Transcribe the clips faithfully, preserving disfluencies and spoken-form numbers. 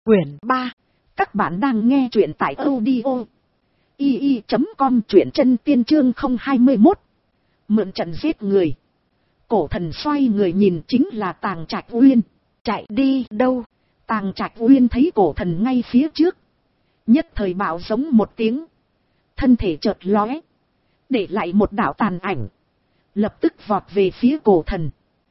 Quyển ba. Các bạn đang nghe truyện tại audio i i chấm com, truyện chân tiên chương không hai mốt. Mượn trận giết người. Cổ thần xoay người nhìn, chính là Tàng Trạch Uyên. Chạy đi đâu? Tàng Trạch Uyên thấy cổ thần ngay phía trước, nhất thời bạo giống một tiếng, thân thể chợt lóe, để lại một đạo tàn ảnh, lập tức vọt về phía cổ thần.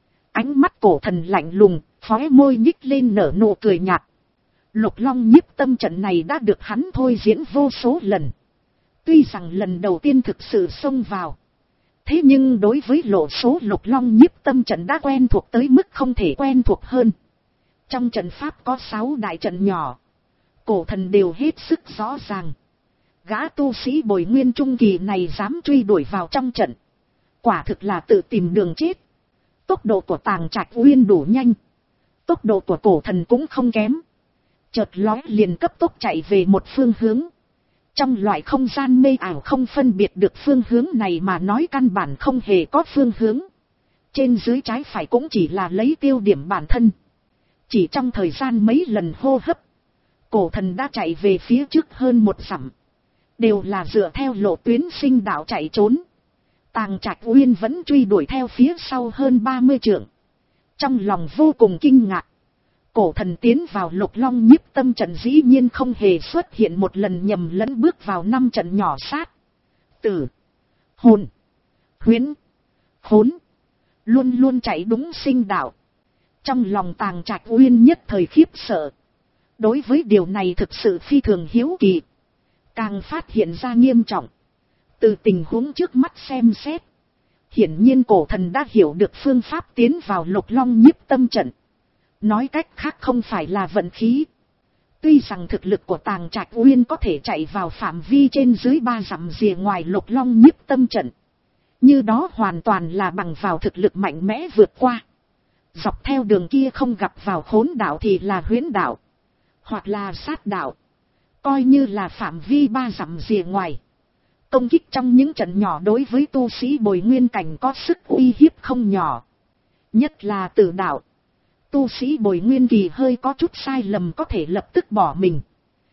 Ánh mắt cổ thần lạnh lùng, khóe môi nhích lên nở nụ cười nhạt. Lục Long nhiếp tâm trận này đã được hắn thôi diễn vô số lần. Tuy rằng lần đầu tiên thực sự xông vào, thế nhưng đối với lộ số Lục Long nhiếp tâm trận đã quen thuộc tới mức không thể quen thuộc hơn. Trong trận pháp có sáu đại trận nhỏ, cổ thần đều hết sức rõ ràng. Gã tu sĩ bồi nguyên trung kỳ này dám truy đuổi vào trong trận, quả thực là tự tìm đường chết. Tốc độ của Tàng Trạch Uyên đủ nhanh, tốc độ của cổ thần cũng không kém. Chợt lóe liền cấp tốc chạy về một phương hướng. Trong loại không gian mê ảo không phân biệt được phương hướng này mà nói, căn bản không hề có phương hướng. Trên dưới trái phải cũng chỉ là lấy tiêu điểm bản thân. Chỉ trong thời gian mấy lần hô hấp, cổ thần đã chạy về phía trước hơn một dặm. Đều là dựa theo lộ tuyến sinh đạo chạy trốn. Tàng Trạch Uyên vẫn truy đuổi theo phía sau hơn ba mươi trượng. Trong lòng vô cùng kinh ngạc. Cổ thần tiến vào Lục Long nhiếp tâm trận dĩ nhiên không hề xuất hiện một lần nhầm lẫn bước vào năm trận nhỏ sát, tử, hồn, huyễn, khốn, luôn luôn chạy đúng sinh đạo. Trong lòng Tàng Trạch Uyên nhất thời khiếp sợ. Đối với điều này thực sự phi thường hiếu kỳ, càng phát hiện ra nghiêm trọng. Từ tình huống trước mắt xem xét, hiển nhiên cổ thần đã hiểu được phương pháp tiến vào Lục Long nhiếp tâm trận. Nói cách khác không phải là vận khí. Tuy rằng thực lực của Tàng Trạch Uyên có thể chạy vào phạm vi trên dưới ba dặm rìa ngoài Lục Long nhiếp tâm trận, như đó hoàn toàn là bằng vào thực lực mạnh mẽ vượt qua. Dọc theo đường kia không gặp vào khốn đạo thì là huyễn đạo, hoặc là sát đạo. Coi như là phạm vi ba dặm rìa ngoài, công kích trong những trận nhỏ đối với tu sĩ bồi nguyên cảnh có sức uy hiếp không nhỏ. Nhất là tử đạo, tu sĩ bồi nguyên kỳ hơi có chút sai lầm có thể lập tức bỏ mình.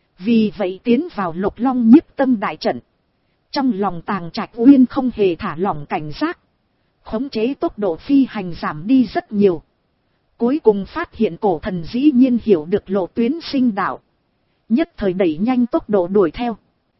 Vì vậy tiến vào Lục Long nhiếp tâm đại trận, trong lòng Tàng Trạch Uyên không hề thả lỏng cảnh giác, khống chế tốc độ phi hành giảm đi rất nhiều. Cuối cùng phát hiện cổ thần dĩ nhiên hiểu được lộ tuyến sinh đạo, nhất thời đẩy nhanh tốc độ đuổi theo.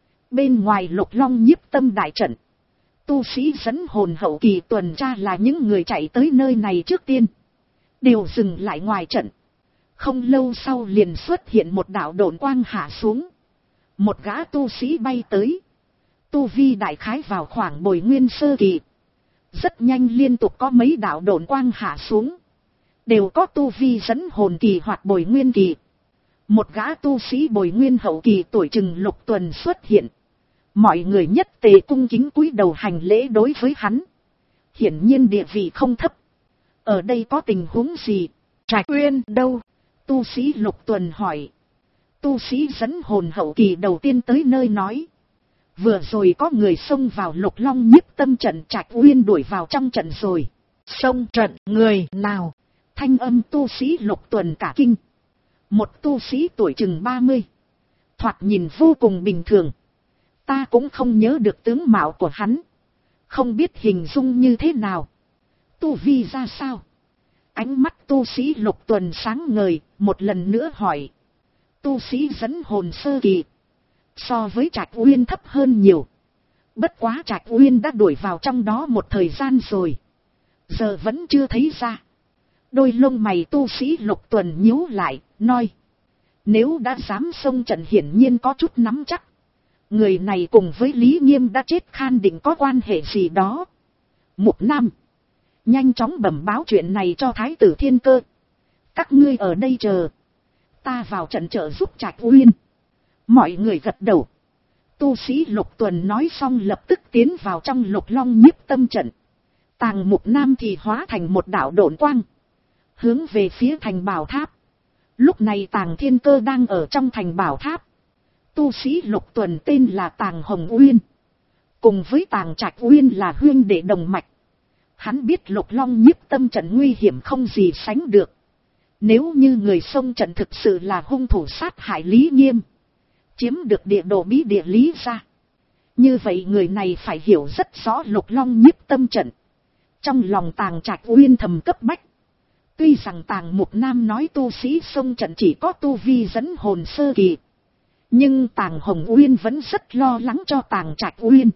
Bên ngoài Lục Long nhiếp tâm đại trận, tu sĩ dẫn hồn hậu kỳ tuần tra là những người chạy tới nơi này trước tiên, đều dừng lại ngoài trận. Không lâu sau liền xuất hiện một đạo độn quang hạ xuống. Một gã tu sĩ bay tới, tu vi đại khái vào khoảng bồi nguyên sơ kỳ. Rất nhanh liên tục có mấy đạo độn quang hạ xuống, đều có tu vi dẫn hồn kỳ hoặc bồi nguyên kỳ. Một gã tu sĩ bồi nguyên hậu kỳ tuổi chừng Lục Tuần xuất hiện. Mọi người nhất tề cung kính cúi đầu hành lễ đối với hắn. Hiển nhiên địa vị không thấp. Ở đây có tình huống gì? Trạch Uyên đâu? Tu sĩ Lục Tuần hỏi. Tu sĩ dẫn hồn hậu kỳ đầu tiên tới nơi nói. Vừa rồi có người xông vào Lục Long nhiếp tâm trận, Trạch Uyên đuổi vào trong trận rồi. Xông trận người nào? Thanh âm tu sĩ Lục Tuần cả kinh. Một tu sĩ tuổi chừng ba mươi. Thoạt nhìn vô cùng bình thường. Ta cũng không nhớ được tướng mạo của hắn, không biết hình dung như thế nào, tu vi ra sao. Ánh mắt tu sĩ Lục Tuần sáng ngời, một lần nữa hỏi. Tu sĩ dẫn hồn sơ kỳ, so với Trạch Uyên thấp hơn nhiều. Bất quá Trạch Uyên đã đuổi vào trong đó một thời gian rồi, giờ vẫn chưa thấy ra. Đôi lông mày tu sĩ Lục Tuần nhíu lại, nói. Nếu đã dám xông trận hiển nhiên có chút nắm chắc. Người này cùng với Lý Nghiêm đã chết khan định có quan hệ gì đó. Mục Nam, nhanh chóng bẩm báo chuyện này cho Thái tử Thiên Cơ. Các ngươi ở đây chờ, ta vào trận trợ giúp Trạch Uyên. Mọi người gật đầu. Tu sĩ Lục Tuần nói xong lập tức tiến vào trong Lục Long nhiếp tâm trận. Tàng Mục Nam thì hóa thành một đạo độn quang, hướng về phía thành bảo tháp. Lúc này Tàng Thiên Cơ đang ở trong thành bảo tháp. Tu sĩ Lục Tuần tên là Tàng Hồng Uyên, cùng với Tàng Trạch Uyên là huynh đệ đồng mạch. Hắn biết Lục Long nhiếp tâm trận nguy hiểm không gì sánh được, Nếu như người xông trận thực sự là hung thủ sát hại Lý Nghiêm, chiếm được địa đồ bí địa Lý ra, như vậy người này phải hiểu rất rõ Lục Long nhiếp tâm trận. Trong lòng Tàng Trạch Uyên thầm cấp bách. Tuy rằng Tàng Mục Nam nói tu sĩ xông trận chỉ có tu vi dẫn hồn sơ kỳ, nhưng Tàng Hồng Uyên vẫn rất lo lắng cho Tàng Trạch Uyên.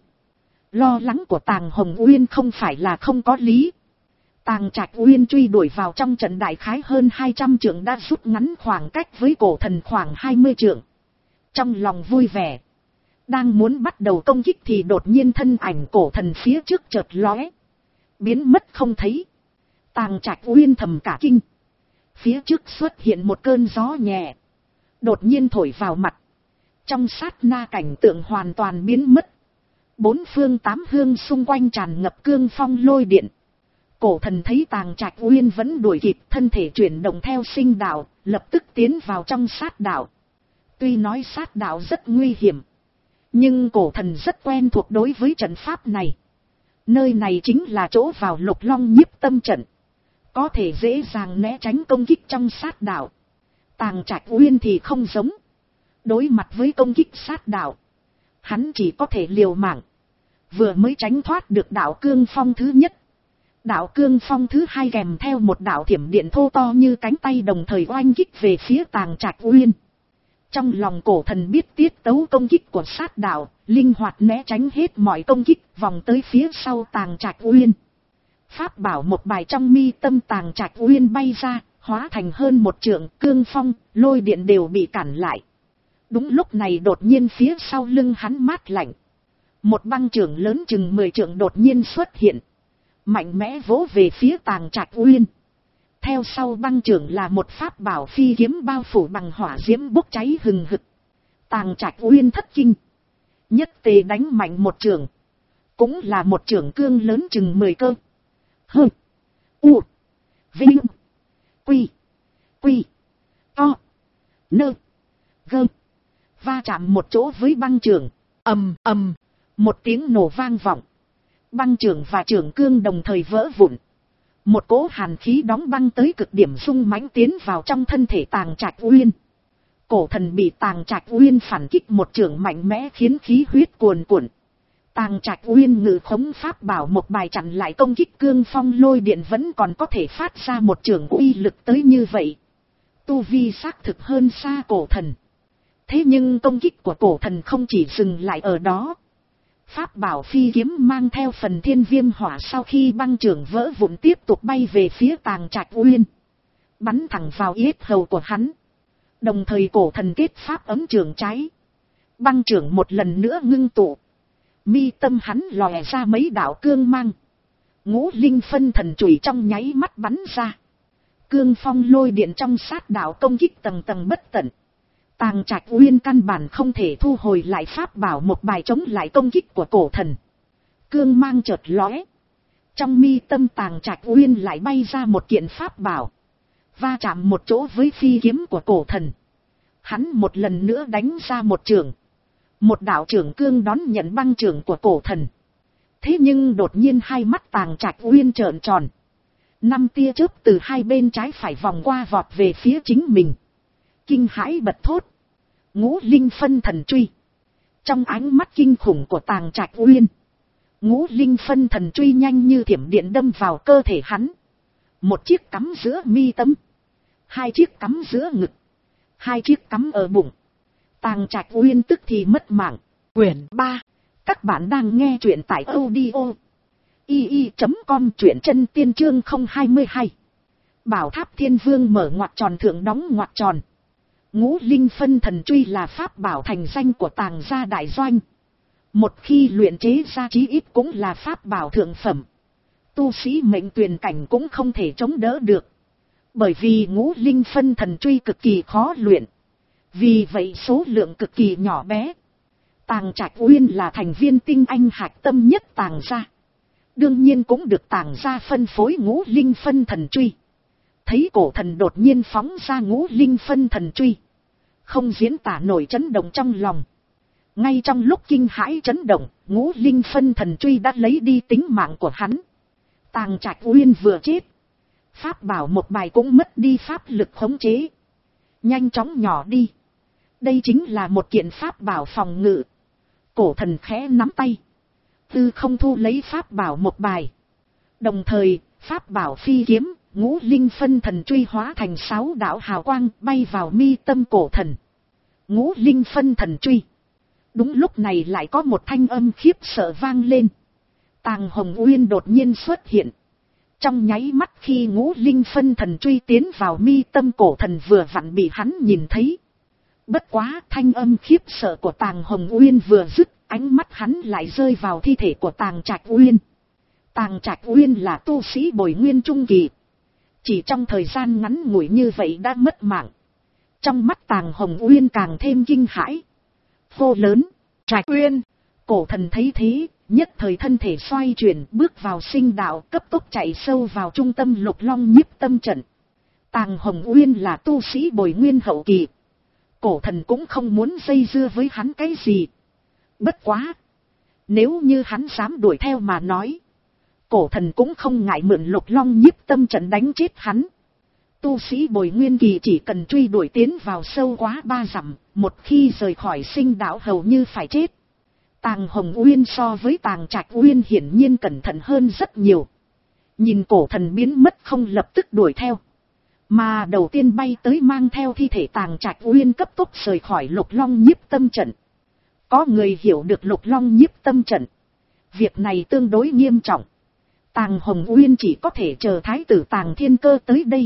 Lo lắng của Tàng Hồng Uyên không phải là không có lý. Tàng Trạch Uyên truy đuổi vào trong trận đại khái hơn hai trăm trượng đã rút ngắn khoảng cách với cổ thần khoảng hai mươi trượng. Trong lòng vui vẻ, đang muốn bắt đầu công kích thì đột nhiên thân ảnh cổ thần phía trước chợt lóe, biến mất không thấy. Tàng Trạch Uyên thầm cả kinh. Phía trước xuất hiện một cơn gió nhẹ, đột nhiên thổi vào mặt. Trong sát na cảnh tượng hoàn toàn biến mất. Bốn phương tám hướng xung quanh tràn ngập cương phong lôi điện. Cổ thần thấy Tàng Trạch Uyên vẫn đuổi kịp, thân thể chuyển động theo sinh đạo, lập tức tiến vào trong sát đạo. Tuy nói sát đạo rất nguy hiểm, nhưng cổ thần rất quen thuộc đối với trận pháp này. Nơi này chính là chỗ vào Lục Long nhiếp tâm trận, có thể dễ dàng né tránh công kích trong sát đạo. Tàng Trạch Uyên thì không giống. Đối mặt với công kích sát đạo, hắn chỉ có thể liều mạng. Vừa mới tránh thoát được đạo cương phong thứ nhất, đạo cương phong thứ hai kèm theo một đạo thiểm điện thô to như cánh tay đồng thời oanh kích về phía Tàng Trạch Uyên. Trong lòng cổ thần biết tiết tấu công kích của sát đạo, linh hoạt né tránh hết mọi công kích, vòng tới phía sau Tàng Trạch Uyên. Pháp bảo một bài trong mi tâm Tàng Trạch Uyên bay ra, hóa thành hơn một trượng, cương phong, lôi điện đều bị cản lại. Đúng lúc này đột nhiên phía sau lưng hắn mát lạnh. Một băng chưởng lớn chừng mười trượng đột nhiên xuất hiện, mạnh mẽ vỗ về phía Tàng Trạch Uyên. Theo sau băng chưởng là một pháp bảo phi kiếm bao phủ bằng hỏa diễm bốc cháy hừng hực. Tàng Trạch Uyên thất kinh, nhất tề đánh mạnh một chưởng, cũng là một chưởng cương lớn chừng mười cơ. Hơ, u, vinh, quy, quy, to, nơ, gơ, va chạm một chỗ với băng chưởng, ầm ầm, một tiếng nổ vang vọng. Băng chưởng và chưởng cương đồng thời vỡ vụn. Một cỗ hàn khí đóng băng tới cực điểm xung mãnh tiến vào trong thân thể Tàng Trạch Uyên. Cổ thần bị Tàng Trạch Uyên phản kích một chưởng mạnh mẽ khiến khí huyết cuồn cuộn. Tàng Trạch Uyên ngự khống pháp bảo một bài chặn lại công kích cương phong lôi điện vẫn còn có thể phát ra một chưởng uy lực tới như vậy. Tu vi xác thực hơn xa cổ thần. Thế nhưng công kích của cổ thần không chỉ dừng lại ở đó. Pháp bảo phi kiếm mang theo phần thiên viêm hỏa sau khi băng chưởng vỡ vụn tiếp tục bay về phía Tàng Trạch Uyên, bắn thẳng vào yết hầu của hắn. Đồng thời cổ thần kết pháp ấm chưởng trái, băng chưởng một lần nữa ngưng tụ, mi tâm hắn lòe ra mấy đạo cương mang. Ngũ linh phân thần chùy trong nháy mắt bắn ra, cương phong lôi điện trong sát đạo công kích tầng tầng bất tận. Tàng Trạch Uyên căn bản không thể thu hồi lại pháp bảo một bài chống lại công kích của cổ thần. Cương mang chợt lóe, trong mi tâm Tàng Trạch Uyên lại bay ra một kiện pháp bảo, va chạm một chỗ với phi kiếm của cổ thần. Hắn một lần nữa đánh ra một chưởng, một đạo chưởng cương đón nhận băng chưởng của cổ thần. Thế nhưng đột nhiên hai mắt Tàng Trạch Uyên trợn tròn, năm tia chớp từ hai bên trái phải vòng qua vọt về phía chính mình. Kinh hãi bật thốt, ngũ linh phân thần truy. Trong ánh mắt kinh khủng của Tàng Trạch Uyên, ngũ linh phân thần truy nhanh như thiểm điện đâm vào cơ thể hắn. Một chiếc cắm giữa mi tâm, hai chiếc cắm giữa ngực, hai chiếc cắm ở bụng. Tàng Trạch Uyên tức thì mất mạng. Quyển ba. Các bạn đang nghe truyện tại audio i i chấm com, truyện chân tiên chương không hai hai. Bảo Tháp Thiên Vương mở ngoặc tròn thượng đóng ngoặc tròn. Ngũ linh phân thần truy là pháp bảo thành danh của Tàng gia đại doanh. Một khi luyện chế ra chí ít cũng là pháp bảo thượng phẩm. Tu sĩ mệnh tuyển cảnh cũng không thể chống đỡ được. Bởi vì ngũ linh phân thần truy cực kỳ khó luyện. Vì vậy số lượng cực kỳ nhỏ bé. Tàng Trạch Uyên là thành viên tinh anh hạch tâm nhất Tàng gia. Đương nhiên cũng được Tàng gia phân phối ngũ linh phân thần truy. Thấy cổ thần đột nhiên phóng ra ngũ linh phân thần truy, không diễn tả nổi chấn động trong lòng. Ngay trong lúc kinh hãi chấn động, ngũ linh phân thần truy đã lấy đi tính mạng của hắn. Tàng Trạch Uyên vừa chết, Pháp bảo một bài cũng mất đi pháp lực khống chế. Nhanh chóng nhỏ đi. Đây chính là một kiện pháp bảo phòng ngự. Cổ thần khẽ nắm tay. Tư không thu lấy pháp bảo một bài. Đồng thời, pháp bảo phi kiếm, ngũ linh phân thần truy hóa thành sáu đạo hào quang bay vào mi tâm cổ thần. Ngũ linh phân thần truy. Đúng lúc này lại có một thanh âm khiếp sợ vang lên. Tàng Hồng Uyên đột nhiên xuất hiện. Trong nháy mắt khi ngũ linh phân thần truy tiến vào mi tâm cổ thần vừa vặn bị hắn nhìn thấy. Bất quá thanh âm khiếp sợ của Tàng Hồng Uyên vừa dứt, ánh mắt hắn lại rơi vào thi thể của Tàng Trạch Uyên. Tàng Trạch Uyên là tu sĩ bồi nguyên trung kỳ. Chỉ trong thời gian ngắn ngủi như vậy đã mất mạng. Trong mắt Tàng Hồng Uyên càng thêm kinh hãi. Hô lớn, Trạch Uyên. Cổ thần thấy thế, nhất thời thân thể xoay chuyển bước vào sinh đạo, cấp tốc chạy sâu vào trung tâm Lục Long nhiếp tâm trận. Tàng Hồng Uyên là tu sĩ bồi nguyên hậu kỳ. Cổ thần cũng không muốn dây dưa với hắn cái gì. Bất quá, nếu như hắn dám đuổi theo mà nói, cổ thần cũng không ngại mượn Lục Long nhiếp tâm trận đánh chết hắn. Tu sĩ bồi nguyên kỳ chỉ cần truy đuổi tiến vào sâu quá ba dặm, một khi rời khỏi sinh đạo hầu như phải chết. Tàng Hồng Uyên so với Tàng Trạch Uyên hiển nhiên cẩn thận hơn rất nhiều. Nhìn cổ thần biến mất không lập tức đuổi theo. Mà đầu tiên bay tới mang theo thi thể Tàng Trạch Uyên cấp tốc rời khỏi Lục Long nhiếp tâm trận. Có người hiểu được Lục Long nhiếp tâm trận. Việc này tương đối nghiêm trọng. Tàng Hồng Uyên chỉ có thể chờ thái tử Tàng Thiên Cơ tới đây.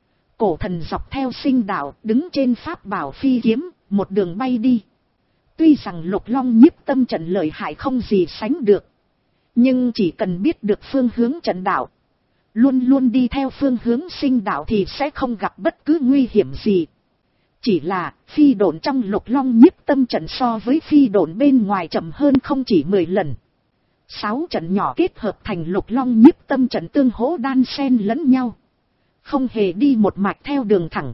Cổ thần dọc theo sinh đạo đứng trên pháp bảo phi kiếm, một đường bay đi. Tuy rằng Lục Long nhiếp tâm trận lợi hại không gì sánh được. Nhưng chỉ cần biết được phương hướng trận đạo, luôn luôn đi theo phương hướng sinh đạo thì sẽ không gặp bất cứ nguy hiểm gì. Chỉ là phi độn trong Lục Long nhiếp tâm trận so với phi độn bên ngoài chậm hơn không chỉ mười lần. Sáu trận nhỏ kết hợp thành Lục Long nhiếp tâm trận tương hỗ đan xen lẫn nhau. Không hề đi một mạch theo đường thẳng.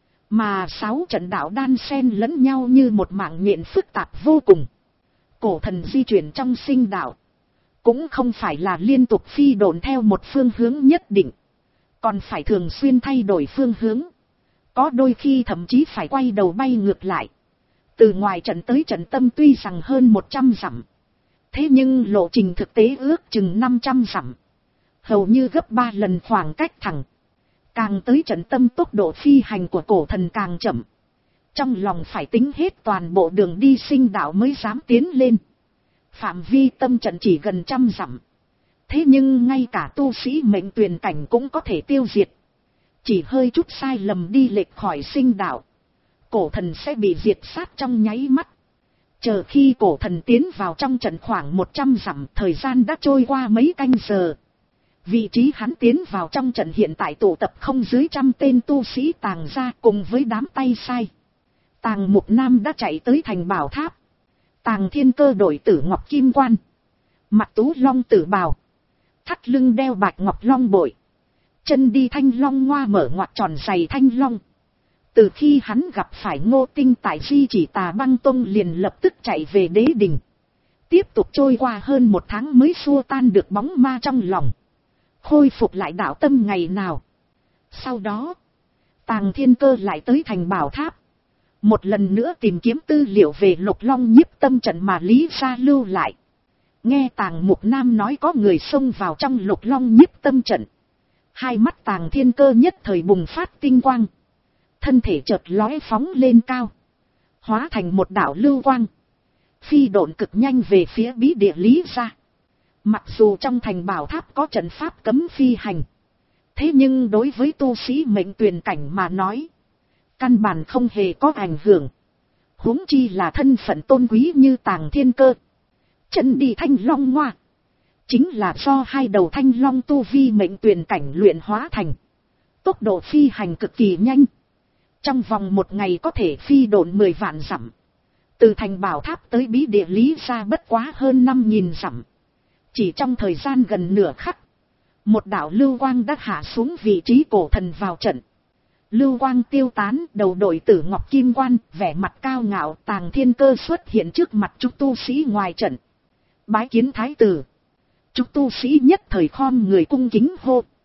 Mà sáu trận đạo đan xen lẫn nhau như một mạng nhện phức tạp vô cùng. Cổ thần di chuyển trong sinh đạo. Cũng không phải là liên tục phi độn theo một phương hướng nhất định. Còn phải thường xuyên thay đổi phương hướng. Có đôi khi thậm chí phải quay đầu bay ngược lại. Từ ngoài trận tới trận tâm tuy rằng hơn một trăm dặm. Thế nhưng lộ trình thực tế ước chừng năm trăm dặm. Hầu như gấp ba lần khoảng cách thẳng. Càng tới trận tâm tốc độ phi hành của cổ thần càng chậm. Trong lòng phải tính hết toàn bộ đường đi sinh đạo mới dám tiến lên. Phạm vi tâm trận chỉ gần trăm dặm. Thế nhưng ngay cả tu sĩ mệnh tuyền cảnh cũng có thể tiêu diệt. Chỉ hơi chút sai lầm đi lệch khỏi sinh đạo. Cổ thần sẽ bị diệt sát trong nháy mắt. Chờ khi cổ thần tiến vào trong trận khoảng một trăm dặm, thời gian đã trôi qua mấy canh giờ. Vị trí hắn tiến vào trong trận hiện tại tụ tập không dưới trăm tên tu sĩ Tàng gia cùng với đám tay sai. Tàng Mục Nam đã chạy tới thành Bảo Tháp. Tàng Thiên Cơ đội tử ngọc kim quan. Mặt tú long tử bào. Thắt lưng đeo bạch ngọc long bội. Chân đi thanh long ngoa mở ngoặt tròn giày thanh long. Từ khi hắn gặp phải Ngô Tinh tại Di Chỉ Tà Băng Tông liền lập tức chạy về đế đình. Tiếp tục trôi qua hơn một tháng mới xua tan được bóng ma trong lòng. Khôi phục lại đạo tâm ngày nào. Sau đó, Tàng Thiên Cơ lại tới thành Bảo Tháp. Một lần nữa tìm kiếm tư liệu về Lục Long nhiếp tâm trận mà Lý gia lưu lại. Nghe Tàng Mục Nam nói có người xông vào trong Lục Long nhiếp tâm trận. Hai mắt Tàng Thiên Cơ nhất thời bùng phát tinh quang. Thân thể chợt lóe phóng lên cao. Hóa thành một đạo lưu quang. Phi độn cực nhanh về phía bí địa Lý gia. Mặc dù trong thành Bảo Tháp có trận pháp cấm phi hành. Thế nhưng đối với tu sĩ mệnh tuyền cảnh mà nói. Căn bản không hề có ảnh hưởng. Huống chi là thân phận tôn quý như Tàng Thiên Cơ. Chân đi thanh long ngoa. Chính là do hai đầu thanh long tu vi mệnh tuyền cảnh luyện hóa thành. Tốc độ phi hành cực kỳ nhanh. Trong vòng một ngày có thể phi độn mười vạn dặm. Từ thành Bảo Tháp tới bí địa Lý gia bất quá hơn năm nghìn dặm. Chỉ trong thời gian gần nửa khắc. Một đạo lưu quang đã hạ xuống vị trí cổ thần vào trận. Lưu quang tiêu tán, đầu đội tử ngọc kim quan, vẻ mặt cao ngạo. Tàng Thiên Cơ xuất hiện trước mặt chúng tu sĩ ngoài trận. Bái kiến thái tử. Chúng tu sĩ nhất thời khom người cung kính hô.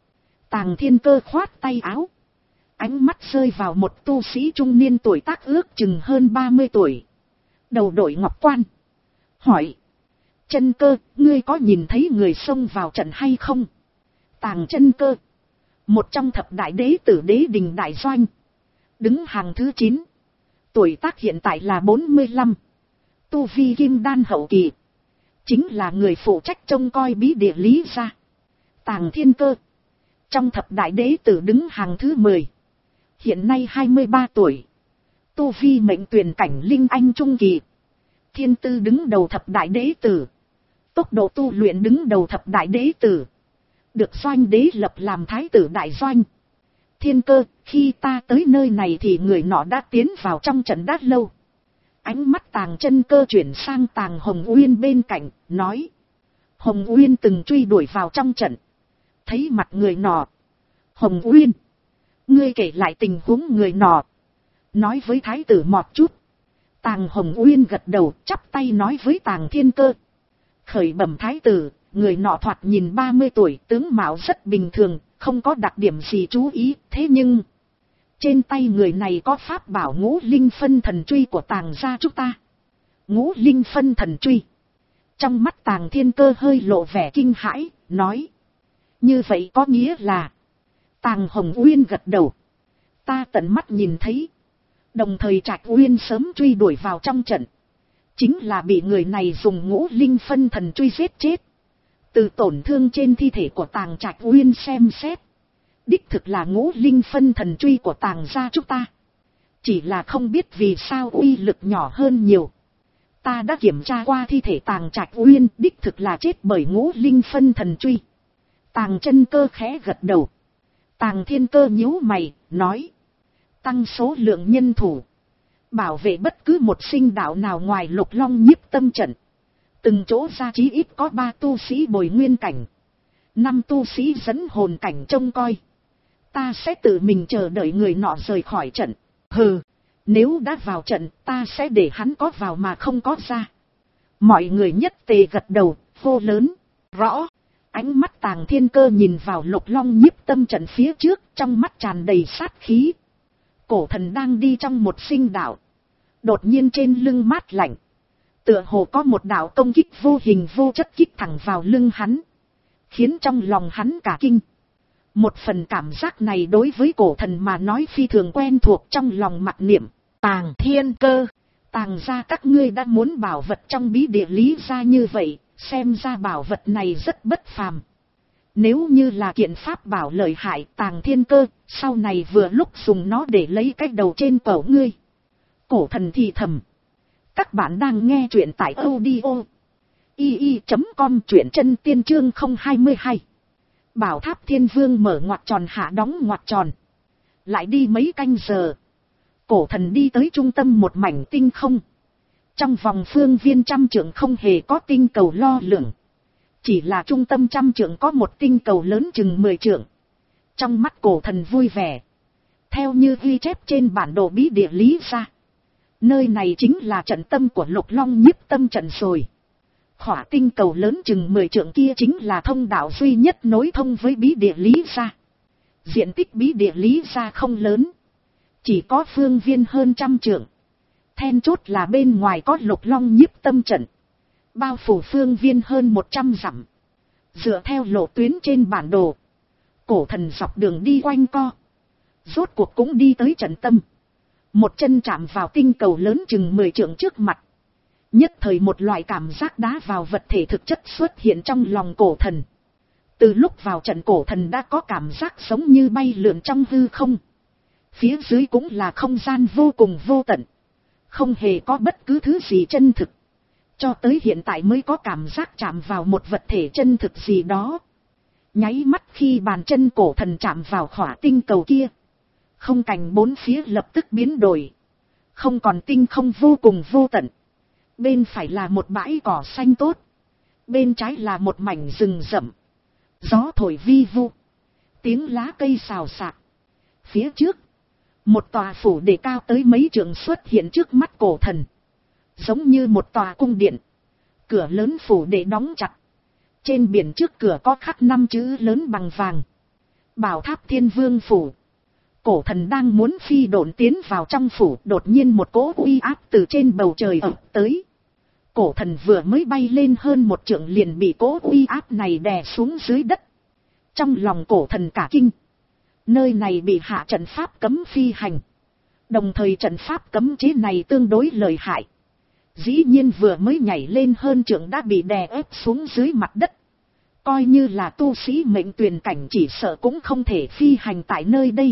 Tàng Thiên Cơ khoát tay áo. Ánh mắt rơi vào một tu sĩ trung niên tuổi tác ước chừng hơn ba mươi tuổi. Đầu đội ngọc quan. Hỏi. Chân Cơ, ngươi có nhìn thấy người xông vào trận hay không? Tàng Chân Cơ. Một trong thập đại đế tử Đế Đình Đại Doanh. Đứng hàng thứ chín. Tuổi tác hiện tại là bốn mươi lăm. Tu vi kim đan hậu kỳ. Chính là người phụ trách trông coi bí địa Lý gia. Tàng Thiên Cơ. Trong thập đại đế tử đứng hàng thứ mười. Hiện nay hai mươi ba tuổi. Tu vi mệnh tuyển cảnh linh anh trung kỳ. Thiên tư đứng đầu thập đại đế tử. Tốc độ tu luyện đứng đầu thập đại đế tử. Được Doanh đế lập làm thái tử đại doanh. Thiên Cơ, khi ta tới nơi này thì người nọ đã tiến vào trong trận đã lâu. Ánh mắt Tàng Chân Cơ chuyển sang Tàng Hồng Uyên bên cạnh, nói. Hồng Uyên từng truy đuổi vào trong trận. Thấy mặt người nọ. Hồng Uyên, ngươi kể lại tình huống người nọ. Nói với thái tử một chút. Tàng Hồng Uyên gật đầu, chắp tay nói với Tàng Thiên Cơ. Khởi bẩm thái tử, người nọ thoạt nhìn ba mươi tuổi, tướng mạo rất bình thường, không có đặc điểm gì chú ý, thế nhưng trên tay người này có pháp bảo Ngũ Linh Phân Thần Truy của Tàng gia chúng ta. Ngũ Linh Phân Thần Truy. Trong mắt Tàng Thiên Cơ hơi lộ vẻ kinh hãi, nói. Như vậy có nghĩa là. Tàng Hồng Uyên gật đầu. Ta tận mắt nhìn thấy. Đồng thời Trạch Uyên sớm truy đuổi vào trong trận. Chính là bị người này dùng Ngũ Linh Phân Thần Truy giết chết. Từ tổn thương trên thi thể của Tàng Trạch Uyên xem xét. Đích thực là Ngũ Linh Phân Thần Truy của Tàng gia chúng ta. Chỉ là không biết vì sao uy lực nhỏ hơn nhiều. Ta đã kiểm tra qua thi thể Tàng Trạch Uyên, đích thực là chết bởi Ngũ Linh Phân Thần Truy. Tàng Chân Cơ khẽ gật đầu. Tàng Thiên Cơ nhíu mày, nói. Tăng số lượng nhân thủ. Bảo vệ bất cứ một sinh đạo nào ngoài Lục Long Nhiếp Tâm trận. Từng chỗ ra chí ít có ba tu sĩ bồi nguyên cảnh. Năm tu sĩ dẫn hồn cảnh trông coi. Ta sẽ tự mình chờ đợi người nọ rời khỏi trận. Hừ, nếu đã vào trận ta sẽ để hắn có vào mà không có ra. Mọi người nhất tề gật đầu, hô lớn. Rõ. Ánh mắt Tàng Thiên Cơ nhìn vào Lục Long Nhiếp Tâm trận phía trước, trong mắt tràn đầy sát khí. Cổ thần đang đi trong một sinh đạo. Đột nhiên trên lưng mát lạnh. Tựa hồ có một đạo công kích vô hình vô chất kích thẳng vào lưng hắn. Khiến trong lòng hắn cả kinh. Một phần cảm giác này đối với cổ thần mà nói phi thường quen thuộc trong lòng mặc niệm. Tàng Thiên Cơ, Tàng gia các ngươi đã muốn bảo vật trong bí địa Lý gia như vậy, xem ra bảo vật này rất bất phàm. Nếu như là kiện pháp bảo lợi hại Tàng Thiên Cơ, sau này vừa lúc dùng nó để lấy cái đầu trên cổ ngươi. Cổ thần thì thầm. Các bạn đang nghe truyện tại audio i i chấm com, truyện chân tiên chương không hai hai. Bảo Tháp Thiên Vương mở ngoặc tròn hạ đóng ngoặc tròn. Lại đi mấy canh giờ. Cổ thần đi tới trung tâm một mảnh tinh không. Trong vòng phương viên trăm trượng không hề có tinh cầu lo lửng. Chỉ là trung tâm trăm trượng có một tinh cầu lớn chừng mười trượng. Trong mắt cổ thần vui vẻ. Theo như ghi chép trên bản đồ bí địa Lý gia. Nơi này chính là trận tâm của Lục Long Nhiếp Tâm trận rồi. Khỏa tinh cầu lớn chừng mười trượng kia chính là thông đạo duy nhất nối thông với bí địa Lý gia. Diện tích bí địa Lý gia không lớn. Chỉ có phương viên hơn trăm trượng. Then chốt là bên ngoài có Lục Long Nhiếp Tâm trận. Bao phủ phương viên hơn một trăm dặm. Dựa theo lộ tuyến trên bản đồ. Cổ thần dọc đường đi quanh co. Rốt cuộc cũng đi tới trận tâm. Một chân chạm vào tinh cầu lớn chừng mười trượng trước mặt. Nhất thời một loại cảm giác đá vào vật thể thực chất xuất hiện trong lòng cổ thần. Từ lúc vào trận cổ thần đã có cảm giác giống như bay lượn trong hư không. Phía dưới cũng là không gian vô cùng vô tận. Không hề có bất cứ thứ gì chân thực. Cho tới hiện tại mới có cảm giác chạm vào một vật thể chân thực gì đó. Nháy mắt khi bàn chân cổ thần chạm vào khỏa tinh cầu kia. Không cảnh bốn phía lập tức biến đổi. Không còn tinh không vô cùng vô tận. Bên phải là một bãi cỏ xanh tốt. Bên trái là một mảnh rừng rậm. Gió thổi vi vu. Tiếng lá cây xào xạc. Phía trước. Một tòa phủ đề cao tới mấy trượng xuất hiện trước mắt cổ thần. Giống như một tòa cung điện. Cửa lớn phủ đề đóng chặt. Trên biển trước cửa có khắc năm chữ lớn bằng vàng. Bảo Tháp Thiên Vương phủ. Cổ thần đang muốn phi độn tiến vào trong phủ, đột nhiên một cỗ uy áp từ trên bầu trời ập tới. Cổ thần vừa mới bay lên hơn một trượng liền bị cỗ uy áp này đè xuống dưới đất. Trong lòng cổ thần cả kinh. Nơi này bị hạ trận pháp cấm phi hành. Đồng thời trận pháp cấm chế này tương đối lợi hại. Dĩ nhiên vừa mới nhảy lên hơn trượng đã bị đè ép xuống dưới mặt đất. Coi như là tu sĩ mệnh tuyền cảnh chỉ sợ cũng không thể phi hành tại nơi đây.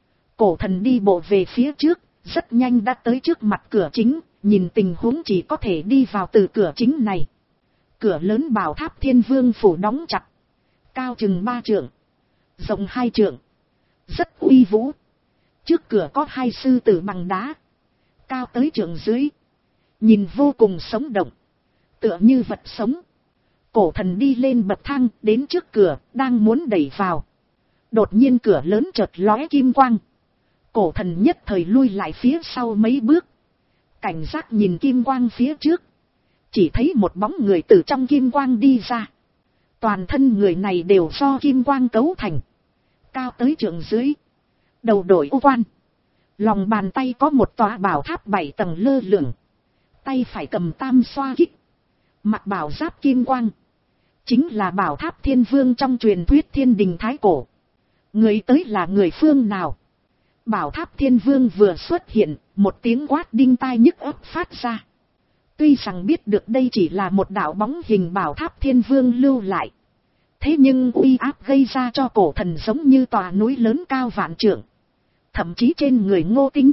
Cổ thần đi bộ về phía trước, rất nhanh đã tới trước mặt cửa chính, nhìn tình huống chỉ có thể đi vào từ cửa chính này. Cửa lớn Bảo Tháp Thiên Vương phủ đóng chặt, cao chừng ba trượng, rộng hai trượng, rất uy vũ. Trước cửa có hai sư tử bằng đá, cao tới trượng dưới, nhìn vô cùng sống động, tựa như vật sống. Cổ thần đi lên bậc thang đến trước cửa, đang muốn đẩy vào. Đột nhiên cửa lớn chợt lóe kim quang. Cổ thần nhất thời lui lại phía sau mấy bước. Cảnh giác nhìn kim quang phía trước. Chỉ thấy một bóng người từ trong kim quang đi ra. Toàn thân người này đều do kim quang cấu thành. Cao tới trượng dưới. Đầu đội u quan. Lòng bàn tay có một tòa bảo tháp bảy tầng lơ lửng. Tay phải cầm tam xoa kích. Mặc bảo giáp kim quang. Chính là Bảo Tháp Thiên Vương trong truyền thuyết thiên đình thái cổ. Người tới là người phương nào? Bảo Tháp Thiên Vương vừa xuất hiện, một tiếng quát đinh tai nhức óc phát ra. Tuy rằng biết được đây chỉ là một đạo bóng hình Bảo Tháp Thiên Vương lưu lại. Thế nhưng uy áp gây ra cho cổ thần giống như tòa núi lớn cao vạn trượng. Thậm chí trên người Ngô Tinh,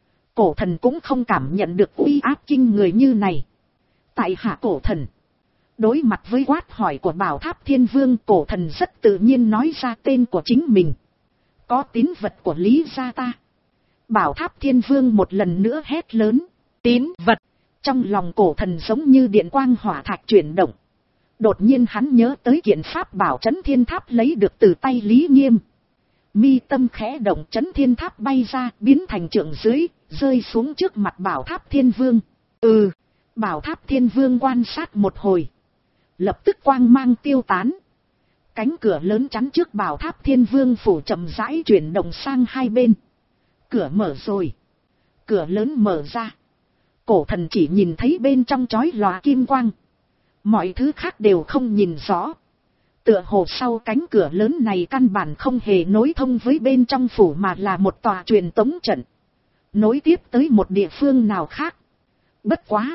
cổ thần cũng không cảm nhận được uy áp kinh người như này. Tại hạ cổ thần. Đối mặt với quát hỏi của Bảo Tháp Thiên Vương, cổ thần rất tự nhiên nói ra tên của chính mình. Có tín vật của Lý gia ta. Bảo Tháp Thiên Vương một lần nữa hét lớn. Tín vật. Trong lòng cổ thần giống như điện quang hỏa thạch chuyển động. Đột nhiên hắn nhớ tới kiện pháp bảo Chấn Thiên Tháp lấy được từ tay Lý Nghiêm. Mi tâm khẽ động, Chấn Thiên Tháp bay ra, biến thành trượng dưới, rơi xuống trước mặt Bảo Tháp Thiên Vương. Ừ, Bảo Tháp Thiên Vương quan sát một hồi. Lập tức quang mang tiêu tán. Cánh cửa lớn chắn trước Bảo Tháp Thiên Vương phủ chậm rãi chuyển động sang hai bên. Cửa mở rồi. Cửa lớn mở ra. Cổ thần chỉ nhìn thấy bên trong chói lòa kim quang. Mọi thứ khác đều không nhìn rõ. Tựa hồ sau cánh cửa lớn này căn bản không hề nối thông với bên trong phủ mà là một tòa truyền tống trận. Nối tiếp tới một địa phương nào khác. Bất quá.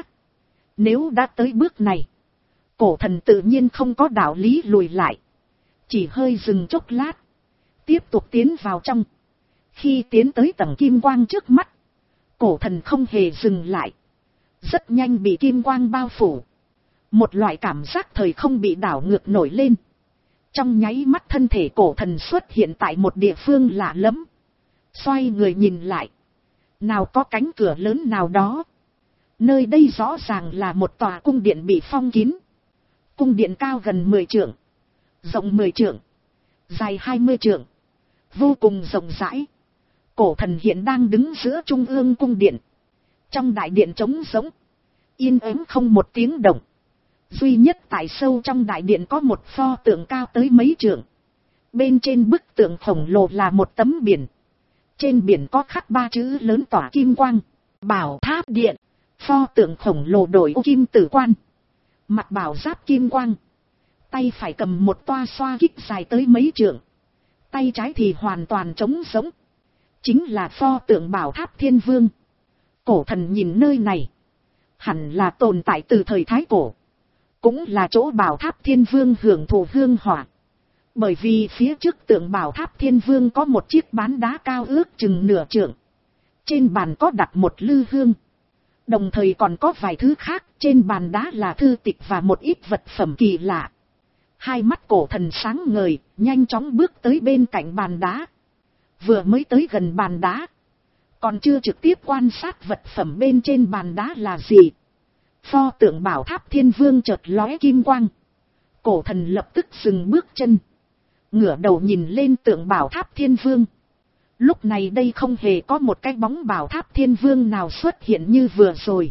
Nếu đã tới bước này. Cổ thần tự nhiên không có đạo lý lùi lại. Chỉ hơi dừng chốc lát. Tiếp tục tiến vào trong. Khi tiến tới tầng kim quang trước mắt. Cổ thần không hề dừng lại. Rất nhanh bị kim quang bao phủ. Một loại cảm giác thời không bị đảo ngược nổi lên. Trong nháy mắt thân thể cổ thần xuất hiện tại một địa phương lạ lẫm. Xoay người nhìn lại. Nào có cánh cửa lớn nào đó. Nơi đây rõ ràng là một tòa cung điện bị phong kín. Cung điện cao gần mười trượng. Rộng mười trượng. Dài hai mươi trượng. Vô cùng rộng rãi. Cổ thần hiện đang đứng giữa trung ương cung điện. Trong đại điện trống rỗng. Yên ắng không một tiếng động. Duy nhất tại sâu trong đại điện có một pho tượng cao tới mấy trượng. Bên trên bức tượng khổng lồ là một tấm biển. Trên biển có khắc ba chữ lớn tỏa kim quang. Bảo Tháp Điện. Pho tượng khổng lồ đổi ô kim tử quan. Mặc bảo giáp kim quang. Tay phải cầm một toa xoa kích dài tới mấy trượng. Tay trái thì hoàn toàn trống rỗng. Chính là pho tượng Bảo Tháp Thiên Vương. Cổ thần nhìn nơi này. Hẳn là tồn tại từ thời Thái Cổ. Cũng là chỗ Bảo Tháp Thiên Vương hưởng thụ hương hỏa. Bởi vì phía trước tượng Bảo Tháp Thiên Vương có một chiếc bán đá cao ước chừng nửa trượng. Trên bàn có đặt một lư hương. Đồng thời còn có vài thứ khác, trên bàn đá là thư tịch và một ít vật phẩm kỳ lạ. Hai mắt cổ thần sáng ngời, nhanh chóng bước tới bên cạnh bàn đá. Vừa mới tới gần bàn đá. Còn chưa trực tiếp quan sát vật phẩm bên trên bàn đá là gì. Pho tượng Bảo Tháp Thiên Vương chợt lóe kim quang. Cổ thần lập tức dừng bước chân. Ngửa đầu nhìn lên tượng Bảo Tháp Thiên Vương. Lúc này đây không hề có một cái bóng Bảo Tháp Thiên Vương nào xuất hiện như vừa rồi.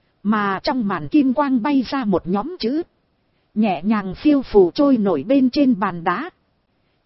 Mà trong màn kim quang bay ra một nhóm chữ. Nhẹ nhàng phiêu phù trôi nổi bên trên bàn đá.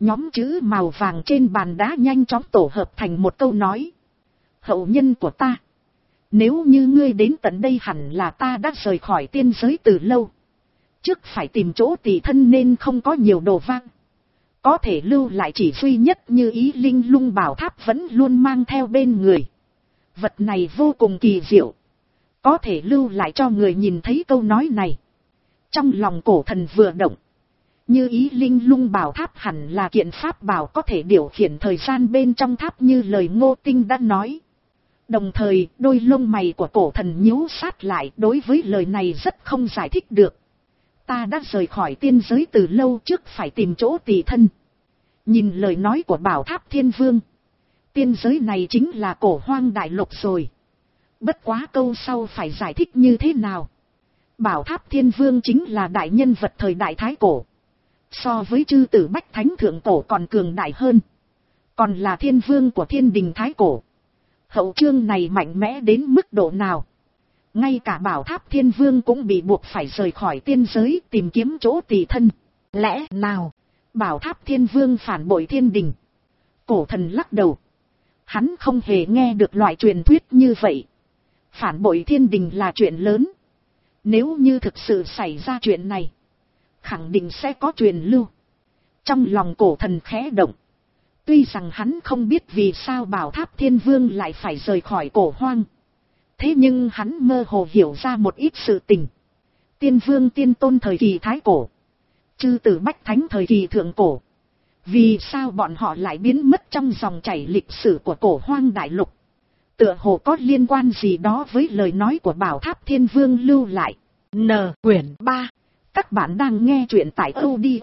Nhóm chữ màu vàng trên bàn đá nhanh chóng tổ hợp thành một câu nói. Hậu nhân của ta. Nếu như ngươi đến tận đây hẳn là ta đã rời khỏi tiên giới từ lâu. Trước phải tìm chỗ tỉ thân nên không có nhiều đồ vang. Có thể lưu lại chỉ duy nhất như ý linh lung bảo tháp vẫn luôn mang theo bên người. Vật này vô cùng kỳ diệu. Có thể lưu lại cho người nhìn thấy câu nói này. Trong lòng cổ thần vừa động. Như ý linh lung bảo tháp hẳn là kiện pháp bảo có thể điều khiển thời gian bên trong tháp như lời Ngô Tinh đã nói. Đồng thời đôi lông mày của cổ thần nhíu sát lại đối với lời này rất không giải thích được. Ta đã rời khỏi tiên giới từ lâu trước phải tìm chỗ tỉ thân. Nhìn lời nói của bảo tháp thiên vương. Tiên giới này chính là cổ hoang đại lục rồi. Bất quá câu sau phải giải thích như thế nào. Bảo tháp thiên vương chính là đại nhân vật thời đại thái cổ. So với chư tử bách thánh thượng cổ còn cường đại hơn. Còn là thiên vương của thiên đình thái cổ. Hậu chương này mạnh mẽ đến mức độ nào. Ngay cả bảo tháp thiên vương cũng bị buộc phải rời khỏi tiên giới tìm kiếm chỗ tỉ thân. Lẽ nào bảo tháp thiên vương phản bội thiên đình? Cổ thần lắc đầu. Hắn không hề nghe được loại truyền thuyết như vậy. Phản bội thiên đình là chuyện lớn. Nếu như thực sự xảy ra chuyện này, khẳng định sẽ có truyền lưu. Trong lòng cổ thần khẽ động. Tuy rằng hắn không biết vì sao bảo tháp thiên vương lại phải rời khỏi cổ hoang. Thế nhưng hắn mơ hồ hiểu ra một ít sự tình. Tiên vương tiên tôn thời kỳ thái cổ. Chư tử bách thánh thời kỳ thượng cổ. Vì sao bọn họ lại biến mất trong dòng chảy lịch sử của cổ hoang đại lục? Tựa hồ có liên quan gì đó với lời nói của bảo tháp thiên vương lưu lại. N quyển ba. Các bạn đang nghe truyện tại audio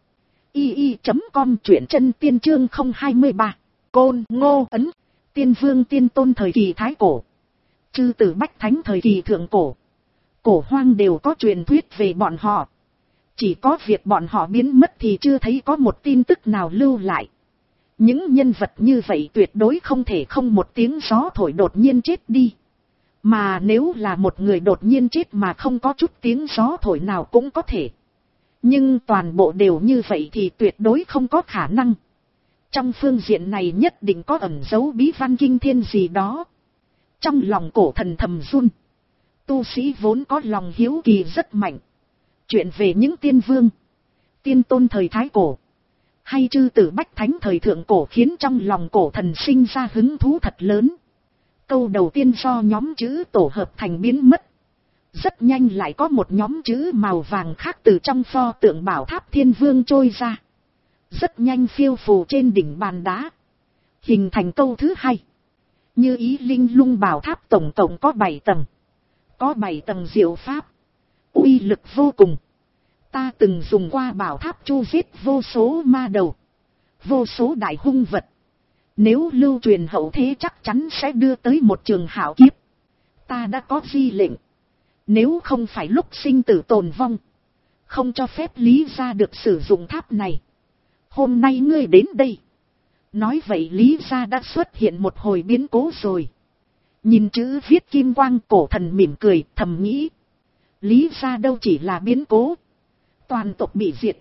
i i chấm com truyện chân tiên chương không hai ba. Côn Ngô Ấn. Tiên vương tiên tôn thời kỳ thái cổ. Chư tử bách thánh thời kỳ thượng cổ. Cổ hoang đều có truyền thuyết về bọn họ. Chỉ có việc bọn họ biến mất thì chưa thấy có một tin tức nào lưu lại. Những nhân vật như vậy tuyệt đối không thể không một tiếng gió thổi đột nhiên chết đi. Mà nếu là một người đột nhiên chết mà không có chút tiếng gió thổi nào cũng có thể. Nhưng toàn bộ đều như vậy thì tuyệt đối không có khả năng. Trong phương diện này nhất định có ẩn dấu bí văn kinh thiên gì đó. Trong lòng cổ thần thầm run. Tu sĩ vốn có lòng hiếu kỳ rất mạnh. Chuyện về những tiên vương, tiên tôn thời thái cổ, hay chư tử bách thánh thời thượng cổ khiến trong lòng cổ thần sinh ra hứng thú thật lớn. Câu đầu tiên do nhóm chữ tổ hợp thành biến mất. Rất nhanh lại có một nhóm chữ màu vàng khác từ trong pho tượng bảo tháp thiên vương trôi ra. Rất nhanh phiêu phù trên đỉnh bàn đá. Hình thành câu thứ hai. Như ý linh lung bảo tháp tổng tổng có bảy tầng. Có bảy tầng diệu pháp. Uy lực vô cùng. Ta từng dùng qua bảo tháp chu giết vô số ma đầu. Vô số đại hung vật. Nếu lưu truyền hậu thế chắc chắn sẽ đưa tới một trường hảo kiếp. Ta đã có di lệnh. Nếu không phải lúc sinh tử tồn vong. Không cho phép Lý gia được sử dụng tháp này. Hôm nay ngươi đến đây. Nói vậy Lý gia đã xuất hiện một hồi biến cố rồi. Nhìn chữ viết kim quang cổ thần mỉm cười thầm nghĩ. Lý gia đâu chỉ là biến cố. Toàn tộc bị diệt.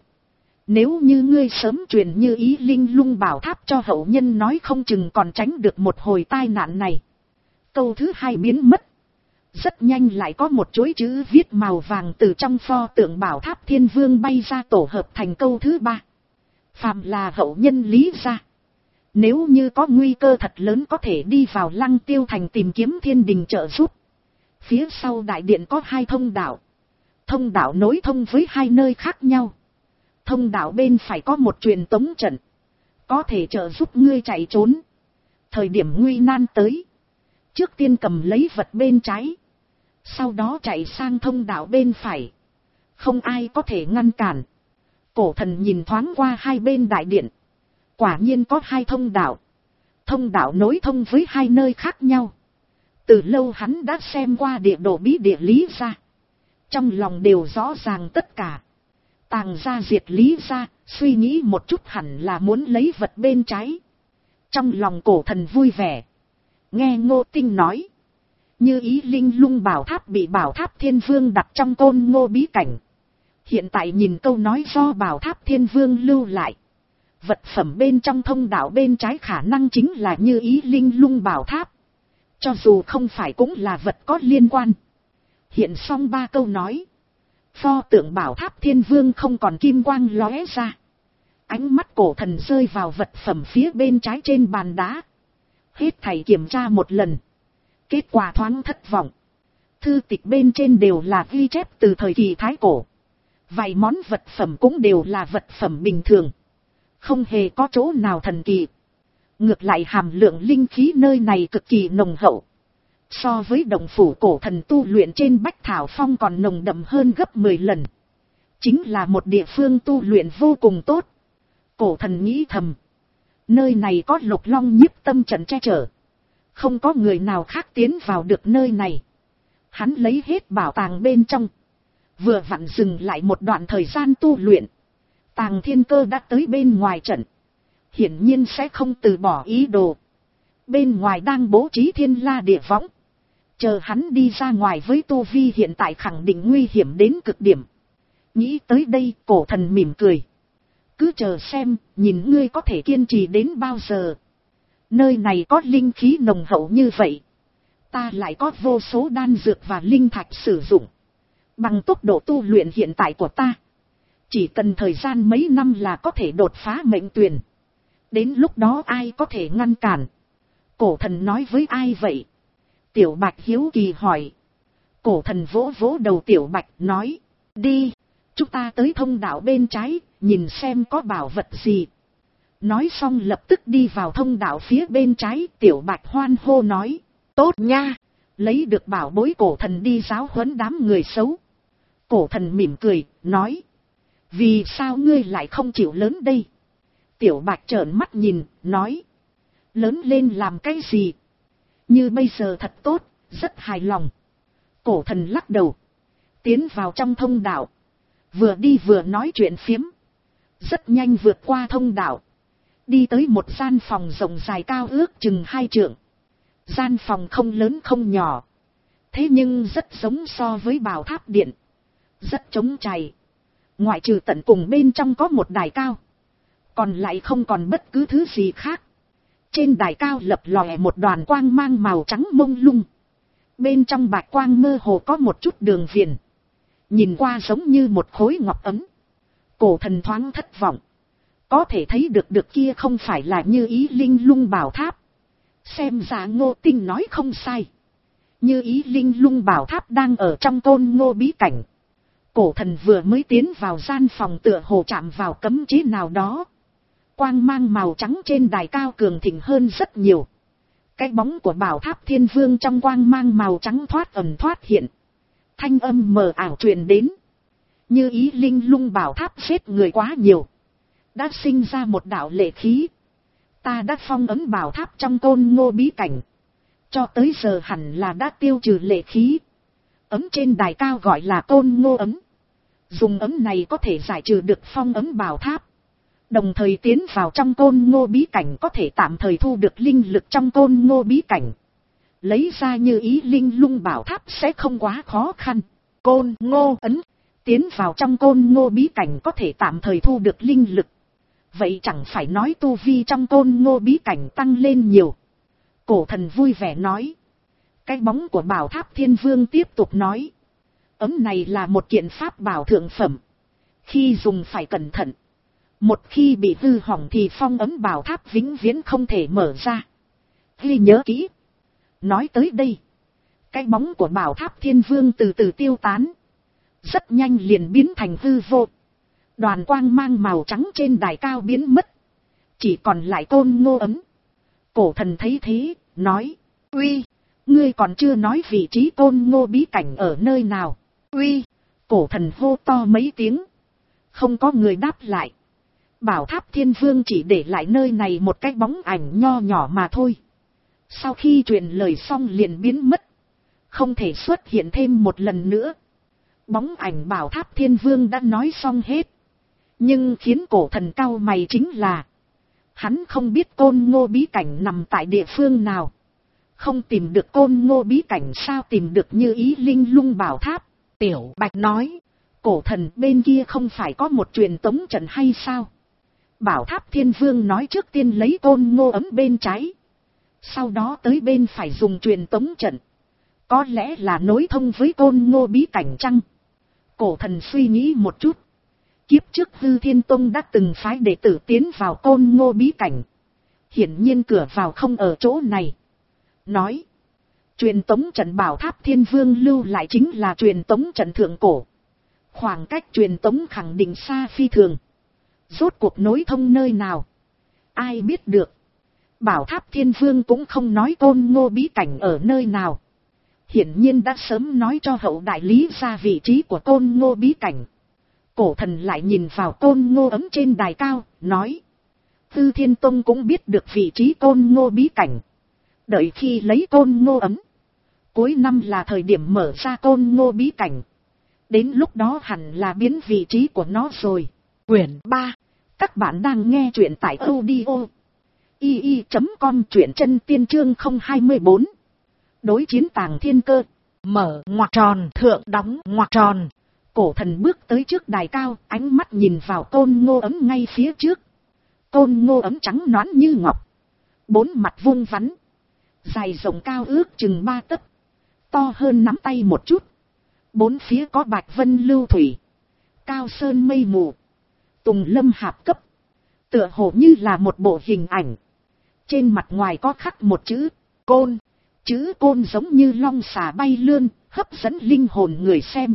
Nếu như ngươi sớm truyền như ý linh lung bảo tháp cho hậu nhân nói không chừng còn tránh được một hồi tai nạn này. Câu thứ hai biến mất. Rất nhanh lại có một chuỗi chữ viết màu vàng từ trong pho tượng bảo tháp thiên vương bay ra tổ hợp thành câu thứ ba. Phàm là hậu nhân Lý gia. Nếu như có nguy cơ thật lớn có thể đi vào Lăng Tiêu thành tìm kiếm thiên đình trợ giúp. Phía sau đại điện có hai thông đạo. Thông đạo nối thông với hai nơi khác nhau. Thông đạo bên phải có một truyền tống trận. Có thể trợ giúp ngươi chạy trốn. Thời điểm nguy nan tới. Trước tiên cầm lấy vật bên trái. Sau đó chạy sang thông đạo bên phải. Không ai có thể ngăn cản. Cổ thần nhìn thoáng qua hai bên đại điện. Quả nhiên có hai thông đạo. Thông đạo nối thông với hai nơi khác nhau. Từ lâu hắn đã xem qua địa đồ bí địa Lý gia. Trong lòng đều rõ ràng tất cả. Tàng gia diệt Lý gia, suy nghĩ một chút hẳn là muốn lấy vật bên trái. Trong lòng cổ thần vui vẻ. Nghe Ngô Tinh nói. Như ý linh lung bảo tháp bị bảo tháp thiên vương đặt trong côn ngô bí cảnh. Hiện tại nhìn câu nói do bảo tháp thiên vương lưu lại. Vật phẩm bên trong thông đạo bên trái khả năng chính là Như Ý Linh Lung Bảo Tháp. Cho dù không phải cũng là vật có liên quan. Hiện xong ba câu nói. Pho tượng bảo tháp thiên vương không còn kim quang lóe ra. Ánh mắt cổ thần rơi vào vật phẩm phía bên trái trên bàn đá. Hết thảy kiểm tra một lần. Kết quả thoáng thất vọng. Thư tịch bên trên đều là ghi chép từ thời kỳ Thái Cổ. Vài món vật phẩm cũng đều là vật phẩm bình thường. Không hề có chỗ nào thần kỳ. Ngược lại hàm lượng linh khí nơi này cực kỳ nồng hậu. So với đồng phủ cổ thần tu luyện trên Bách Thảo Phong còn nồng đậm hơn gấp mười lần. Chính là một địa phương tu luyện vô cùng tốt. Cổ thần nghĩ thầm. Nơi này có Lục Long nhiếp tâm trận che chở. Không có người nào khác tiến vào được nơi này. Hắn lấy hết bảo tàng bên trong. Vừa vặn dừng lại một đoạn thời gian tu luyện. Tàng Thiên Cơ đã tới bên ngoài trận. Hiển nhiên sẽ không từ bỏ ý đồ. Bên ngoài đang bố trí thiên la địa võng. Chờ hắn đi ra ngoài với tu vi hiện tại khẳng định nguy hiểm đến cực điểm. Nghĩ tới đây cổ thần mỉm cười. Cứ chờ xem, nhìn ngươi có thể kiên trì đến bao giờ. Nơi này có linh khí nồng hậu như vậy. Ta lại có vô số đan dược và linh thạch sử dụng. Bằng tốc độ tu luyện hiện tại của ta. Chỉ cần thời gian mấy năm là có thể đột phá mệnh tuyền. Đến lúc đó ai có thể ngăn cản. Cổ thần nói với ai vậy? Tiểu Bạch hiếu kỳ hỏi. Cổ thần vỗ vỗ đầu Tiểu Bạch nói. Đi, chúng ta tới thông đạo bên trái, nhìn xem có bảo vật gì. Nói xong lập tức đi vào thông đạo phía bên trái. Tiểu Bạch hoan hô nói. Tốt nha, lấy được bảo bối cổ thần đi giáo huấn đám người xấu. Cổ thần mỉm cười, nói. Vì sao ngươi lại không chịu lớn đây? Tiểu Bạch trợn mắt nhìn, nói. Lớn lên làm cái gì? Như bây giờ thật tốt, rất hài lòng. Cổ thần lắc đầu. Tiến vào trong thông đạo. Vừa đi vừa nói chuyện phiếm. Rất nhanh vượt qua thông đạo. Đi tới một gian phòng rộng dài cao ước chừng hai trượng. Gian phòng không lớn không nhỏ. Thế nhưng rất giống so với bảo tháp điện. Rất trống trải. Ngoại trừ tận cùng bên trong có một đài cao. Còn lại không còn bất cứ thứ gì khác. Trên đài cao lập lòe một đoàn quang mang màu trắng mông lung. Bên trong bạch quang mơ hồ có một chút đường viền. Nhìn qua giống như một khối ngọc ấm. Cổ thần thoáng thất vọng. Có thể thấy được được kia không phải là Như Ý Linh Lung Bảo Tháp. Xem ra Ngô Tinh nói không sai. Như Ý Linh Lung Bảo Tháp đang ở trong Côn Ngô bí cảnh. Cổ thần vừa mới tiến vào gian phòng tựa hồ chạm vào cấm chế nào đó. Quang mang màu trắng trên đài cao cường thịnh hơn rất nhiều. Cái bóng của bảo tháp thiên vương trong quang mang màu trắng thoát ẩn thoát hiện. Thanh âm mờ ảo truyền đến. Như Ý Linh Lung Bảo Tháp giết người quá nhiều. Đã sinh ra một đạo lệ khí. Ta đã phong ấn bảo tháp trong Côn Ngô bí cảnh. Cho tới giờ hẳn là đã tiêu trừ lệ khí. Ấm trên đài cao gọi là Côn Ngô ấm. Dùng ấm này có thể giải trừ được phong ấm bảo tháp. Đồng thời tiến vào trong Côn Ngô bí cảnh có thể tạm thời thu được linh lực trong Côn Ngô bí cảnh. Lấy ra Như Ý Linh Lung Bảo Tháp sẽ không quá khó khăn. Côn Ngô ấn. Tiến vào trong Côn Ngô bí cảnh có thể tạm thời thu được linh lực. Vậy chẳng phải nói tu vi trong Côn Ngô bí cảnh tăng lên nhiều. Cổ thần vui vẻ nói. Cái bóng của bảo tháp thiên vương tiếp tục nói. Ấm này là một kiện pháp bảo thượng phẩm. Khi dùng phải cẩn thận. Một khi bị hư hỏng thì phong ấm bảo tháp vĩnh viễn không thể mở ra. Ghi nhớ kỹ. Nói tới đây. Cái bóng của bảo tháp thiên vương từ từ tiêu tán. Rất nhanh liền biến thành hư vô. Đoàn quang mang màu trắng trên đài cao biến mất. Chỉ còn lại Côn Ngô ấm. Cổ thần thấy thế, nói. Uy, ngươi còn chưa nói vị trí Côn Ngô bí cảnh ở nơi nào. Uy, cổ thần hô to mấy tiếng. Không có người đáp lại. Bảo tháp thiên vương chỉ để lại nơi này một cái bóng ảnh nho nhỏ mà thôi. Sau khi truyền lời xong liền biến mất. Không thể xuất hiện thêm một lần nữa. Bóng ảnh bảo tháp thiên vương đã nói xong hết. Nhưng khiến cổ thần cau mày chính là. Hắn không biết Côn Ngô bí cảnh nằm tại địa phương nào. Không tìm được Côn Ngô bí cảnh sao tìm được Như Ý Linh Lung Bảo Tháp. Tiểu Bạch nói. Cổ thần bên kia không phải có một truyền tống trận hay sao? Bảo Tháp Thiên Vương nói trước tiên lấy Côn Ngô ấm bên trái. Sau đó tới bên phải dùng truyền tống trận. Có lẽ là nối thông với Côn Ngô bí cảnh chăng? Cổ thần suy nghĩ một chút. Kiếp trước Hư Thiên Tông đã từng phái đệ tử tiến vào Côn Ngô bí cảnh. Hiển nhiên cửa vào không ở chỗ này. Nói. Truyền tống trận Bảo Tháp Thiên Vương lưu lại chính là truyền tống trận thượng cổ. Khoảng cách truyền tống khẳng định xa phi thường. Rốt cuộc nối thông nơi nào? Ai biết được. Bảo Tháp Thiên Vương cũng không nói Côn Ngô bí cảnh ở nơi nào. Hiển nhiên đã sớm nói cho hậu đại lý ra vị trí của Côn Ngô bí cảnh. Cổ thần lại nhìn vào Côn Ngô ấm trên đài cao, nói. Hư Thiên Tông cũng biết được vị trí Côn Ngô bí cảnh. Đợi khi lấy Côn Ngô ấm. Cuối năm là thời điểm mở ra Côn Ngô bí cảnh. Đến lúc đó hẳn là biến vị trí của nó rồi. Quyển ba. Các bạn đang nghe truyện tại audio i i chấm com, truyện chân tiên chương không hai bốn. Đối chiến Tàng Thiên Cơ. Mở ngoặc tròn, thượng đóng ngoặc tròn. Cổ thần bước tới trước đài cao, ánh mắt nhìn vào Côn Ngô ấm ngay phía trước. Côn Ngô ấm trắng nõn như ngọc. Bốn mặt vuông vắn. Dài rộng cao ước chừng ba tấc. To hơn nắm tay một chút. Bốn phía có bạch vân lưu thủy. Cao sơn mây mù. Tùng lâm hạp cấp. Tựa hồ như là một bộ hình ảnh. Trên mặt ngoài có khắc một chữ Côn. Chữ Côn giống như long xà bay lượn, hấp dẫn linh hồn người xem.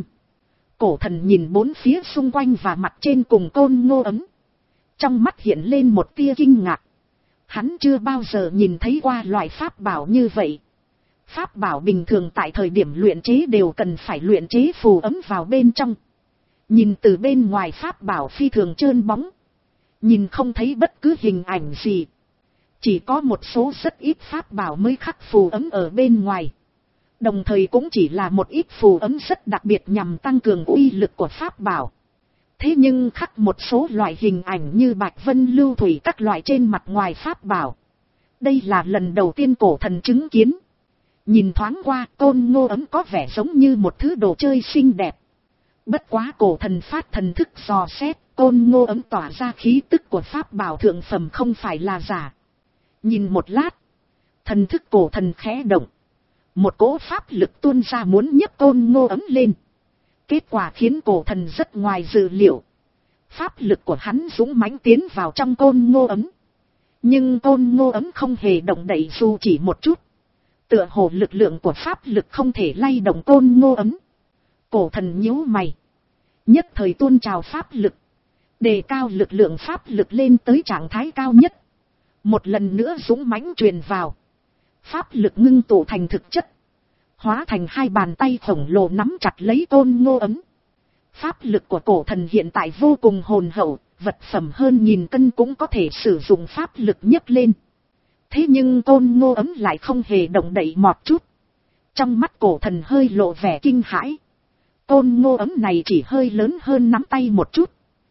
Cổ thần nhìn bốn phía xung quanh và mặt trên cùng Côn Ngô ấm. Trong mắt hiện lên một tia kinh ngạc. Hắn chưa bao giờ nhìn thấy qua loại pháp bảo như vậy. Pháp bảo bình thường tại thời điểm luyện chế đều cần phải luyện chế phù ấm vào bên trong. Nhìn từ bên ngoài pháp bảo phi thường trơn bóng. Nhìn không thấy bất cứ hình ảnh gì. Chỉ có một số rất ít pháp bảo mới khắc phù ấm ở bên ngoài. Đồng thời cũng chỉ là một ít phù ấm rất đặc biệt nhằm tăng cường uy lực của pháp bảo. Thế nhưng khắc một số loại hình ảnh như bạch vân lưu thủy các loại trên mặt ngoài pháp bảo. Đây là lần đầu tiên cổ thần chứng kiến. Nhìn thoáng qua, Côn Ngô ấm có vẻ giống như một thứ đồ chơi xinh đẹp. Bất quá cổ thần phát thần thức dò xét, Côn Ngô ấm tỏa ra khí tức của pháp bảo thượng phẩm không phải là giả. Nhìn một lát, thần thức cổ thần khẽ động. Một cỗ pháp lực tuôn ra muốn nhấc Côn Ngô ấm lên. Kết quả khiến cổ thần rất ngoài dự liệu. Pháp lực của hắn dũng mãnh tiến vào trong Côn Ngô ấm. Nhưng Côn Ngô ấm không hề động đậy dù chỉ một chút. Tựa hồ lực lượng của pháp lực không thể lay động Côn Ngô ấm. Cổ thần nhíu mày. Nhất thời tuôn trào pháp lực. Đề cao lực lượng pháp lực lên tới trạng thái cao nhất. Một lần nữa dũng mãnh truyền vào. Pháp lực ngưng tụ thành thực chất. Hóa thành hai bàn tay khổng lồ nắm chặt lấy Côn Ngô ấm. Pháp lực của cổ thần hiện tại vô cùng hồn hậu. Vật phẩm hơn nghìn cân cũng có thể sử dụng pháp lực nhấc lên. Thế nhưng Côn Ngô ấm lại không hề động đậy một chút. Trong mắt cổ thần hơi lộ vẻ kinh hãi. Côn Ngô ấm này chỉ hơi lớn hơn nắm tay một chút.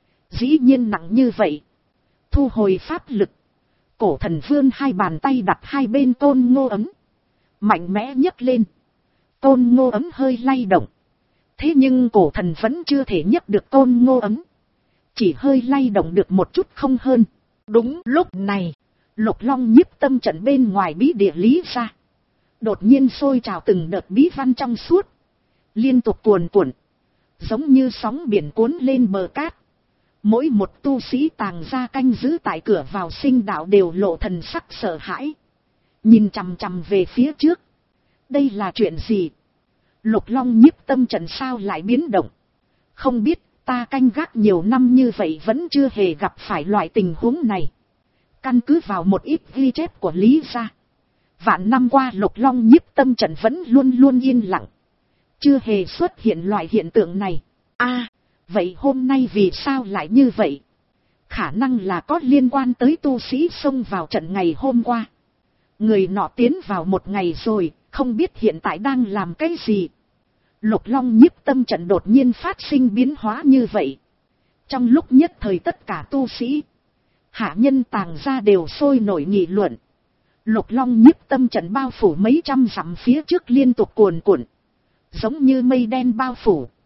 Dĩ nhiên nặng như vậy. Thu hồi pháp lực. Cổ thần vươn hai bàn tay đặt hai bên Côn Ngô ấm. Mạnh mẽ nhấc lên. Côn Ngô ấm hơi lay động. Thế nhưng cổ thần vẫn chưa thể nhấc được Côn Ngô ấm. Chỉ hơi lay động được một chút không hơn. Đúng lúc này, Lục Long nhiếp tâm trận bên ngoài bí địa lý ra. Đột nhiên sôi trào từng đợt bí văn trong suốt. Liên tục cuồn cuộn. Giống như sóng biển cuốn lên bờ cát. Mỗi một tu sĩ tàng ra canh giữ tại cửa vào sinh đạo đều lộ thần sắc sợ hãi. Nhìn chằm chằm về phía trước. Đây là chuyện gì? Lục Long nhiếp tâm trận sao lại biến động? Không biết, ta canh gác nhiều năm như vậy vẫn chưa hề gặp phải loại tình huống này. Căn cứ vào một ít ghi chép của Lý gia. Vạn năm qua Lục Long nhiếp tâm trận vẫn luôn luôn yên lặng. Chưa hề xuất hiện loại hiện tượng này. À, vậy hôm nay vì sao lại như vậy? Khả năng là có liên quan tới tu sĩ xông vào trận ngày hôm qua. Người nọ tiến vào một ngày rồi, không biết hiện tại đang làm cái gì. Lục Long nhiếp tâm trận đột nhiên phát sinh biến hóa như vậy. Trong lúc nhất thời tất cả tu sĩ, hạ nhân tàng ra đều sôi nổi nghị luận. Lục Long nhiếp tâm trận bao phủ mấy trăm dặm phía trước liên tục cuồn cuộn. Giống như mây đen bao phủ.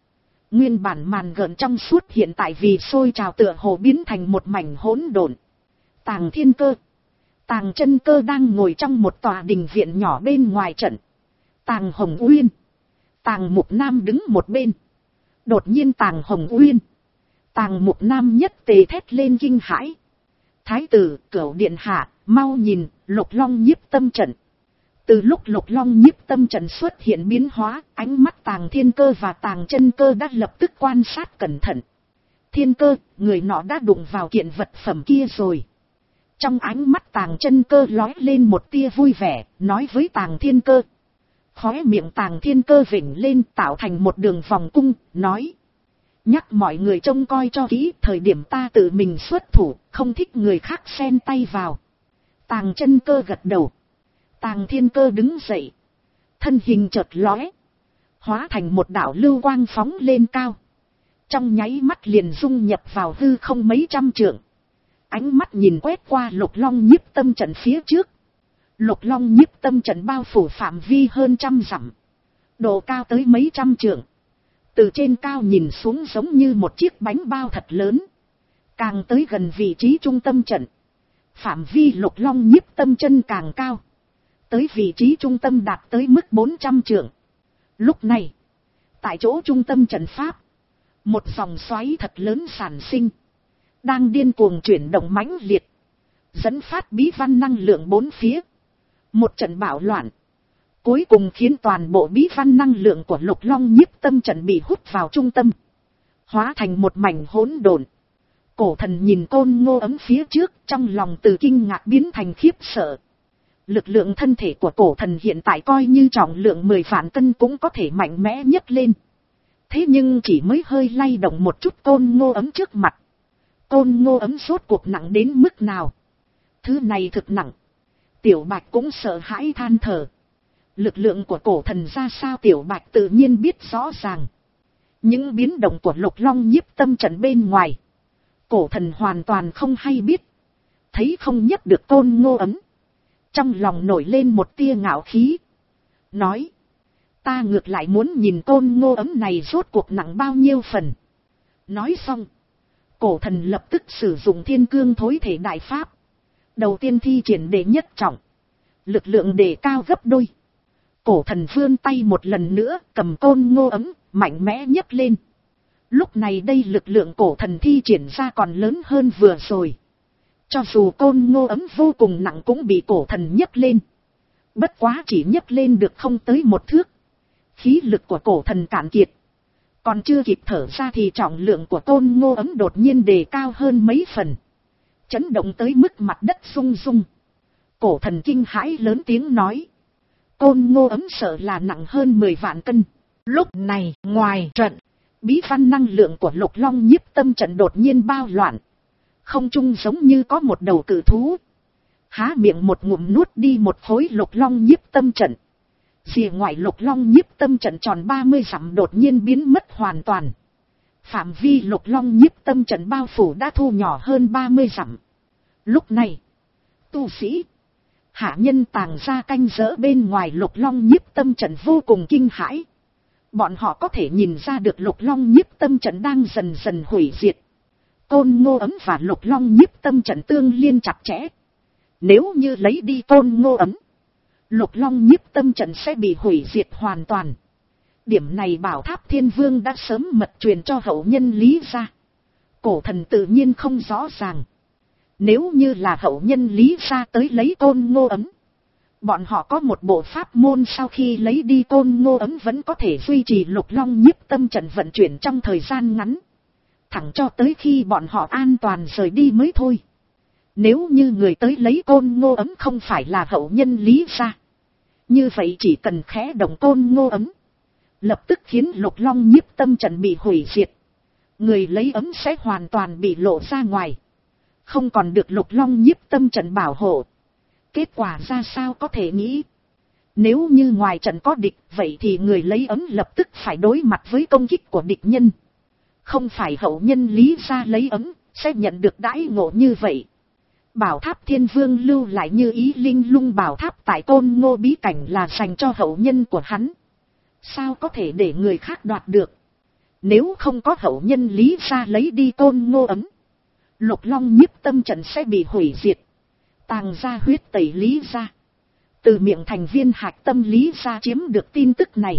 Nguyên bản màn gợn trong suốt hiện tại vì sôi trào tựa hồ biến thành một mảnh hỗn độn. Tàng Thiên Cơ, Tàng Chân Cơ đang ngồi trong một tòa đình viện nhỏ bên ngoài trận. Tàng Hồng Uyên, Tàng Mục Nam đứng một bên. Đột nhiên Tàng Hồng Uyên, Tàng Mục Nam nhất tề thét lên kinh hãi. Thái tử, Cửu điện hạ, mau nhìn, Lục Long nhiếp tâm trận. Từ lúc Lục Long nhiếp tâm trận xuất hiện biến hóa, ánh mắt Tàng Thiên Cơ và Tàng Chân Cơ đã lập tức quan sát cẩn thận. Thiên Cơ, người nọ đã đụng vào kiện vật phẩm kia rồi. Trong ánh mắt Tàng Chân Cơ lóe lên một tia vui vẻ, nói với Tàng Thiên Cơ. Khóe miệng Tàng Thiên Cơ vểnh lên tạo thành một đường vòng cung, nói. Nhắc mọi người trông coi cho kỹ, thời điểm ta tự mình xuất thủ, không thích người khác xen tay vào. Tàng Chân Cơ gật đầu. Tàng Thiên Cơ đứng dậy. Thân hình chợt lóe. Hóa thành một đạo lưu quang phóng lên cao. Trong nháy mắt liền dung nhập vào hư không mấy trăm trượng. Ánh mắt nhìn quét qua Lục Long nhiếp tâm trận phía trước. Lục Long nhiếp tâm trận bao phủ phạm vi hơn trăm dặm. Độ cao tới mấy trăm trượng. Từ trên cao nhìn xuống giống như một chiếc bánh bao thật lớn. Càng tới gần vị trí trung tâm trận. Phạm vi Lục Long nhiếp tâm chân càng cao. Tới vị trí trung tâm đạt tới mức bốn trăm trượng. Lúc này, tại chỗ trung tâm trận pháp, một dòng xoáy thật lớn sản sinh. Đang điên cuồng chuyển động mãnh liệt. Dẫn phát bí văn năng lượng bốn phía. Một trận bạo loạn. Cuối cùng khiến toàn bộ bí văn năng lượng của Lục Long nhiếp tâm trận bị hút vào trung tâm. Hóa thành một mảnh hỗn độn. Cổ thần nhìn Côn Ngô Ấm phía trước, trong lòng từ kinh ngạc biến thành khiếp sợ. Lực lượng thân thể của cổ thần hiện tại coi như trọng lượng mười vạn cân cũng có thể mạnh mẽ nhấc lên. Thế nhưng chỉ mới hơi lay động một chút Côn Ngô Ấm trước mặt. Côn Ngô Ấm rốt cuộc nặng đến mức nào? Thứ này thực nặng. Tiểu Bạch cũng sợ hãi than thở. Lực lượng của cổ thần ra sao Tiểu Bạch tự nhiên biết rõ ràng. Những biến động của Lục Long nhiếp tâm trận bên ngoài. Cổ thần hoàn toàn không hay biết. Thấy không nhất được Côn Ngô Ấm. Trong lòng nổi lên một tia ngạo khí. Nói. Ta ngược lại muốn nhìn Côn Ngô Ấm này rốt cuộc nặng bao nhiêu phần. Nói xong. Cổ thần lập tức sử dụng thiên cương thối thể đại pháp. Đầu tiên thi triển đệ nhất trọng. Lực lượng đề cao gấp đôi. Cổ thần vươn tay một lần nữa cầm Côn Ngô Ấm, mạnh mẽ nhấc lên. Lúc này đây lực lượng cổ thần thi triển ra còn lớn hơn vừa rồi. Cho dù Côn Ngô Ấm vô cùng nặng cũng bị cổ thần nhấc lên. Bất quá chỉ nhấc lên được không tới một thước. Khí lực của cổ thần cạn kiệt. Còn chưa kịp thở ra thì trọng lượng của Côn Ngô Ấm đột nhiên đề cao hơn mấy phần. Chấn động tới mức mặt đất rung rung. Cổ thần kinh hãi lớn tiếng nói. Côn Ngô Ấm sợ là nặng hơn mười vạn cân. Lúc này, ngoài trận, bí văn năng lượng của Lục Long nhiếp tâm trận đột nhiên bao loạn. Không trung giống như có một đầu cự thú. Há miệng một ngụm nuốt đi một khối Lục Long nhiếp tâm trận. Rìa ngoài Lục Long nhiếp tâm trận tròn ba mươi dặm đột nhiên biến mất hoàn toàn. Phạm vi Lục Long nhiếp tâm trận bao phủ đã thu nhỏ hơn ba mươi dặm. Lúc này, tu sĩ, hạ nhân tàng ra canh giữ bên ngoài Lục Long nhiếp tâm trận vô cùng kinh hãi. Bọn họ có thể nhìn ra được Lục Long nhiếp tâm trận đang dần dần hủy diệt. Côn Ngô Ấm và Lục Long nhiếp tâm trận tương liên chặt chẽ. Nếu như lấy đi Côn Ngô Ấm, Lục Long nhiếp tâm trận sẽ bị hủy diệt hoàn toàn. Điểm này Bảo Tháp Thiên Vương đã sớm mật truyền cho hậu nhân Lý gia. Cổ thần tự nhiên không rõ ràng. Nếu như là hậu nhân Lý gia tới lấy Côn Ngô Ấm, bọn họ có một bộ pháp môn sau khi lấy đi Côn Ngô Ấm vẫn có thể duy trì Lục Long nhiếp tâm trận vận chuyển trong thời gian ngắn. Thẳng cho tới khi bọn họ an toàn rời đi mới thôi. Nếu như người tới lấy Côn Ngô Ấm không phải là hậu nhân Lý gia, như vậy chỉ cần khẽ động Côn Ngô Ấm, lập tức khiến Lục Long nhiếp tâm trận bị hủy diệt. Người lấy ấm sẽ hoàn toàn bị lộ ra ngoài. Không còn được Lục Long nhiếp tâm trận bảo hộ. Kết quả ra sao có thể nghĩ. Nếu như ngoài trận có địch, vậy thì người lấy ấm lập tức phải đối mặt với công kích của địch nhân. Không phải hậu nhân Lý gia lấy ấm, sẽ nhận được đãi ngộ như vậy. Bảo Tháp Thiên Vương lưu lại như ý linh lung bảo tháp tại Côn Ngô bí cảnh là dành cho hậu nhân của hắn. Sao có thể để người khác đoạt được. Nếu không có hậu nhân Lý gia lấy đi Côn Ngô ấm, Lục Long nhiếp tâm trận sẽ bị hủy diệt. Tàng gia huyết tẩy Lý gia. Từ miệng thành viên hạch tâm Lý gia chiếm được tin tức này.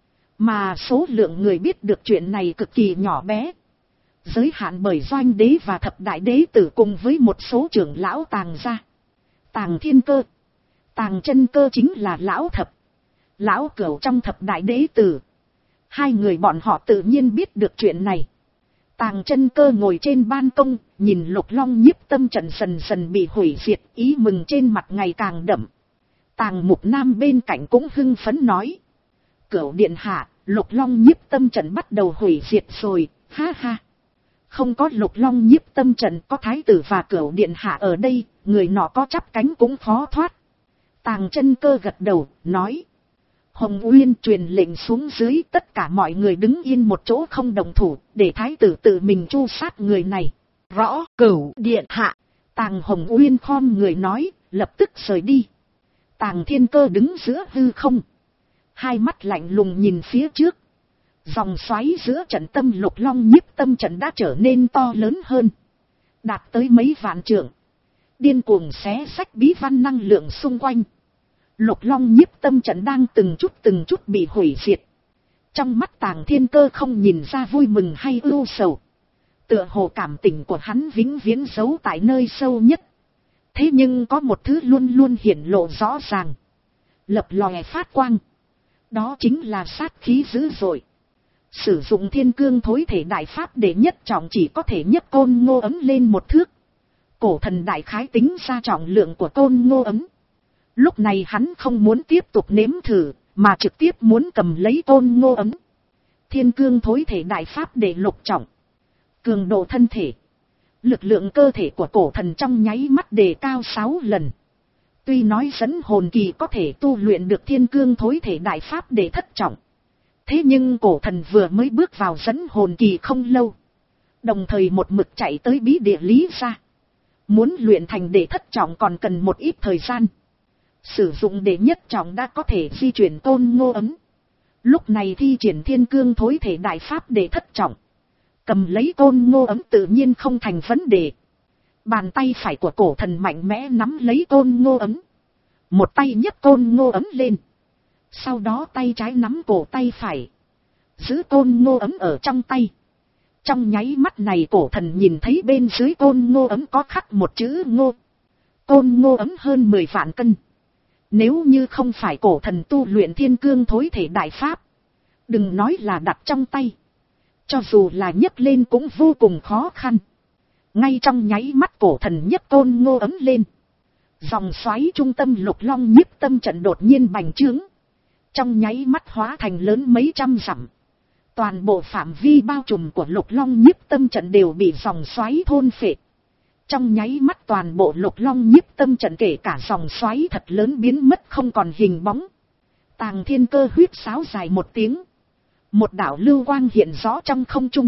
Mà số lượng người biết được chuyện này cực kỳ nhỏ bé. Giới hạn bởi Doanh đế và thập đại đế tử cùng với một số trưởng lão Tàng gia. Tàng Thiên Cơ, Tàng Chân Cơ chính là lão thập, lão cửu trong thập đại đế tử. Hai người bọn họ tự nhiên biết được chuyện này. Tàng Chân Cơ ngồi trên ban công, nhìn Lục Long nhiếp tâm trận dần dần bị hủy diệt, ý mừng trên mặt ngày càng đậm. Tàng Mục Nam bên cạnh cũng hưng phấn nói. Cửu điện hạ, Lục Long nhiếp tâm trận bắt đầu hủy diệt rồi, ha ha. Không có Lục Long nhiếp tâm trận, có thái tử và Cửu điện hạ ở đây, người nọ có chắp cánh cũng khó thoát. Tàng Chân Cơ gật đầu, nói. Hồng Uyên truyền lệnh xuống dưới, tất cả mọi người đứng yên một chỗ không đồng thủ, để thái tử tự mình tru sát người này. Rõ, Cửu điện hạ. Tàng Hồng Uyên khom người nói, lập tức rời đi. Tàng Thiên Cơ đứng giữa hư không, hai mắt lạnh lùng nhìn phía trước. Dòng xoáy giữa trận tâm Lục Long nhiếp tâm trận đã trở nên to lớn hơn, đạt tới mấy vạn trượng, điên cuồng xé xách bí văn năng lượng xung quanh. Lục Long nhiếp tâm trận đang từng chút từng chút bị hủy diệt. Trong mắt Tàng Thiên Cơ không nhìn ra vui mừng hay ưu sầu. Tựa hồ cảm tình của hắn vĩnh viễn giấu tại nơi sâu nhất. Thế nhưng có một thứ luôn luôn hiển lộ rõ ràng, lập lòe phát quang. Đó chính là sát khí dữ dội. Sử dụng thiên cương thối thể đại pháp để nhất trọng chỉ có thể nhấc Côn Ngô ấm lên một thước. Cổ thần đại khái tính ra trọng lượng của Côn Ngô ấm. Lúc này hắn không muốn tiếp tục nếm thử, mà trực tiếp muốn cầm lấy Côn Ngô ấm. Thiên cương thối thể đại pháp để lục trọng. Cường độ thân thể, lực lượng cơ thể của cổ thần trong nháy mắt đề cao sáu lần. Tuy nói dẫn hồn kỳ có thể tu luyện được thiên cương thối thể đại pháp để thất trọng. Thế nhưng cổ thần vừa mới bước vào dẫn hồn kỳ không lâu. Đồng thời một mực chạy tới bí địa Lý gia. Muốn luyện thành để thất trọng còn cần một ít thời gian. Sử dụng để nhất trọng đã có thể di chuyển Côn Ngô ấm. Lúc này thi triển thiên cương thối thể đại pháp để thất trọng. Cầm lấy Côn Ngô ấm tự nhiên không thành vấn đề. Bàn tay phải của cổ thần mạnh mẽ nắm lấy Côn Ngô ấm. Một tay nhấc Côn Ngô ấm lên. Sau đó tay trái nắm cổ tay phải. Giữ Côn Ngô ấm ở trong tay. Trong nháy mắt này cổ thần nhìn thấy bên dưới Côn Ngô ấm có khắc một chữ Ngô. Côn Ngô ấm hơn mười vạn cân. Nếu như không phải cổ thần tu luyện thiên cương thối thể đại pháp, đừng nói là đặt trong tay, cho dù là nhấc lên cũng vô cùng khó khăn. Ngay trong nháy mắt cổ thần nhấc Côn Ngô ấm lên. Dòng xoáy trung tâm Lục Long nhiếp tâm trận đột nhiên bành trướng. Trong nháy mắt hóa thành lớn mấy trăm dặm. Toàn bộ phạm vi bao trùm của Lục Long nhiếp tâm trận đều bị dòng xoáy thôn phệ. Trong nháy mắt toàn bộ Lục Long nhiếp tâm trận kể cả dòng xoáy thật lớn biến mất không còn hình bóng. Tàng Thiên Cơ huýt sáo dài một tiếng. Một đạo lưu quang hiện rõ trong không trung.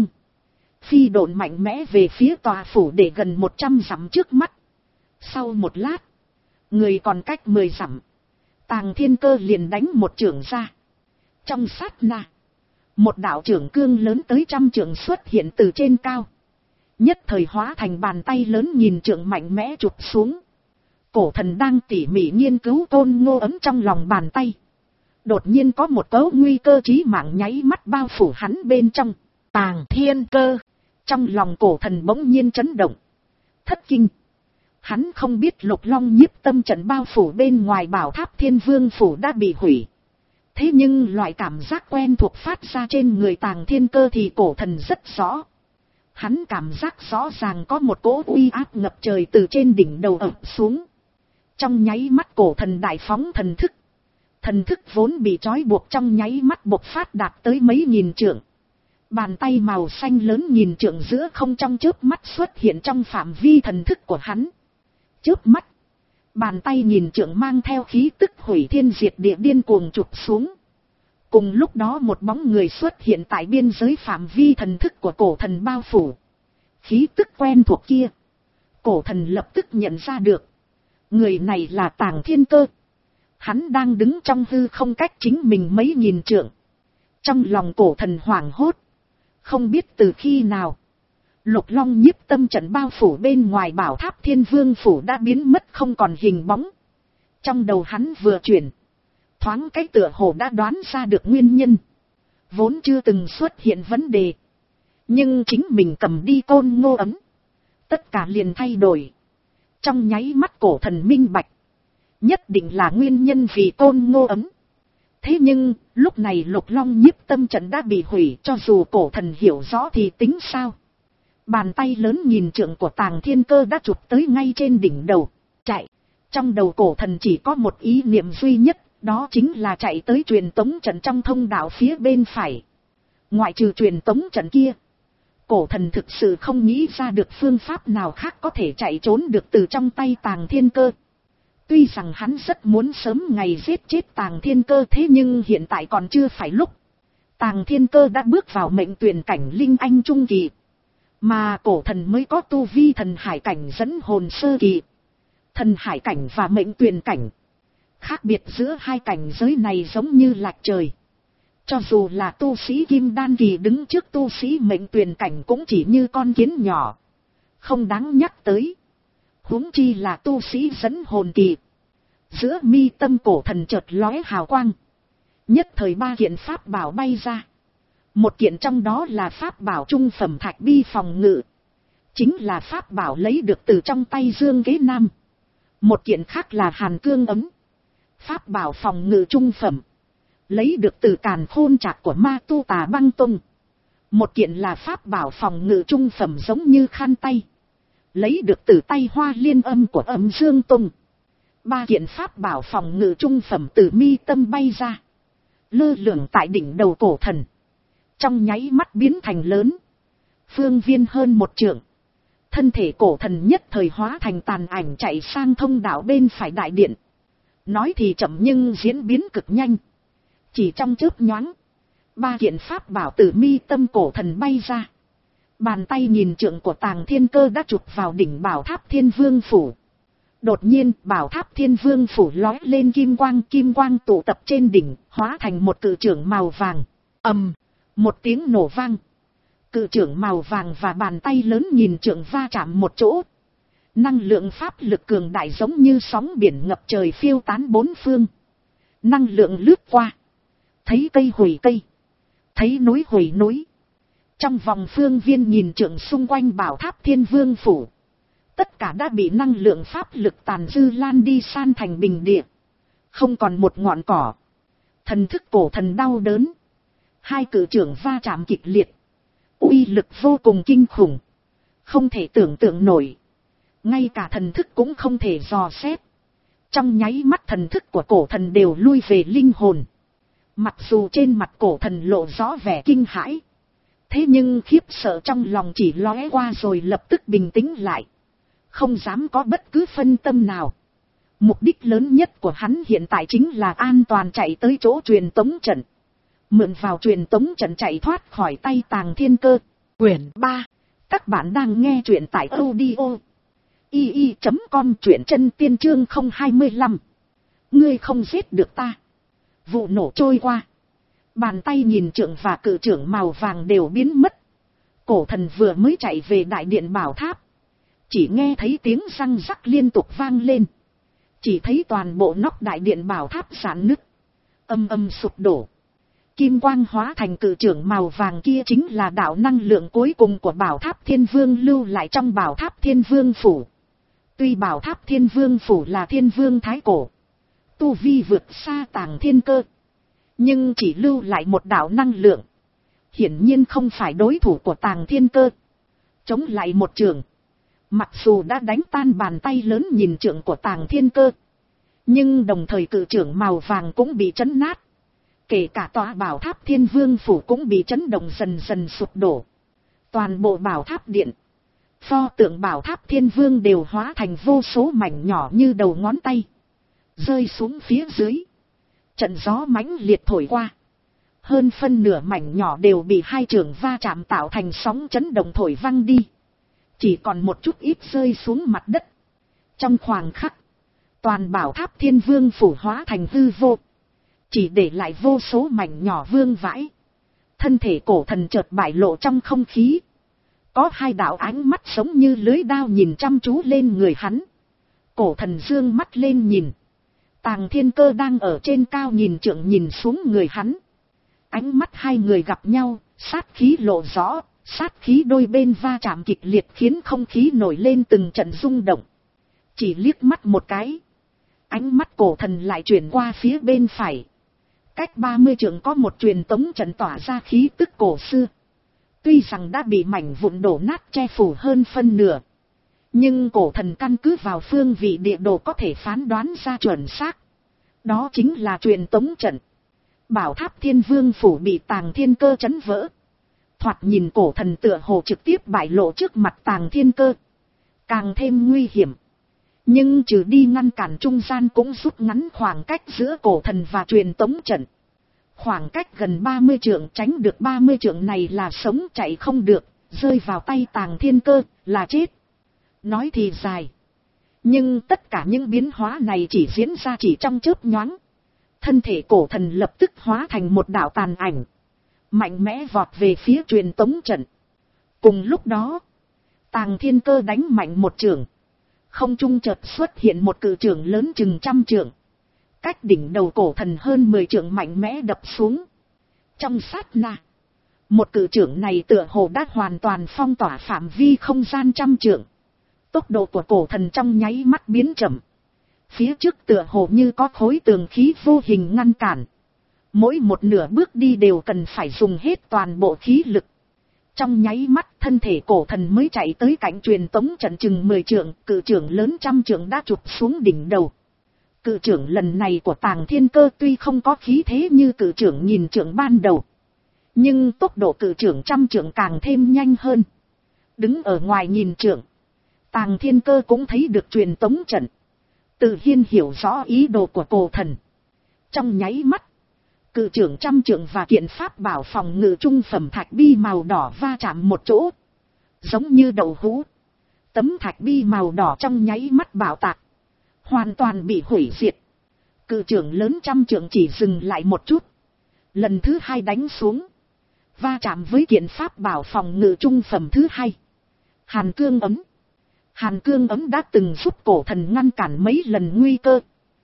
Phi độn mạnh mẽ về phía tòa phủ để gần một trăm dặm trước mắt. Sau một lát, người còn cách mười dặm. Tàng Thiên Cơ liền đánh một chưởng ra. Trong sát na, một đạo chưởng cương lớn tới trăm chưởng xuất hiện từ trên cao. Nhất thời hóa thành bàn tay lớn nhìn chưởng mạnh mẽ chụp xuống. Cổ thần đang tỉ mỉ nghiên cứu Côn Ngô ấm trong lòng bàn tay. Đột nhiên có một cấu nguy cơ chí mạng nháy mắt bao phủ hắn bên trong. Tàng Thiên Cơ. Trong lòng cổ thần bỗng nhiên chấn động. Thất kinh. Hắn không biết Lục Long nhiếp tâm trận bao phủ bên ngoài bảo tháp Thiên Vương phủ đã bị hủy. Thế nhưng loại cảm giác quen thuộc phát ra trên người Tàng Thiên Cơ thì cổ thần rất rõ. Hắn cảm giác rõ ràng có một cỗ uy áp ngập trời từ trên đỉnh đầu ập xuống. Trong nháy mắt cổ thần đại phóng thần thức. Thần thức vốn bị trói buộc trong nháy mắt bộc phát đạt tới mấy nghìn trượng. Bàn tay màu xanh lớn nghìn trượng giữa không trong chớp mắt xuất hiện trong phạm vi thần thức của hắn. Chớp mắt, bàn tay nghìn trượng mang theo khí tức hủy thiên diệt địa điên cuồng chụp xuống. Cùng lúc đó một bóng người xuất hiện tại biên giới phạm vi thần thức của cổ thần bao phủ. Khí tức quen thuộc kia, cổ thần lập tức nhận ra được. Người này là Tàng Thiên Cơ. Hắn đang đứng trong hư không cách chính mình mấy nghìn trượng. Trong lòng cổ thần hoảng hốt. Không biết từ khi nào, Lục Long nhiếp tâm trận bao phủ bên ngoài bảo tháp Thiên Vương phủ đã biến mất không còn hình bóng. Trong đầu hắn vừa chuyển, thoáng cái tựa hồ đã đoán ra được nguyên nhân. Vốn chưa từng xuất hiện vấn đề, nhưng chính mình cầm đi Côn Ngô ấm, tất cả liền thay đổi. Trong nháy mắt cổ thần minh bạch, nhất định là nguyên nhân vì Côn Ngô ấm. Thế nhưng, lúc này Lục Long nhiếp tâm trận đã bị hủy, cho dù cổ thần hiểu rõ thì tính sao? Bàn tay lớn nghìn trượng của Tàng Thiên Cơ đã chụp tới ngay trên đỉnh đầu, chạy. Trong đầu cổ thần chỉ có một ý niệm duy nhất, đó chính là chạy tới truyền tống trận trong thông đạo phía bên phải. Ngoại trừ truyền tống trận kia, cổ thần thực sự không nghĩ ra được phương pháp nào khác có thể chạy trốn được từ trong tay Tàng Thiên Cơ. Tuy rằng hắn rất muốn sớm ngày giết chết Tàng Thiên Cơ, thế nhưng hiện tại còn chưa phải lúc. Tàng Thiên Cơ đã bước vào mệnh tuyển cảnh linh anh trung kỳ, mà cổ thần mới có tu vi thần hải cảnh dẫn hồn sơ kỳ. Thần hải cảnh và mệnh tuyển cảnh, khác biệt giữa hai cảnh giới này giống như lệch trời. Cho dù là tu sĩ kim đan kỳ đứng trước tu sĩ mệnh tuyển cảnh cũng chỉ như con kiến nhỏ, không đáng nhắc tới. Huống chi là tu sĩ dẫn hồn kỳ. Giữa mi tâm cổ thần chợt lóe hào quang, nhất thời ba kiện pháp bảo bay ra. Một kiện trong đó là pháp bảo trung phẩm thạch bi phòng ngự, chính là pháp bảo lấy được từ trong tay Dương Kế Nam. Một kiện khác là Hàn Cương ấm, pháp bảo phòng ngự trung phẩm, lấy được từ Càn Khôn Trạc của Ma Tu Tà Băng Tông. Một kiện là pháp bảo phòng ngự trung phẩm giống như khăn tay, lấy được từ tay Hoa Liên Âm của Âm Dương Tông. Ba kiện pháp bảo phòng ngự trung phẩm từ mi tâm bay ra, lơ lửng tại đỉnh đầu cổ thần, trong nháy mắt biến thành lớn, phương viên hơn một trượng. Thân thể cổ thần nhất thời hóa thành tàn ảnh chạy sang thông đạo bên phải đại điện. Nói thì chậm nhưng diễn biến cực nhanh, chỉ trong chớp nhoáng, ba kiện pháp bảo từ mi tâm cổ thần bay ra. Bàn tay nhìn trượng của Tàng Thiên Cơ đã chụp vào đỉnh bảo tháp Thiên Vương phủ. Đột nhiên bảo tháp Thiên Vương phủ lói lên kim quang, kim quang tụ tập trên đỉnh, hóa thành một cự chưởng màu vàng. Ầm, một tiếng nổ vang, cự chưởng màu vàng và bàn tay lớn nhìn trượng va chạm một chỗ. Năng lượng pháp lực cường đại giống như sóng biển ngập trời phiêu tán bốn phương. Năng lượng lướt qua, thấy cây hủy cây, thấy núi hủy núi. Trong vòng phương viên nhìn trượng xung quanh bảo tháp Thiên Vương phủ, tất cả đã bị năng lượng pháp lực tàn dư lan đi san thành bình địa, không còn một ngọn cỏ. Thần thức cổ thần đau đớn, hai cự chưởng va chạm kịch liệt, uy lực vô cùng kinh khủng, không thể tưởng tượng nổi. Ngay cả thần thức cũng không thể dò xét. Trong nháy mắt thần thức của cổ thần đều lui về linh hồn. Mặc dù trên mặt cổ thần lộ rõ vẻ kinh hãi, thế nhưng khiếp sợ trong lòng chỉ lóe qua rồi lập tức bình tĩnh lại, không dám có bất cứ phân tâm nào. Mục đích lớn nhất của hắn hiện tại chính là an toàn chạy tới chỗ truyền tống trận, mượn vào truyền tống trận chạy thoát khỏi tay Tàng Thiên Cơ. Quyển ba, các bạn đang nghe truyện tại audio i i chấm com, truyện chân tiên chương không hai lăm. Ngươi không giết được ta. Vụ nổ trôi qua, bàn tay nhìn trượng và cự trưởng màu vàng đều biến mất. Cổ thần vừa mới chạy về đại điện bảo tháp, chỉ nghe thấy tiếng răng rắc liên tục vang lên, chỉ thấy toàn bộ nóc đại điện bảo tháp rạn nứt, âm âm sụp đổ. Kim quang hóa thành cự trưởng màu vàng kia chính là đạo năng lượng cuối cùng của bảo tháp Thiên Vương lưu lại trong bảo tháp Thiên Vương phủ. Tuy bảo tháp Thiên Vương phủ là Thiên Vương thái cổ, tu vi vượt xa Tàng Thiên Cơ, nhưng chỉ lưu lại một đạo năng lượng, hiển nhiên không phải đối thủ của Tàng Thiên Cơ. Chống lại một trường, mặc dù đã đánh tan bàn tay lớn nhìn trượng của Tàng Thiên Cơ, nhưng đồng thời cự trưởng màu vàng cũng bị chấn nát. Kể cả tòa bảo tháp Thiên Vương phủ cũng bị chấn động dần dần sụp đổ. Toàn bộ bảo tháp điện, pho tượng bảo tháp Thiên Vương đều hóa thành vô số mảnh nhỏ như đầu ngón tay, rơi xuống phía dưới. Trận gió mãnh liệt thổi qua, hơn phân nửa mảnh nhỏ đều bị hai trường va chạm tạo thành sóng chấn động thổi văng đi, chỉ còn một chút ít rơi xuống mặt đất. Trong khoảnh khắc, toàn bảo tháp Thiên Vương phủ hóa thành hư vô, chỉ để lại vô số mảnh nhỏ vương vãi. Thân thể cổ thần chợt bại lộ trong không khí. Có hai đạo ánh mắt giống như lưới đao nhìn chăm chú lên người hắn. Cổ thần dương mắt lên nhìn. Tàng Thiên Cơ đang ở trên cao nhìn trượng nhìn xuống người hắn. Ánh mắt hai người gặp nhau, sát khí lộ rõ, sát khí đôi bên va chạm kịch liệt khiến không khí nổi lên từng trận rung động. Chỉ liếc mắt một cái, ánh mắt cổ thần lại chuyển qua phía bên phải. Cách ba mươi trượng có một truyền tống trận tỏa ra khí tức cổ xưa. Tuy rằng đã bị mảnh vụn đổ nát che phủ hơn phân nửa, nhưng cổ thần căn cứ vào phương vị địa đồ có thể phán đoán ra chuẩn xác. Đó chính là truyền tống trận. Bảo tháp Thiên Vương phủ bị Tàng Thiên Cơ chấn vỡ. Thoạt nhìn cổ thần tựa hồ trực tiếp bại lộ trước mặt Tàng Thiên Cơ, càng thêm nguy hiểm. Nhưng trừ đi ngăn cản trung gian cũng rút ngắn khoảng cách giữa cổ thần và truyền tống trận. Khoảng cách gần ba mươi trượng, tránh được ba mươi trượng này là sống, chạy không được, rơi vào tay Tàng Thiên Cơ là chết. Nói thì dài, nhưng tất cả những biến hóa này chỉ diễn ra chỉ trong chớp nhoáng. Thân thể cổ thần lập tức hóa thành một đạo tàn ảnh, mạnh mẽ vọt về phía truyền tống trận. Cùng lúc đó, Tàng Thiên Cơ đánh mạnh một chưởng, không trung chợt xuất hiện một cự chưởng lớn chừng trăm trượng, cách đỉnh đầu cổ thần hơn mười trượng mạnh mẽ đập xuống. Trong sát na, một cự chưởng này tựa hồ đã hoàn toàn phong tỏa phạm vi không gian trăm trượng. Tốc độ của cổ thần trong nháy mắt biến chậm. Phía trước tựa hồ như có khối tường khí vô hình ngăn cản. Mỗi một nửa bước đi đều cần phải dùng hết toàn bộ khí lực. Trong nháy mắt thân thể cổ thần mới chạy tới cạnh truyền tống trận chừng mười trượng, cự trưởng lớn trăm trượng đã chụp xuống đỉnh đầu. Cự trưởng lần này của Tàng Thiên Cơ tuy không có khí thế như cự trưởng nghìn trượng ban đầu, nhưng tốc độ cự trưởng trăm trượng càng thêm nhanh hơn. Đứng ở ngoài nhìn trượng, Tàng Thiên Cơ cũng thấy được truyền tống trận. Tự nhiên hiểu rõ ý đồ của cổ thần. Trong nháy mắt, cự trưởng trăm trượng và kiện pháp bảo phòng ngự trung phẩm thạch bi màu đỏ va chạm một chỗ, giống như đậu hũ. Tấm thạch bi màu đỏ trong nháy mắt bạo tạc, hoàn toàn bị hủy diệt. Cự trưởng lớn trăm trượng chỉ dừng lại một chút, lần thứ hai đánh xuống, va chạm với kiện pháp bảo phòng ngự trung phẩm thứ hai, Hàn Cương ấm. Hàn Cương ấm đã từng giúp cổ thần ngăn cản mấy lần nguy cơ,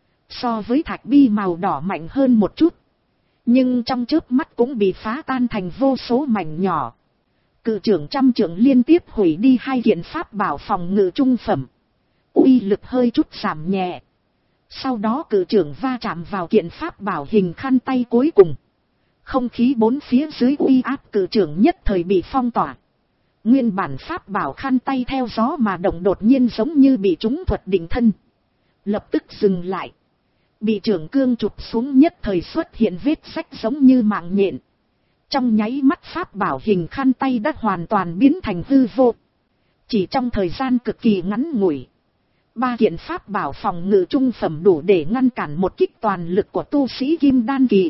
so với thạch bi màu đỏ mạnh hơn một chút, nhưng trong chớp mắt cũng bị phá tan thành vô số mảnh nhỏ. Cự trưởng trăm trượng liên tiếp hủy đi hai kiện pháp bảo phòng ngự trung phẩm, uy lực hơi chút giảm nhẹ. Sau đó cự trưởng va chạm vào kiện pháp bảo hình khăn tay cuối cùng, không khí bốn phía dưới uy áp cự trưởng nhất thời bị phong tỏa. Nguyên bản pháp bảo khăn tay theo gió mà động đột nhiên giống như bị trúng thuật định thân, lập tức dừng lại. Bị trưởng cương chụp xuống nhất thời xuất hiện vết rách giống như mạng nhện. Trong nháy mắt pháp bảo hình khăn tay đã hoàn toàn biến thành hư vô. Chỉ trong thời gian cực kỳ ngắn ngủi, ba kiện pháp bảo phòng ngự trung phẩm đủ để ngăn cản một kích toàn lực của tu sĩ Kim Đan kỳ,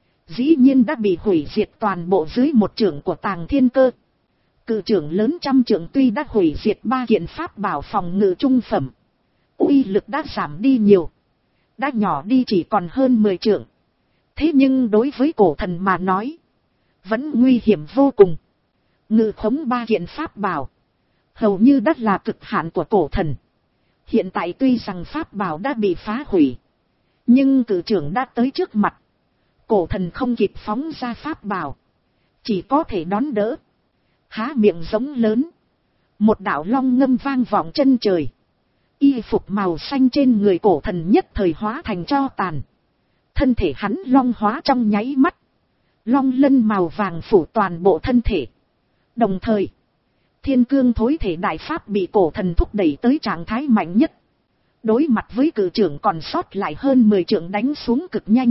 dĩ nhiên đã bị hủy diệt toàn bộ dưới một chưởng của Tàng Thiên Cơ. Cự trưởng lớn trăm trượng tuy đã hủy diệt ba kiện pháp bảo phòng ngự trung phẩm, uy lực đã giảm đi nhiều, đã nhỏ đi chỉ còn hơn mười trượng. Thế nhưng đối với cổ thần mà nói, vẫn nguy hiểm vô cùng. Ngự khống ba kiện pháp bảo, hầu như đã là cực hạn của cổ thần. Hiện tại tuy rằng pháp bảo đã bị phá hủy, nhưng cự trưởng đã tới trước mặt. Cổ thần không kịp phóng ra pháp bảo, chỉ có thể đón đỡ. Há miệng giống lớn, một đạo long ngâm vang vọng chân trời. Y phục màu xanh trên người cổ thần nhất thời hóa thành tro tàn. Thân thể hắn long hóa trong nháy mắt, long lân màu vàng phủ toàn bộ thân thể. Đồng thời, thiên cương thối thể đại pháp bị cổ thần thúc đẩy tới trạng thái mạnh nhất. Đối mặt với cự trưởng còn sót lại hơn mười trượng đánh xuống cực nhanh,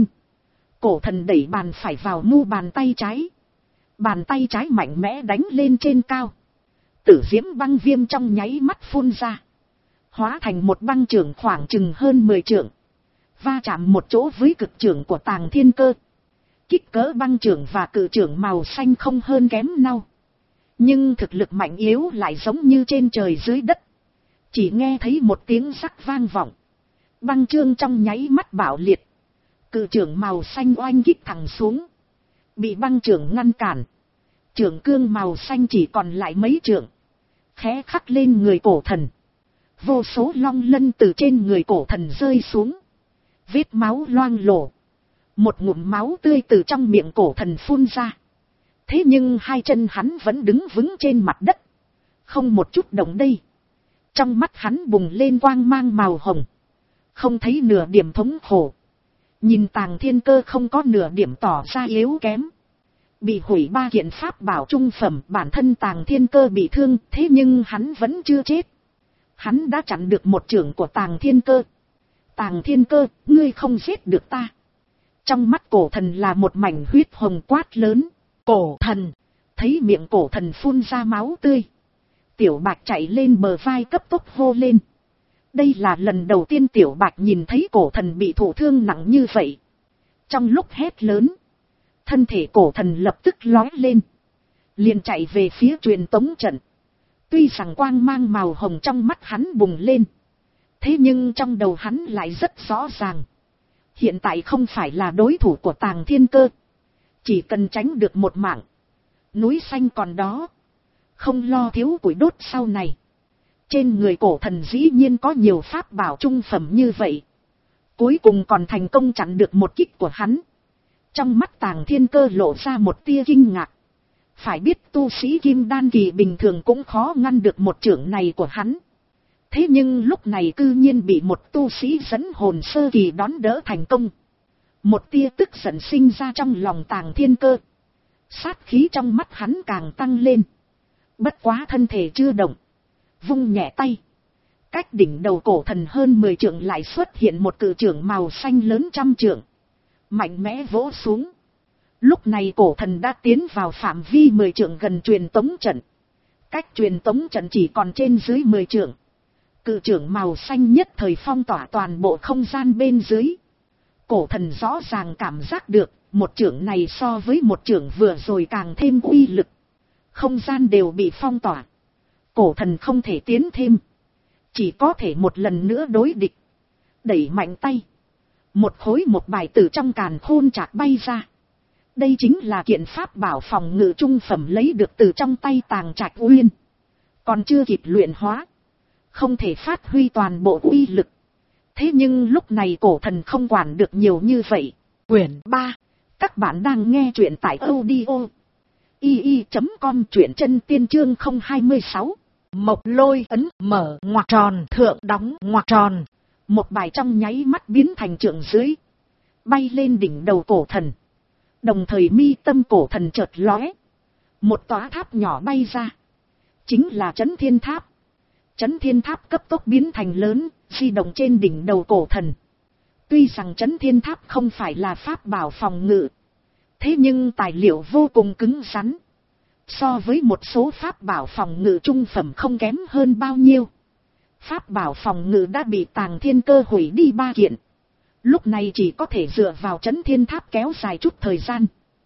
cổ thần đẩy bàn phải vào mu bàn tay trái. Bàn tay trái mạnh mẽ đánh lên trên cao. Tử diễm băng viêm trong nháy mắt phun ra, hóa thành một băng trưởng khoảng chừng hơn mười trượng, va chạm một chỗ với cực trưởng của Tàng Thiên Cơ. Kích cỡ băng trưởng và cự trưởng màu xanh không hơn kém nhau, nhưng thực lực mạnh yếu lại giống như trên trời dưới đất. Chỉ nghe thấy một tiếng rắc vang vọng, băng chương trong nháy mắt bạo liệt. Cự trưởng màu xanh oanh kích thẳng xuống, bị băng trưởng ngăn cản. Trưởng cương màu xanh chỉ còn lại mấy trượng, khẽ khắc lên người cổ thần. Vô số long lân từ trên người cổ thần rơi xuống, vết máu loang lổ. Một ngụm máu tươi từ trong miệng cổ thần phun ra. Thế nhưng hai chân hắn vẫn đứng vững trên mặt đất, không một chút động đây. Trong mắt hắn bùng lên quang mang màu hồng, không thấy nửa điểm thống khổ. Nhìn Tàng Thiên Cơ không có nửa điểm tỏ ra yếu kém. Bị hủy ba kiện pháp bảo trung phẩm, bản thân Tàng Thiên Cơ bị thương, thế nhưng hắn vẫn chưa chết. Hắn đã chặn được một chưởng của Tàng Thiên Cơ. Tàng Thiên Cơ, ngươi không giết được ta. Trong mắt cổ thần là một mảnh huyết hồng quát lớn. Cổ thần, thấy miệng cổ thần phun ra máu tươi. Tiểu Bạch chạy lên bờ vai cấp tốc hô lên. Đây là lần đầu tiên Tiểu Bạch nhìn thấy cổ thần bị thụ thương nặng như vậy. Trong lúc hét lớn, thân thể cổ thần lập tức lói lên, liền chạy về phía truyền tống trận. Tuy rằng quang mang màu hồng trong mắt hắn bùng lên, thế nhưng trong đầu hắn lại rất rõ ràng. Hiện tại không phải là đối thủ của Tàng Thiên Cơ. Chỉ cần tránh được một mạng, núi xanh còn đó, không lo thiếu củi đốt sau này. Trên người cổ thần dĩ nhiên có nhiều pháp bảo trung phẩm như vậy, cuối cùng còn thành công chặn được một kích của hắn. Trong mắt Tàng Thiên Cơ lộ ra một tia kinh ngạc. Phải biết tu sĩ kim đan kỳ bình thường cũng khó ngăn được một chưởng này của hắn. Thế nhưng lúc này cư nhiên bị một tu sĩ dẫn hồn sơ kỳ đón đỡ thành công. Một tia tức giận sinh ra trong lòng Tàng Thiên Cơ. Sát khí trong mắt hắn càng tăng lên. Bất quá thân thể chưa động, vung nhẹ tay. Cách đỉnh đầu cổ thần hơn mười trượng lại xuất hiện một cự trưởng màu xanh lớn trăm trượng, mạnh mẽ vỗ xuống. Lúc này cổ thần đã tiến vào phạm vi mười trượng gần truyền tống trận. Cách truyền tống trận chỉ còn trên dưới mười trượng. Cự trưởng màu xanh nhất thời phong tỏa toàn bộ không gian bên dưới. Cổ thần rõ ràng cảm giác được, một trưởng này so với một trưởng vừa rồi càng thêm uy lực. Không gian đều bị phong tỏa. Cổ thần không thể tiến thêm, chỉ có thể một lần nữa đối địch. Đẩy mạnh tay, một khối một bài từ trong càn khôn chạc bay ra. Đây chính là kiện pháp bảo phòng ngự trung phẩm lấy được từ trong tay Tàng Trạch Uyên. Còn chưa kịp luyện hóa, không thể phát huy toàn bộ uy lực. Thế nhưng lúc này cổ thần không quản được nhiều như vậy. Quyển ba, các bạn đang nghe truyện tại audio i i chấm com, truyện chân tiên chương không hai sáu. Mộc lôi ấn mở ngoặc tròn, thượng đóng ngoặc tròn. Một bài trong nháy mắt biến thành trượng dưới, bay lên đỉnh đầu cổ thần. Đồng thời mi tâm cổ thần chợt lóe, một tòa tháp nhỏ bay ra, chính là Chấn Thiên Tháp. Chấn Thiên Tháp cấp tốc biến thành lớn, di động trên đỉnh đầu cổ thần. Tuy rằng Chấn Thiên Tháp không phải là pháp bảo phòng ngự, thế nhưng tài liệu vô cùng cứng rắn, so với một số pháp bảo phòng ngự trung phẩm không kém hơn bao nhiêu. Pháp bảo phòng ngự đã bị Tàng Thiên Cơ hủy đi ba kiện, lúc này chỉ có thể dựa vào Chấn Thiên Tháp kéo dài chút thời gian.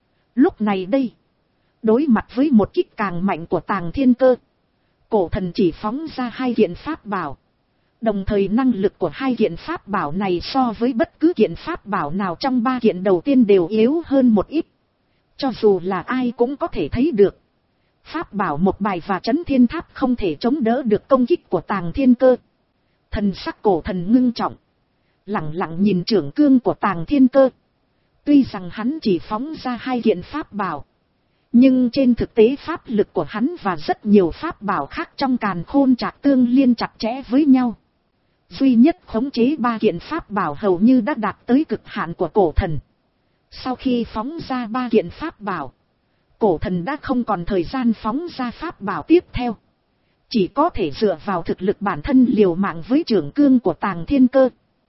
Lúc này đây, đối mặt với một kích càng mạnh của Tàng Thiên Cơ, cổ thần chỉ phóng ra hai kiện pháp bảo. Đồng thời năng lực của hai kiện pháp bảo này so với bất cứ kiện pháp bảo nào trong ba kiện đầu tiên đều yếu hơn một ít. Cho dù là ai cũng có thể thấy được, pháp bảo một bài và Chấn Thiên Tháp không thể chống đỡ được công kích của Tàng Thiên Cơ. Thần sắc cổ thần ngưng trọng, lặng lặng nhìn trưởng cương của Tàng Thiên Cơ. Tuy rằng hắn chỉ phóng ra hai kiện pháp bảo, nhưng trên thực tế pháp lực của hắn và rất nhiều pháp bảo khác trong càn khôn chạc tương liên chặt chẽ với nhau. Duy nhất khống chế ba kiện pháp bảo hầu như đã đạt tới cực hạn của cổ thần. Sau khi phóng ra ba kiện pháp bảo, cổ thần đã không còn thời gian phóng ra pháp bảo tiếp theo. Chỉ có thể dựa vào thực lực bản thân liều mạng với trưởng cương của Tàng Thiên Cơ.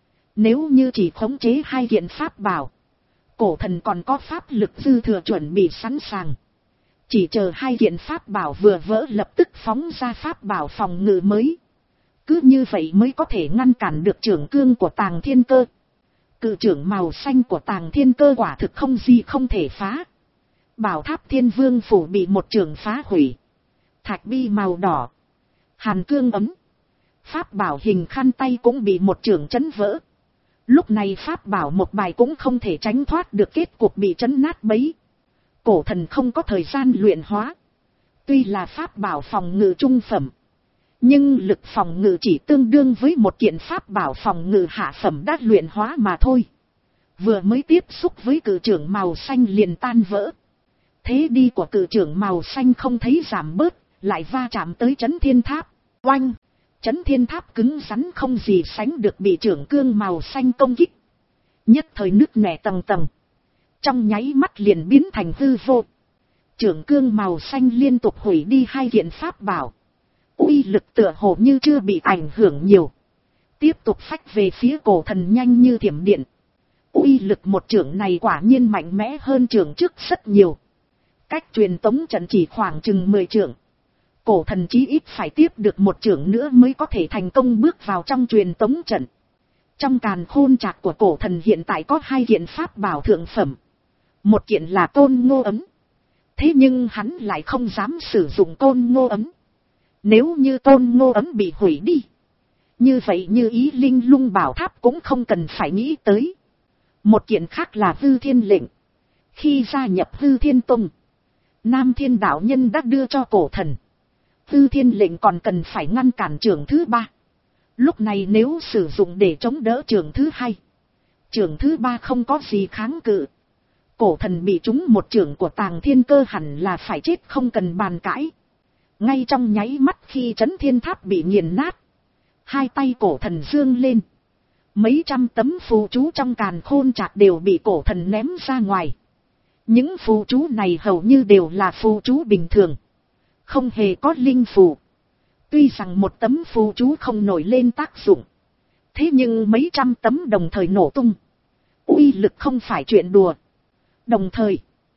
Nếu như chỉ khống chế hai kiện pháp bảo, cổ thần còn có pháp lực dư thừa chuẩn bị sẵn sàng. Chỉ chờ hai kiện pháp bảo vừa vỡ lập tức phóng ra pháp bảo phòng ngự mới. Cứ như vậy mới có thể ngăn cản được trưởng cương của Tàng Thiên Cơ. Cự trưởng màu xanh của Tàng Thiên Cơ quả thực không gì không thể phá. Bảo tháp Thiên Vương phủ bị một trưởng phá hủy. Thạch bi màu đỏ, hàn cương ấm, pháp bảo hình khăn tay cũng bị một trưởng chấn vỡ. Lúc này pháp bảo một bài cũng không thể tránh thoát được kết cục bị chấn nát bấy. Cổ thần không có thời gian luyện hóa. Tuy là pháp bảo phòng ngự trung phẩm, nhưng lực phòng ngự chỉ tương đương với một kiện pháp bảo phòng ngự hạ phẩm đã luyện hóa mà thôi. Vừa mới tiếp xúc với cự trưởng màu xanh liền tan vỡ. Thế đi của cự trưởng màu xanh không thấy giảm bớt, lại va chạm tới Chấn Thiên Tháp. Oanh! Chấn Thiên Tháp cứng rắn không gì sánh được bị trưởng cương màu xanh công kích. Nhất thời nứt nẻ tầng tầng. Trong nháy mắt liền biến thành hư vô. Trưởng cương màu xanh liên tục hủy đi hai kiện pháp bảo. Uy lực tựa hồ như chưa bị ảnh hưởng nhiều. Tiếp tục phách về phía cổ thần nhanh như thiểm điện. Uy lực một trưởng này quả nhiên mạnh mẽ hơn trưởng trước rất nhiều. Cách truyền tống trận chỉ khoảng chừng mười trưởng. Cổ thần chí ít phải tiếp được một trưởng nữa mới có thể thành công bước vào trong truyền tống trận. Trong càn khôn trạc của cổ thần hiện tại có hai kiện pháp bảo thượng phẩm. Một kiện là Côn Ngô ấm. Thế nhưng hắn lại không dám sử dụng Côn Ngô ấm. Nếu như Côn Ngô ấm bị hủy đi, như vậy như ý linh lung bảo tháp cũng không cần phải nghĩ tới. Một kiện khác là Hư Thiên lệnh. Khi gia nhập Hư Thiên Tông, Nam Thiên đạo nhân đã đưa cho cổ thần. Hư Thiên lệnh còn cần phải ngăn cản trưởng thứ ba. Lúc này nếu sử dụng để chống đỡ trưởng thứ hai, trưởng thứ ba không có gì kháng cự. Cổ thần bị trúng một trưởng của Tàng Thiên Cơ hẳn là phải chết không cần bàn cãi. Ngay trong nháy mắt khi Chấn Thiên Tháp bị nghiền nát, hai tay cổ thần dương lên. Mấy trăm tấm phù chú trong càn khôn trạc đều bị cổ thần ném ra ngoài. Những phù chú này hầu như đều là phù chú bình thường, không hề có linh phù. Tuy rằng một tấm phù chú không nổi lên tác dụng, thế nhưng mấy trăm tấm đồng thời nổ tung. Uy lực không phải chuyện đùa. Đồng thời,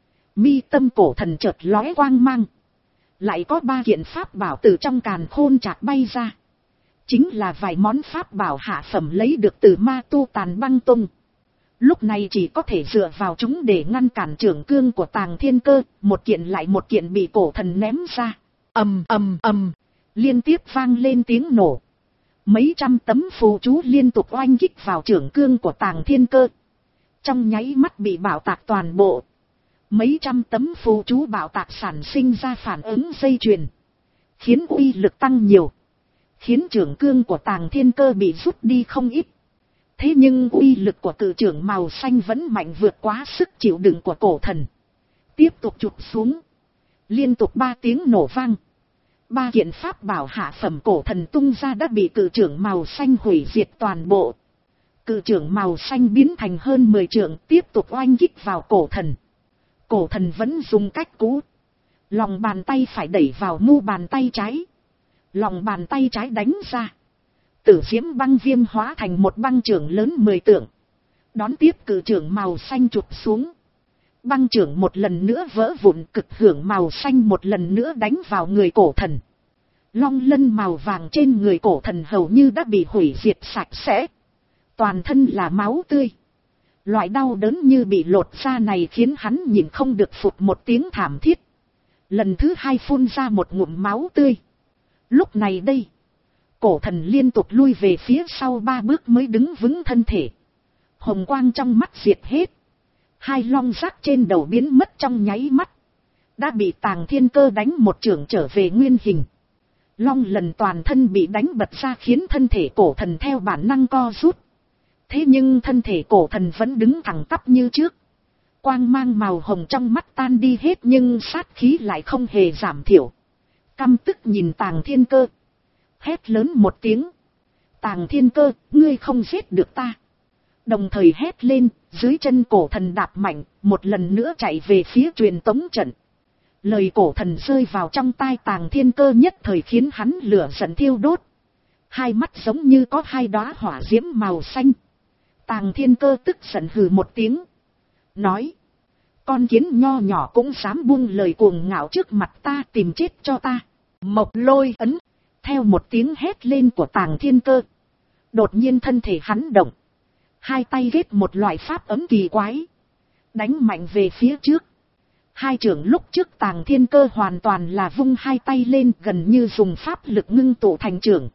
mi tâm cổ thần chợt lóe quang mang. Lại có ba kiện pháp bảo từ trong càn khôn trạc bay ra. Chính là vài món pháp bảo hạ phẩm lấy được từ Ma Tu Tàn Băng Tông. Lúc này chỉ có thể dựa vào chúng để ngăn cản trưởng cương của Tàng Thiên Cơ. Một kiện lại một kiện bị cổ thần ném ra. Ầm ầm ầm, liên tiếp vang lên tiếng nổ. Mấy trăm tấm phù chú liên tục oanh kích vào trưởng cương của Tàng Thiên Cơ. Trong nháy mắt bị bạo tạc toàn bộ. Mấy trăm tấm phù chú bạo tạc sản sinh ra phản ứng dây chuyền, khiến uy lực tăng nhiều, khiến trưởng cương của Tàng Thiên Cơ bị rút đi không ít. Thế nhưng uy lực của cự trưởng màu xanh vẫn mạnh vượt quá sức chịu đựng của cổ thần. Tiếp tục chụp xuống. Liên tục ba tiếng nổ vang. Ba kiện pháp bảo hạ phẩm cổ thần tung ra đã bị cự trưởng màu xanh hủy diệt toàn bộ. Cự trưởng màu xanh biến thành hơn mười trượng tiếp tục oanh kích vào cổ thần. Cổ thần vẫn dùng cách cũ. Lòng bàn tay phải đẩy vào mu bàn tay trái. Lòng bàn tay trái đánh ra. Tử diễm băng viêm hóa thành một băng trưởng lớn mười trượng. Đón tiếp cự trưởng màu xanh chụp xuống. Băng trưởng một lần nữa vỡ vụn, cực hưởng màu xanh một lần nữa đánh vào người cổ thần. Long lân màu vàng trên người cổ thần hầu như đã bị hủy diệt sạch sẽ. Toàn thân là máu tươi. Loại đau đớn như bị lột da này khiến hắn nhìn không được phụt một tiếng thảm thiết. Lần thứ hai phun ra một ngụm máu tươi. Lúc này đây, cổ thần liên tục lui về phía sau ba bước mới đứng vững thân thể. Hồng quang trong mắt diệt hết. Hai long rác trên đầu biến mất trong nháy mắt. Đã bị Tàng Thiên Cơ đánh một chưởng trở về nguyên hình. Long lần toàn thân bị đánh bật ra khiến thân thể cổ thần theo bản năng co rút. Thế nhưng thân thể cổ thần vẫn đứng thẳng tắp như trước. Quang mang màu hồng trong mắt tan đi hết nhưng sát khí lại không hề giảm thiểu. Căm tức nhìn Tàng Thiên Cơ. Hét lớn một tiếng. Tàng Thiên Cơ, ngươi không giết được ta. Đồng thời hét lên, dưới chân cổ thần đạp mạnh, một lần nữa chạy về phía truyền tống trận. Lời cổ thần rơi vào trong tai Tàng Thiên Cơ nhất thời khiến hắn lửa giận thiêu đốt. Hai mắt giống như có hai đóa hỏa diễm màu xanh. Tàng Thiên Cơ tức giận hừ một tiếng. Nói. Con kiến nho nhỏ cũng dám buông lời cuồng ngạo trước mặt ta, tìm chết cho ta. Mộc lôi ấn. Theo một tiếng hét lên của Tàng Thiên Cơ. Đột nhiên thân thể hắn động. Hai tay ghép một loại pháp ấm kỳ quái. Đánh mạnh về phía trước. Hai trưởng lúc trước Tàng Thiên Cơ hoàn toàn là vung hai tay lên, gần như dùng pháp lực ngưng tụ thành trưởng.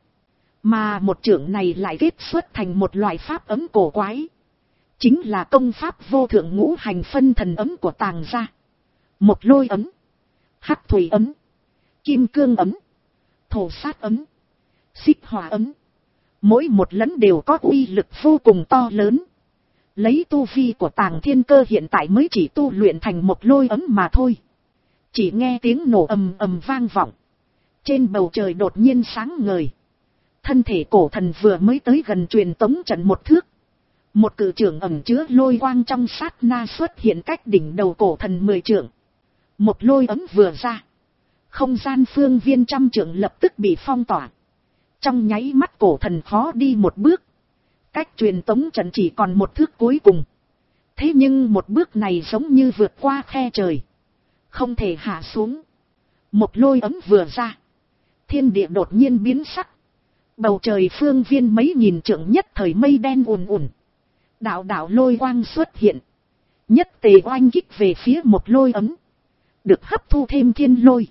Mà một trưởng này lại ghép xuất thành một loại pháp ấm cổ quái. Chính là công pháp vô thượng ngũ hành phân thần ấm của Tàng gia. một lôi ấm, hắc thủy ấm, kim cương ấm, thổ sát ấm, xích hỏa ấm. Mỗi một lẫn đều có uy lực vô cùng to lớn. Lấy tu vi của Tàng Thiên Cơ hiện tại mới chỉ tu luyện thành một lôi ấm mà thôi. Chỉ nghe tiếng nổ ầm ầm vang vọng. Trên bầu trời đột nhiên sáng ngời. Thân thể cổ thần vừa mới tới gần truyền tống trận một thước. Một cự trưởng ẩn chứa lôi quang trong sát na xuất hiện cách đỉnh đầu cổ thần mười trượng. Một lôi ấm vừa ra. Không gian phương viên trăm trượng lập tức bị phong tỏa. Trong nháy mắt cổ thần khó đi một bước. Cách truyền tống trận chỉ còn một thước cuối cùng. Thế nhưng một bước này giống như vượt qua khe trời. Không thể hạ xuống. Một lôi ấm vừa ra. Thiên địa đột nhiên biến sắc. Bầu trời phương viên mấy nghìn trượng nhất thời mây đen ùn ùn. Đạo đạo lôi quang xuất hiện. Nhất tề oanh kích về phía một lôi ấm. Được hấp thu thêm thiên lôi.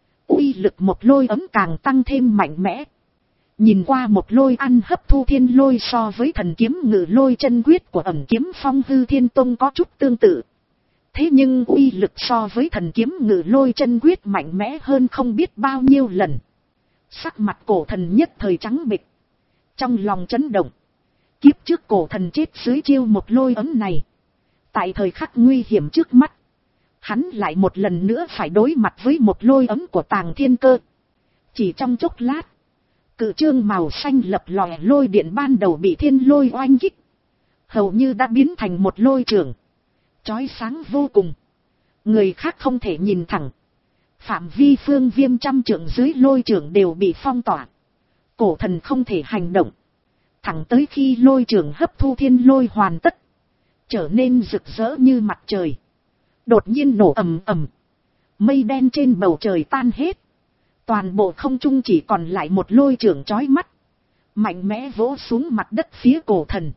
Uy lực một lôi ấm càng tăng thêm mạnh mẽ. Nhìn qua một lôi ăn hấp thu thiên lôi so với thần kiếm ngự lôi chân quyết của ẩn kiếm phong hư thiên tông có chút tương tự. Thế nhưng uy lực so với thần kiếm ngự lôi chân quyết mạnh mẽ hơn không biết bao nhiêu lần. Sắc mặt cổ thần nhất thời trắng bệch. Trong lòng chấn động. Kiếp trước cổ thần chết dưới chiêu một lôi ấm này. Tại thời khắc nguy hiểm trước mắt. Hắn lại một lần nữa phải đối mặt với một lôi ấm của Tàng Thiên Cơ. Chỉ trong chốc lát. Cự trương màu xanh lập lòe lôi điện ban đầu bị thiên lôi oanh kích. Hầu như đã biến thành một lôi trường. Chói sáng vô cùng. Người khác không thể nhìn thẳng. Phạm vi phương viêm trăm trượng dưới lôi trường đều bị phong tỏa. Cổ thần không thể hành động. Thẳng tới khi lôi trường hấp thu thiên lôi hoàn tất. Trở nên rực rỡ như mặt trời. Đột nhiên nổ ầm ầm. Mây đen trên bầu trời tan hết. Toàn bộ không trung chỉ còn lại một lôi trường chói mắt. Mạnh mẽ vỗ xuống mặt đất phía cổ thần.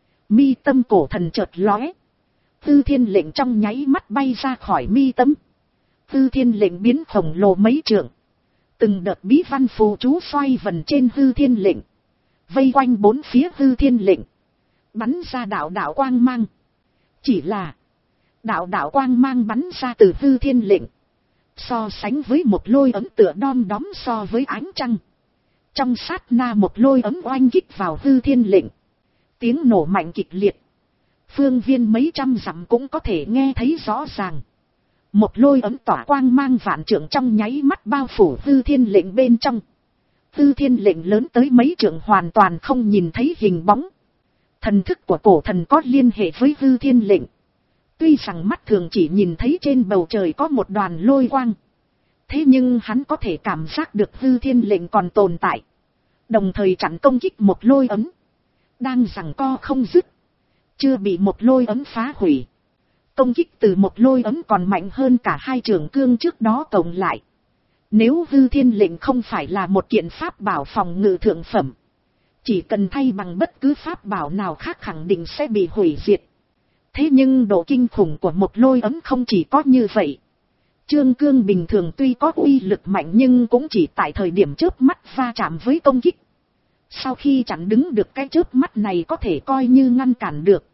Mi tâm cổ thần chợt lóe. Tư thiên lệnh trong nháy mắt bay ra khỏi mi tâm. Tư thiên lệnh biến khổng lồ mấy trượng. Từng đợt bí văn phù chú xoay vần trên hư thiên lệnh. Vây quanh bốn phía hư thiên lệnh. Bắn ra đạo đạo quang mang. Chỉ là. Đạo đạo quang mang bắn ra từ hư thiên lệnh. So sánh với một lôi ấm tựa đom đóm so với ánh trăng. Trong sát na một lôi ấm oanh kích vào hư thiên lệnh. Tiếng nổ mạnh kịch liệt. Phương viên mấy trăm dặm cũng có thể nghe thấy rõ ràng. Một lôi ấm tỏa quang mang vạn trượng trong nháy mắt bao phủ hư thiên lệnh bên trong. Hư thiên lệnh lớn tới mấy trượng hoàn toàn không nhìn thấy hình bóng. Thần thức của cổ thần có liên hệ với hư thiên lệnh. Tuy rằng mắt thường chỉ nhìn thấy trên bầu trời có một đoàn lôi quang. Thế nhưng hắn có thể cảm giác được hư thiên lệnh còn tồn tại. Đồng thời chặn công kích một lôi ấm. Đang giằng co không dứt. Chưa bị một lôi ấm phá hủy. Công kích từ một lôi ấm còn mạnh hơn cả hai trường cương trước đó cộng lại. Nếu hư thiên lệnh không phải là một kiện pháp bảo phòng ngự thượng phẩm. Chỉ cần thay bằng bất cứ pháp bảo nào khác khẳng định sẽ bị hủy diệt. Thế nhưng độ kinh khủng của một lôi ấm không chỉ có như vậy. Trương cương bình thường tuy có uy lực mạnh nhưng cũng chỉ tại thời điểm chớp mắt va chạm với công kích. Sau khi chặn đứng được cái chớp mắt này có thể coi như ngăn cản được.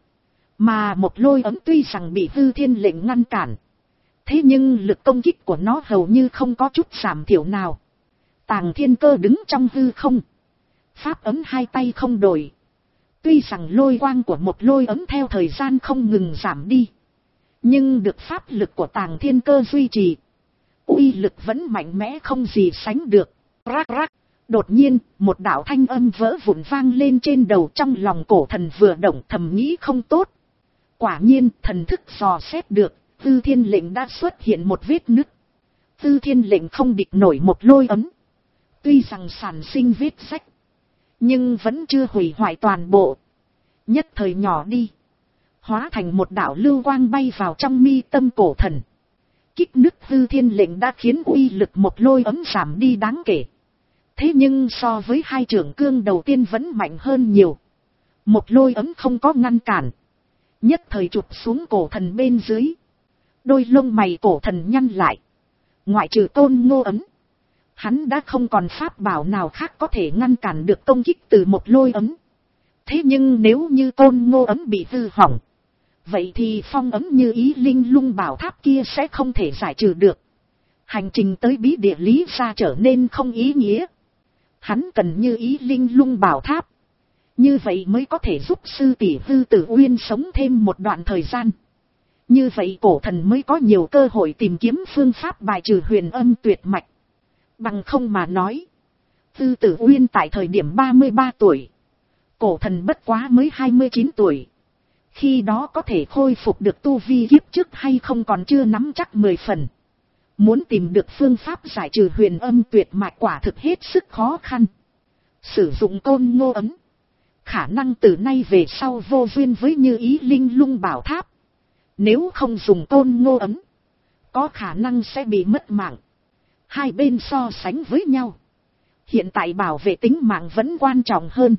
Mà một lôi ấm tuy rằng bị hư thiên lệnh ngăn cản. Thế nhưng lực công kích của nó hầu như không có chút giảm thiểu nào. Tàng Thiên Cơ đứng trong hư không. Pháp ấm hai tay không đổi. Tuy rằng lôi quang của một lôi ấm theo thời gian không ngừng giảm đi. Nhưng được pháp lực của Tàng Thiên Cơ duy trì. Uy lực vẫn mạnh mẽ không gì sánh được. Rắc rắc. Đột nhiên, một đạo thanh âm vỡ vụn vang lên trên đầu, trong lòng cổ thần vừa động thầm nghĩ không tốt. Quả nhiên, thần thức dò xét được, Tư Thiên lệnh đã xuất hiện một vết nứt. Tư Thiên lệnh không địch nổi một lôi ấm. Tuy rằng sản sinh vết rách, nhưng vẫn chưa hủy hoại toàn bộ. Nhất thời nhỏ đi, hóa thành một đạo lưu quang bay vào trong mi tâm cổ thần. Kích nứt Tư Thiên lệnh đã khiến uy lực một lôi ấm giảm đi đáng kể. Thế nhưng so với hai trưởng cương đầu tiên vẫn mạnh hơn nhiều. Một lôi ấm không có ngăn cản. Nhất thời chụp xuống cổ thần bên dưới. Đôi lông mày cổ thần nhăn lại. Ngoại trừ Tôn Ngô ấm, hắn đã không còn pháp bảo nào khác có thể ngăn cản được công kích từ một lôi ấm. Thế nhưng nếu như Tôn Ngô ấm bị hư hỏng, Vậy thì phong ấn như ý linh lung bảo tháp kia sẽ không thể giải trừ được. Hành trình tới bí địa lý ra trở nên không ý nghĩa. Hắn cần như ý linh lung bảo tháp. Như vậy mới có thể giúp sư tỷ Hư Tử Uyên sống thêm một đoạn thời gian. Như vậy cổ thần mới có nhiều cơ hội tìm kiếm phương pháp bài trừ huyền âm tuyệt mạch. Bằng không mà nói. Hư Tử Uyên tại thời điểm ba mươi ba tuổi. Cổ thần bất quá mới hai mươi chín tuổi. Khi đó có thể khôi phục được tu vi kiếp trước hay không còn chưa nắm chắc mười phần. Muốn tìm được phương pháp giải trừ huyền âm tuyệt mạch quả thực hết sức khó khăn. Sử dụng côn ngô ấm. Khả năng từ nay về sau vô duyên với như ý linh lung bảo tháp. Nếu không dùng côn ngô ấm, có khả năng sẽ bị mất mạng. Hai bên so sánh với nhau. Hiện tại bảo vệ tính mạng vẫn quan trọng hơn.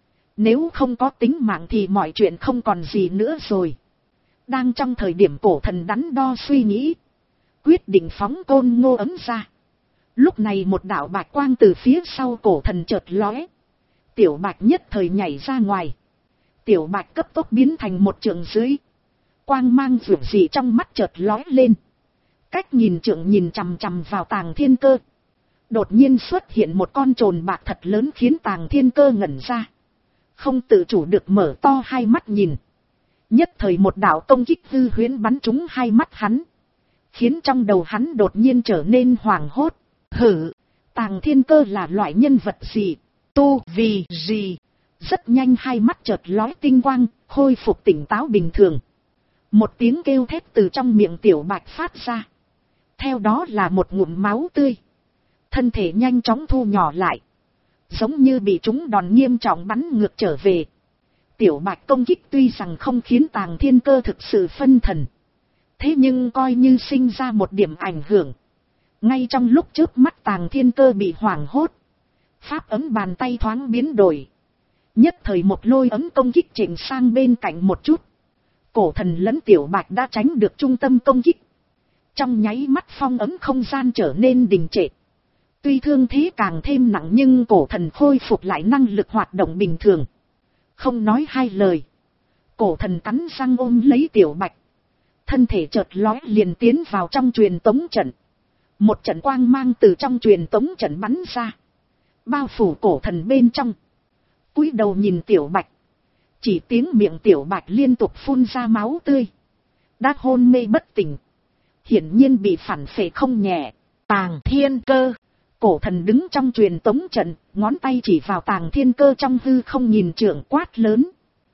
Nếu không có tính mạng thì mọi chuyện không còn gì nữa rồi. Đang trong thời điểm cổ thần đắn đo suy nghĩ. Quyết định phóng côn ngô ấm ra. Lúc này một đạo bạch quang từ phía sau cổ thần chợt lóe. Tiểu bạch nhất thời nhảy ra ngoài. Tiểu bạch cấp tốc biến thành một trượng dưới. Quang mang vượt dị trong mắt chợt lóe lên. Cách nhìn trượng nhìn chằm chằm vào Tàng Thiên Cơ. Đột nhiên xuất hiện một con trồn bạc thật lớn khiến Tàng Thiên Cơ ngẩn ra. Không tự chủ được mở to hai mắt nhìn. Nhất thời một đạo công kích hư huyễn bắn trúng hai mắt hắn. Khiến trong đầu hắn đột nhiên trở nên hoảng hốt. Hử, Tàng Thiên Cơ là loại nhân vật gì? Tu vì gì? Rất nhanh hai mắt chợt lóe tinh quang, khôi phục tỉnh táo bình thường. Một tiếng kêu thét từ trong miệng tiểu bạch phát ra. Theo đó là một ngụm máu tươi. Thân thể nhanh chóng thu nhỏ lại. Giống như bị trúng đòn nghiêm trọng bắn ngược trở về. Tiểu bạch công kích tuy rằng không khiến Tàng Thiên Cơ thực sự phân thần. Thế nhưng coi như sinh ra một điểm ảnh hưởng. Ngay trong lúc trước mắt Tàng Thiên Cơ bị hoảng hốt. Pháp ấm bàn tay thoáng biến đổi. Nhất thời một lôi ấm công kích chỉnh sang bên cạnh một chút. Cổ thần lẫn tiểu bạch đã tránh được trung tâm công kích. Trong nháy mắt phong ấm không gian trở nên đình trệ. Tuy thương thế càng thêm nặng nhưng cổ thần khôi phục lại năng lực hoạt động bình thường. Không nói hai lời. Cổ thần cắn răng ôm lấy tiểu bạch. Thân thể chợt lóe liền tiến vào trong truyền tống trận. Một trận quang mang từ trong truyền tống trận bắn ra. Bao phủ cổ thần bên trong. Cúi đầu nhìn tiểu bạch. Chỉ tiếng miệng tiểu bạch liên tục phun ra máu tươi. Đã hôn mê bất tỉnh. Hiển nhiên bị phản phệ không nhẹ. Tàng Thiên Cơ. Cổ thần đứng trong truyền tống trận. Ngón tay chỉ vào Tàng Thiên Cơ trong hư không nhìn trượng quát lớn.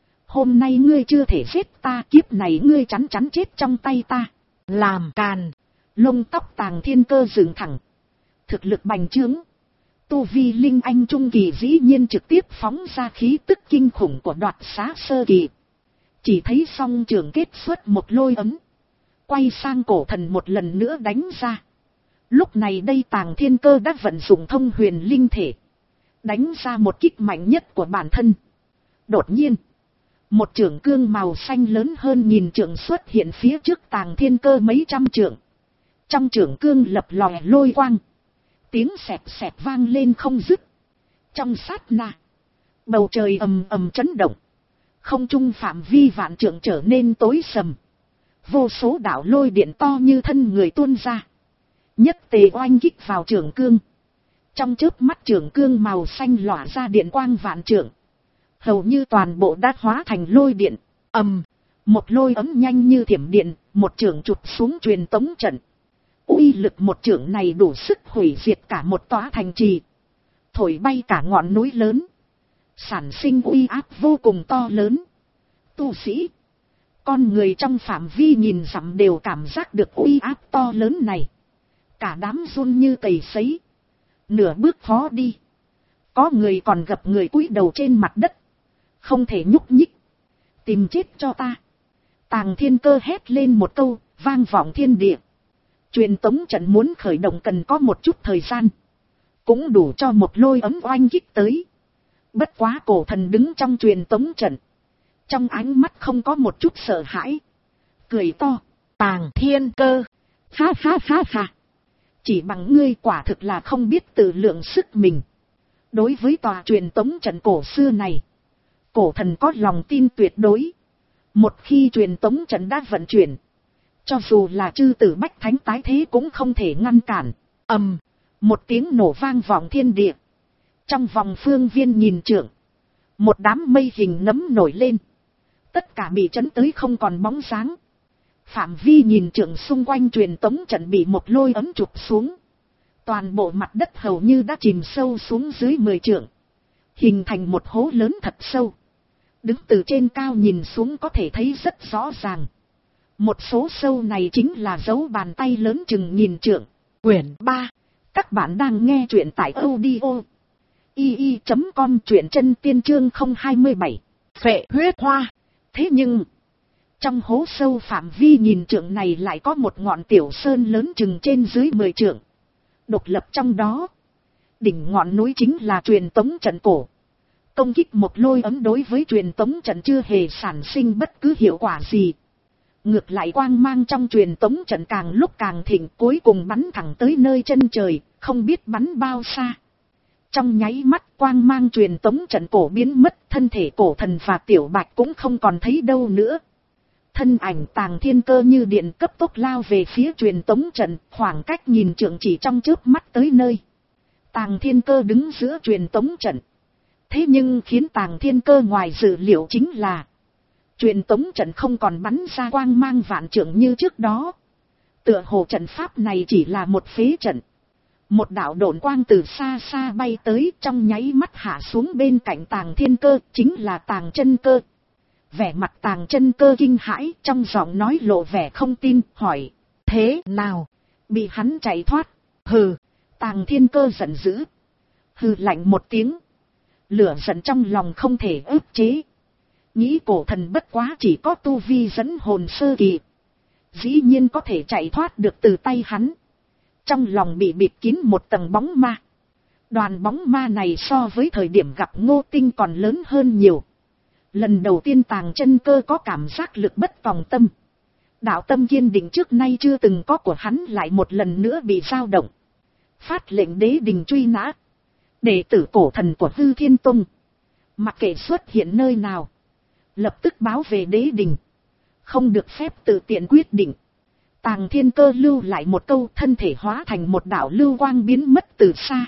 Hôm nay ngươi chưa thể giết ta, kiếp này ngươi chắn chắn chết trong tay ta. Làm càn. Lông tóc Tàng Thiên Cơ dựng thẳng. Thực lực bành trướng. Tu vi linh anh trung kỳ dĩ nhiên trực tiếp phóng ra khí tức kinh khủng của đoạt xá sơ kỳ. Chỉ thấy song trường kết xuất một lôi ấm. Quay sang cổ thần một lần nữa đánh ra. Lúc này đây Tàng Thiên Cơ đã vận dụng thông huyền linh thể. Đánh ra một kích mạnh nhất của bản thân. Đột nhiên. Một trường cương màu xanh lớn hơn nghìn trượng xuất hiện phía trước Tàng Thiên Cơ mấy trăm trượng. Trong trường cương lập lòe lôi quang. Tiếng xẹt xẹt vang lên không dứt. Trong sát na. Bầu trời ầm ầm chấn động. Không trung phạm vi vạn trượng trở nên tối sầm. Vô số đạo lôi điện to như thân người tuôn ra. Nhất tề oanh kích vào trường cương. Trong chớp mắt trường cương màu xanh lỏa ra điện quang vạn trượng. Hầu như toàn bộ đã hóa thành lôi điện. Ầm, một lôi ấm nhanh như thiểm điện, một trường chụp xuống truyền tống trận. Uy lực một trường này đủ sức hủy diệt cả một tòa thành trì. Thổi bay cả ngọn núi lớn. Sản sinh uy áp vô cùng to lớn. Tu sĩ, con người trong phạm vi nhìn dặm đều cảm giác được uy áp to lớn này. Cả đám run như cầy sấy. Nửa bước khó đi. Có người còn gập người cúi đầu trên mặt đất. Không thể nhúc nhích. Tìm chết cho ta. Tàng Thiên Cơ hét lên một câu, vang vọng thiên địa. Truyền tống trận muốn khởi động cần có một chút thời gian. Cũng đủ cho một lôi ấm oanh kích tới. Bất quá cổ thần đứng trong truyền tống trận. Trong ánh mắt không có một chút sợ hãi. Cười to. Tàng Thiên Cơ. Ha ha ha ha. Chỉ bằng ngươi quả thực là không biết tự lượng sức mình. Đối với tòa truyền tống trận cổ xưa này. Cổ thần có lòng tin tuyệt đối. Một khi truyền tống trận đã vận chuyển, cho dù là chư tử bách thánh tái thế cũng không thể ngăn cản. Ầm, một tiếng nổ vang vọng thiên địa. Trong vòng phương viên nghìn trượng, một đám mây hình nấm nổi lên. Tất cả bị chấn tới không còn bóng dáng. Phạm vi nghìn trượng xung quanh truyền tống trận bị một lôi ấm chụp xuống. Toàn bộ mặt đất hầu như đã chìm sâu xuống dưới mười trượng, hình thành một hố lớn thật sâu. Đứng từ trên cao nhìn xuống có thể thấy rất rõ ràng. Một số sâu này chính là dấu bàn tay lớn chừng nghìn trượng. Quyển ba. Các bạn đang nghe truyện tại audio i i chấm com, truyện chân tiên chương không hai bảy. Phệ huyết hoa. Thế nhưng, trong hố sâu phạm vi nghìn trượng này lại có một ngọn tiểu sơn lớn chừng trên dưới mười trượng. Độc lập trong đó, đỉnh ngọn núi chính là truyền tống trận cổ. Công kích một lôi ấm đối với truyền tống trận chưa hề sản sinh bất cứ hiệu quả gì. Ngược lại quang mang trong truyền tống trận càng lúc càng thịnh, cuối cùng bắn thẳng tới nơi chân trời, không biết bắn bao xa. Trong nháy mắt quang mang truyền tống trận cổ biến mất, thân thể cổ thần và tiểu bạch cũng không còn thấy đâu nữa. Thân ảnh Tàng Thiên Cơ như điện cấp tốc lao về phía truyền tống trận, khoảng cách nhìn trượng chỉ trong chớp mắt tới nơi. Tàng Thiên Cơ đứng giữa truyền tống trận. Thế nhưng khiến Tàng Thiên Cơ ngoài dự liệu chính là truyền tống trận không còn bắn ra quang mang vạn trượng như trước đó. Tựa hồ trận pháp này chỉ là một phế trận. Một đạo độn quang từ xa xa bay tới, trong nháy mắt hạ xuống bên cạnh Tàng Thiên Cơ, chính là Tàng Chân Cơ. Vẻ mặt Tàng Chân Cơ kinh hãi, trong giọng nói lộ vẻ không tin, hỏi: thế nào? Bị hắn chạy thoát? Hừ. Tàng Thiên Cơ giận dữ, hừ lạnh một tiếng. Lửa giận trong lòng không thể ức chế. Nghĩ cổ thần bất quá chỉ có tu vi dẫn hồn sơ kỳ, dĩ nhiên có thể chạy thoát được từ tay hắn. Trong lòng bị bịt kín một tầng bóng ma. Đoàn bóng ma này so với thời điểm gặp Ngô Tinh còn lớn hơn nhiều. Lần đầu tiên Tàng Chân Cơ có cảm giác lực bất tòng tâm. Đạo tâm kiên định trước nay chưa từng có của hắn lại một lần nữa bị dao động. Phát lệnh đế đình truy nã đệ tử cổ thần của Hư Thiên Tông. Mặc kệ xuất hiện nơi nào, lập tức báo về đế đình, không được phép tự tiện quyết định. Tàng Thiên Cơ lưu lại một câu, thân thể hóa thành một đạo lưu quang biến mất từ xa.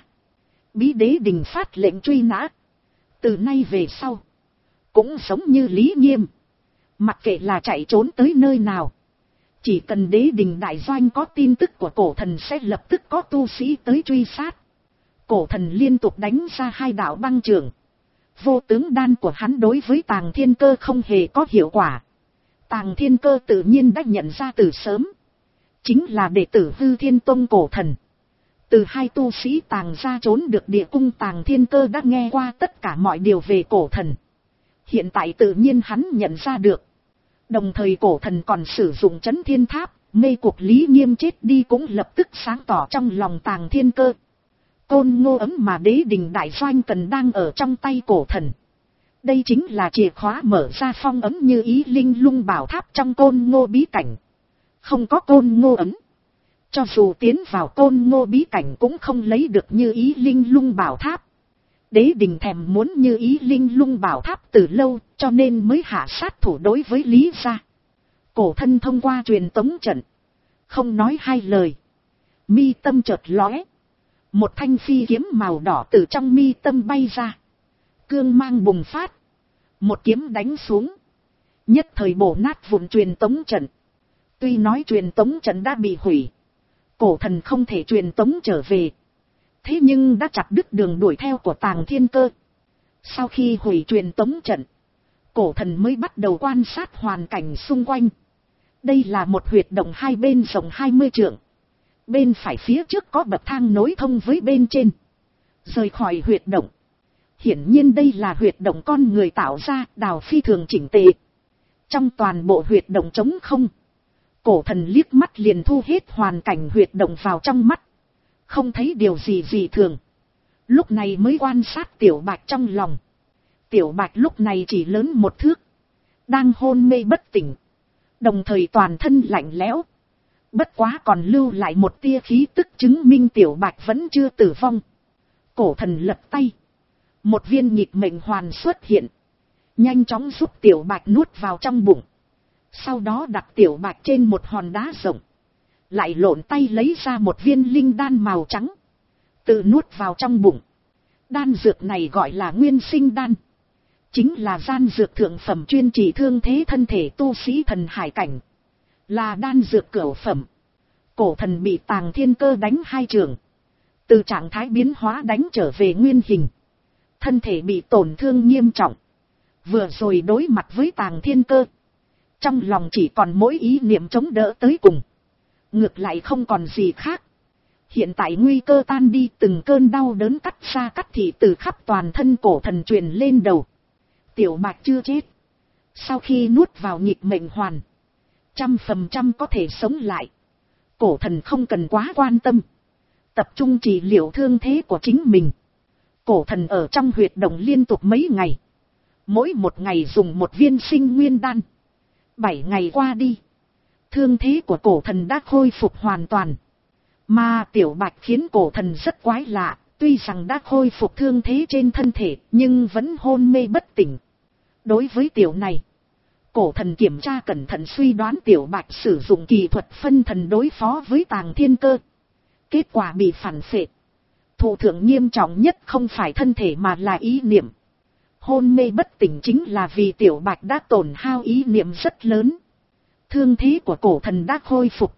Bí đế đình phát lệnh truy nã. Từ nay về sau, cũng giống như Lý Nghiêm, mặc kệ là chạy trốn tới nơi nào, chỉ cần đế đình đại doanh có tin tức của cổ thần sẽ lập tức có tu sĩ tới truy sát. Cổ thần liên tục đánh ra hai đạo băng trường. Vô tướng đan của hắn đối với Tàng Thiên Cơ không hề có hiệu quả. Tàng Thiên Cơ tự nhiên đã nhận ra từ sớm. Chính là đệ tử Hư Thiên Tông cổ thần. Từ hai tu sĩ Tàng ra trốn được địa cung, Tàng Thiên Cơ đã nghe qua tất cả mọi điều về cổ thần. Hiện tại tự nhiên hắn nhận ra được. Đồng thời cổ thần còn sử dụng Chấn Thiên Tháp, mê cuộc Lý Nghiêm chết đi cũng lập tức sáng tỏ trong lòng Tàng Thiên Cơ. Côn Ngô ấm mà đế đình đại doanh cần đang ở trong tay cổ thần. Đây chính là chìa khóa mở ra phong ấm như ý linh lung bảo tháp trong Côn Ngô bí cảnh. Không có Côn Ngô ấm, cho dù tiến vào Côn Ngô bí cảnh cũng không lấy được như ý linh lung bảo tháp. Đế đình thèm muốn như ý linh lung bảo tháp từ lâu, cho nên mới hạ sát thủ đối với Lý gia. Cổ thân thông qua truyền tống trận, không nói hai lời, mi tâm chợt lóe. Một thanh phi kiếm màu đỏ từ trong mi tâm bay ra. Cương mang bùng phát. Một kiếm đánh xuống. Nhất thời bổ nát vụn truyền tống trận. Tuy nói truyền tống trận đã bị hủy, cổ thần không thể truyền tống trở về. Thế nhưng đã chặt đứt đường đuổi theo của Tàng Thiên Cơ. Sau khi hủy truyền tống trận, cổ thần mới bắt đầu quan sát hoàn cảnh xung quanh. Đây là một huyệt động hai bên rộng hai mươi trượng. Bên phải phía trước có bậc thang nối thông với bên trên. Rời khỏi huyệt động, hiển nhiên đây là huyệt động con người tạo ra, đào phi thường chỉnh tề. Trong toàn bộ huyệt động trống không, cổ thần liếc mắt liền thu hết hoàn cảnh huyệt động vào trong mắt. Không thấy điều gì gì thường. Lúc này mới quan sát tiểu bạch trong lòng. Tiểu bạch lúc này chỉ lớn một thước, đang hôn mê bất tỉnh, đồng thời toàn thân lạnh lẽo. Bất quá còn lưu lại một tia khí tức chứng minh tiểu bạch vẫn chưa tử vong. Cổ thần lật tay, một viên nhịp mệnh hoàn xuất hiện, nhanh chóng giúp tiểu bạch nuốt vào trong bụng. Sau đó đặt tiểu bạch trên một hòn đá rộng. Lại lộn tay lấy ra một viên linh đan màu trắng. Tự nuốt vào trong bụng. Đan dược này gọi là nguyên sinh đan. Chính là gian dược thượng phẩm chuyên trị thương thế thân thể tu sĩ thần hải cảnh. Là đan dược cửu phẩm. Cổ thần bị Tàng Thiên Cơ đánh hai trường. Từ trạng thái biến hóa đánh trở về nguyên hình. Thân thể bị tổn thương nghiêm trọng. Vừa rồi đối mặt với Tàng Thiên Cơ. Trong lòng chỉ còn mỗi ý niệm chống đỡ tới cùng. Ngược lại không còn gì khác. Hiện tại nguy cơ tan đi, từng cơn đau đớn cắt ra cắt thị từ khắp toàn thân cổ thần truyền lên đầu. Tiểu Bạch chưa chết. Sau khi nuốt vào nhịp mệnh hoàn. Trăm phần trăm có thể sống lại. Cổ thần không cần quá quan tâm. Tập trung trị liệu thương thế của chính mình. Cổ thần ở trong huyệt động liên tục mấy ngày. Mỗi một ngày dùng một viên sinh nguyên đan. Bảy ngày qua đi. Thương thế của cổ thần đã khôi phục hoàn toàn. Mà Tiểu Bạch khiến cổ thần rất quái lạ. Tuy rằng đã khôi phục thương thế trên thân thể, nhưng vẫn hôn mê bất tỉnh. Đối với tiểu này, cổ thần kiểm tra cẩn thận suy đoán Tiểu Bạch sử dụng kỳ thuật phân thần đối phó với Tàng Thiên Cơ. Kết quả bị phản phệ. Thụ thượng nghiêm trọng nhất không phải thân thể mà là ý niệm. Hôn mê bất tỉnh chính là vì Tiểu Bạch đã tổn hao ý niệm rất lớn. Thương thế của cổ thần đã khôi phục.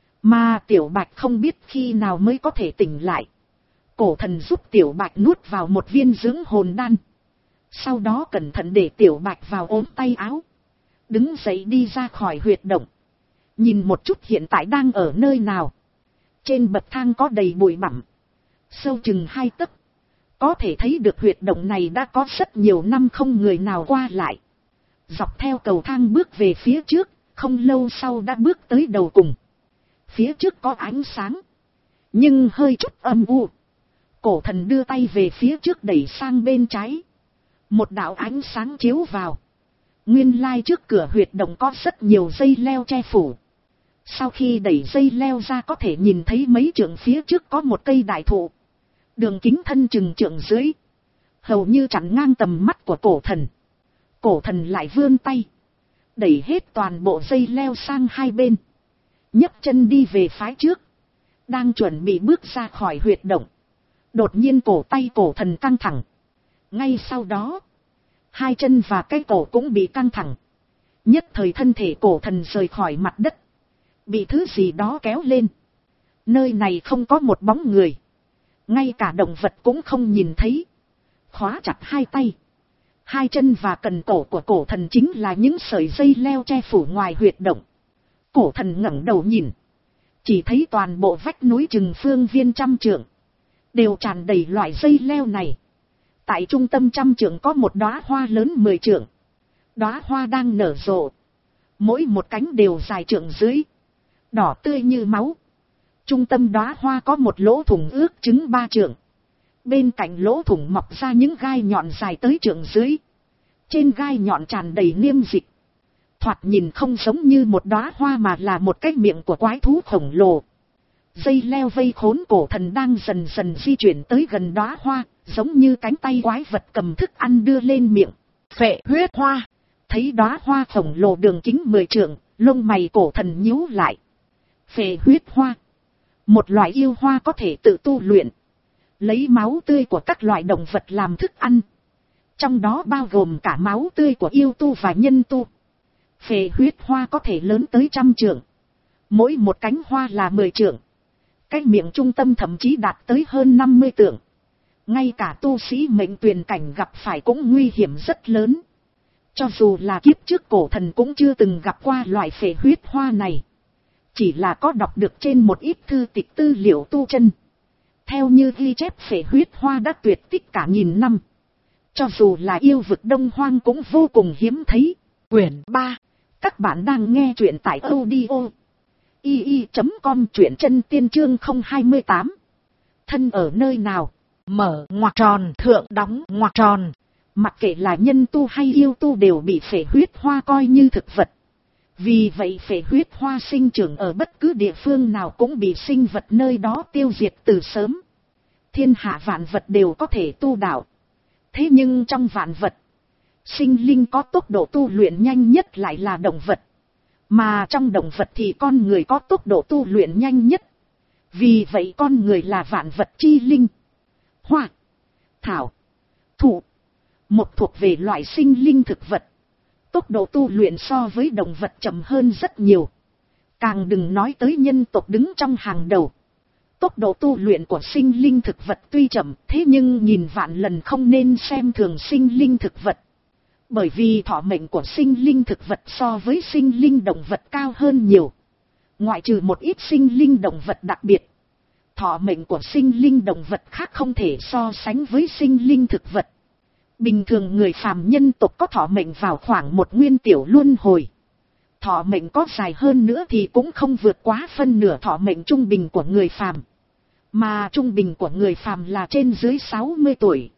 Mà Tiểu Bạch không biết khi nào mới có thể tỉnh lại. Cổ thần giúp Tiểu Bạch nuốt vào một viên dưỡng hồn đan. Sau đó cẩn thận để Tiểu Bạch vào ốm tay áo. Đứng dậy đi ra khỏi huyệt động. Nhìn một chút hiện tại đang ở nơi nào. Trên bậc thang có đầy bụi bặm. Sâu chừng hai tấc. Có thể thấy được huyệt động này đã có rất nhiều năm không người nào qua lại. Dọc theo cầu thang bước về phía trước, không lâu sau đã bước tới đầu cùng. Phía trước có ánh sáng. Nhưng hơi chút âm u. Cổ thần đưa tay về phía trước đẩy sang bên trái. Một đạo ánh sáng chiếu vào. Nguyên lai trước cửa huyệt động có rất nhiều dây leo che phủ. Sau khi đẩy dây leo ra có thể nhìn thấy mấy trượng phía trước có một cây đại thụ. Đường kính thân chừng trượng dưới. Hầu như chặn ngang tầm mắt của cổ thần. Cổ thần lại vươn tay. Đẩy hết toàn bộ dây leo sang hai bên. nhấc chân đi về phái trước. Đang chuẩn bị bước ra khỏi huyệt động. Đột nhiên cổ tay cổ thần căng thẳng. Ngay sau đó, hai chân và cái cổ cũng bị căng thẳng. Nhất thời thân thể cổ thần rời khỏi mặt đất. Bị thứ gì đó kéo lên. Nơi này không có một bóng người. Ngay cả động vật cũng không nhìn thấy. Khóa chặt hai tay. Hai chân và cần cổ của cổ thần chính là những sợi dây leo che phủ ngoài huyệt động. Cổ thần ngẩng đầu nhìn. Chỉ thấy toàn bộ vách núi chừng phương viên trăm trượng. Đều tràn đầy loại dây leo này. Tại trung tâm trăm trượng có một đóa hoa lớn mười trượng. Đóa hoa đang nở rộ. Mỗi một cánh đều dài trượng dưới. Đỏ tươi như máu. Trung tâm đóa hoa có một lỗ thủng ước chừng ba trượng. Bên cạnh lỗ thủng mọc ra những gai nhọn dài tới trượng dưới. Trên gai nhọn tràn đầy niêm dịch. Thoạt nhìn không giống như một đóa hoa mà là một cái miệng của quái thú khổng lồ. Dây leo vây khốn cổ thần đang dần dần di chuyển tới gần đóa hoa, giống như cánh tay quái vật cầm thức ăn đưa lên miệng. Phệ huyết hoa. Thấy đóa hoa khổng lồ đường kính mười trượng, lông mày cổ thần nhíu lại. Phệ huyết hoa. Một loại yêu hoa có thể tự tu luyện. Lấy máu tươi của các loại động vật làm thức ăn. Trong đó bao gồm cả máu tươi của yêu tu và nhân tu. Phệ huyết hoa có thể lớn tới trăm trượng. Mỗi một cánh hoa là mười trượng. Cái miệng trung tâm thậm chí đạt tới hơn năm mươi trượng. Ngay cả tu sĩ mệnh tuyền cảnh gặp phải cũng nguy hiểm rất lớn. Cho dù là kiếp trước cổ thần cũng chưa từng gặp qua loại phệ huyết hoa này. Chỉ là có đọc được trên một ít thư tịch tư liệu tu chân. Theo như ghi chép phệ huyết hoa đã tuyệt tích cả nghìn năm. Cho dù là yêu vực Đông Hoang cũng vô cùng hiếm thấy. Quyển ba. Các bạn đang nghe truyện tại audio i i chấm com, truyện chân tiên chương không hai tám. Thân ở nơi nào? Mở ngoặc tròn, thượng đóng ngoặc tròn. Mặc kệ là nhân tu hay yêu tu đều bị phệ huyết hoa coi như thực vật. Vì vậy phệ huyết hoa sinh trưởng ở bất cứ địa phương nào cũng bị sinh vật nơi đó tiêu diệt từ sớm. Thiên hạ vạn vật đều có thể tu đạo. Thế nhưng trong vạn vật, sinh linh có tốc độ tu luyện nhanh nhất lại là động vật. Mà trong động vật thì con người có tốc độ tu luyện nhanh nhất. Vì vậy con người là vạn vật chi linh. Hoa, thảo, thụ, một thuộc về loại sinh linh thực vật. Tốc độ tu luyện so với động vật chậm hơn rất nhiều. Càng đừng nói tới nhân tộc đứng trong hàng đầu. Tốc độ tu luyện của sinh linh thực vật tuy chậm, thế nhưng nhìn vạn lần không nên xem thường sinh linh thực vật. Bởi vì thọ mệnh của sinh linh thực vật so với sinh linh động vật cao hơn nhiều. Ngoại trừ một ít sinh linh động vật đặc biệt, thọ mệnh của sinh linh động vật khác không thể so sánh với sinh linh thực vật. Bình thường người phàm nhân tộc có thọ mệnh vào khoảng một nguyên tiểu luân hồi. Thọ mệnh có dài hơn nữa thì cũng không vượt quá phân nửa thọ mệnh trung bình của người phàm. Mà trung bình của người phàm là trên dưới sáu mươi tuổi.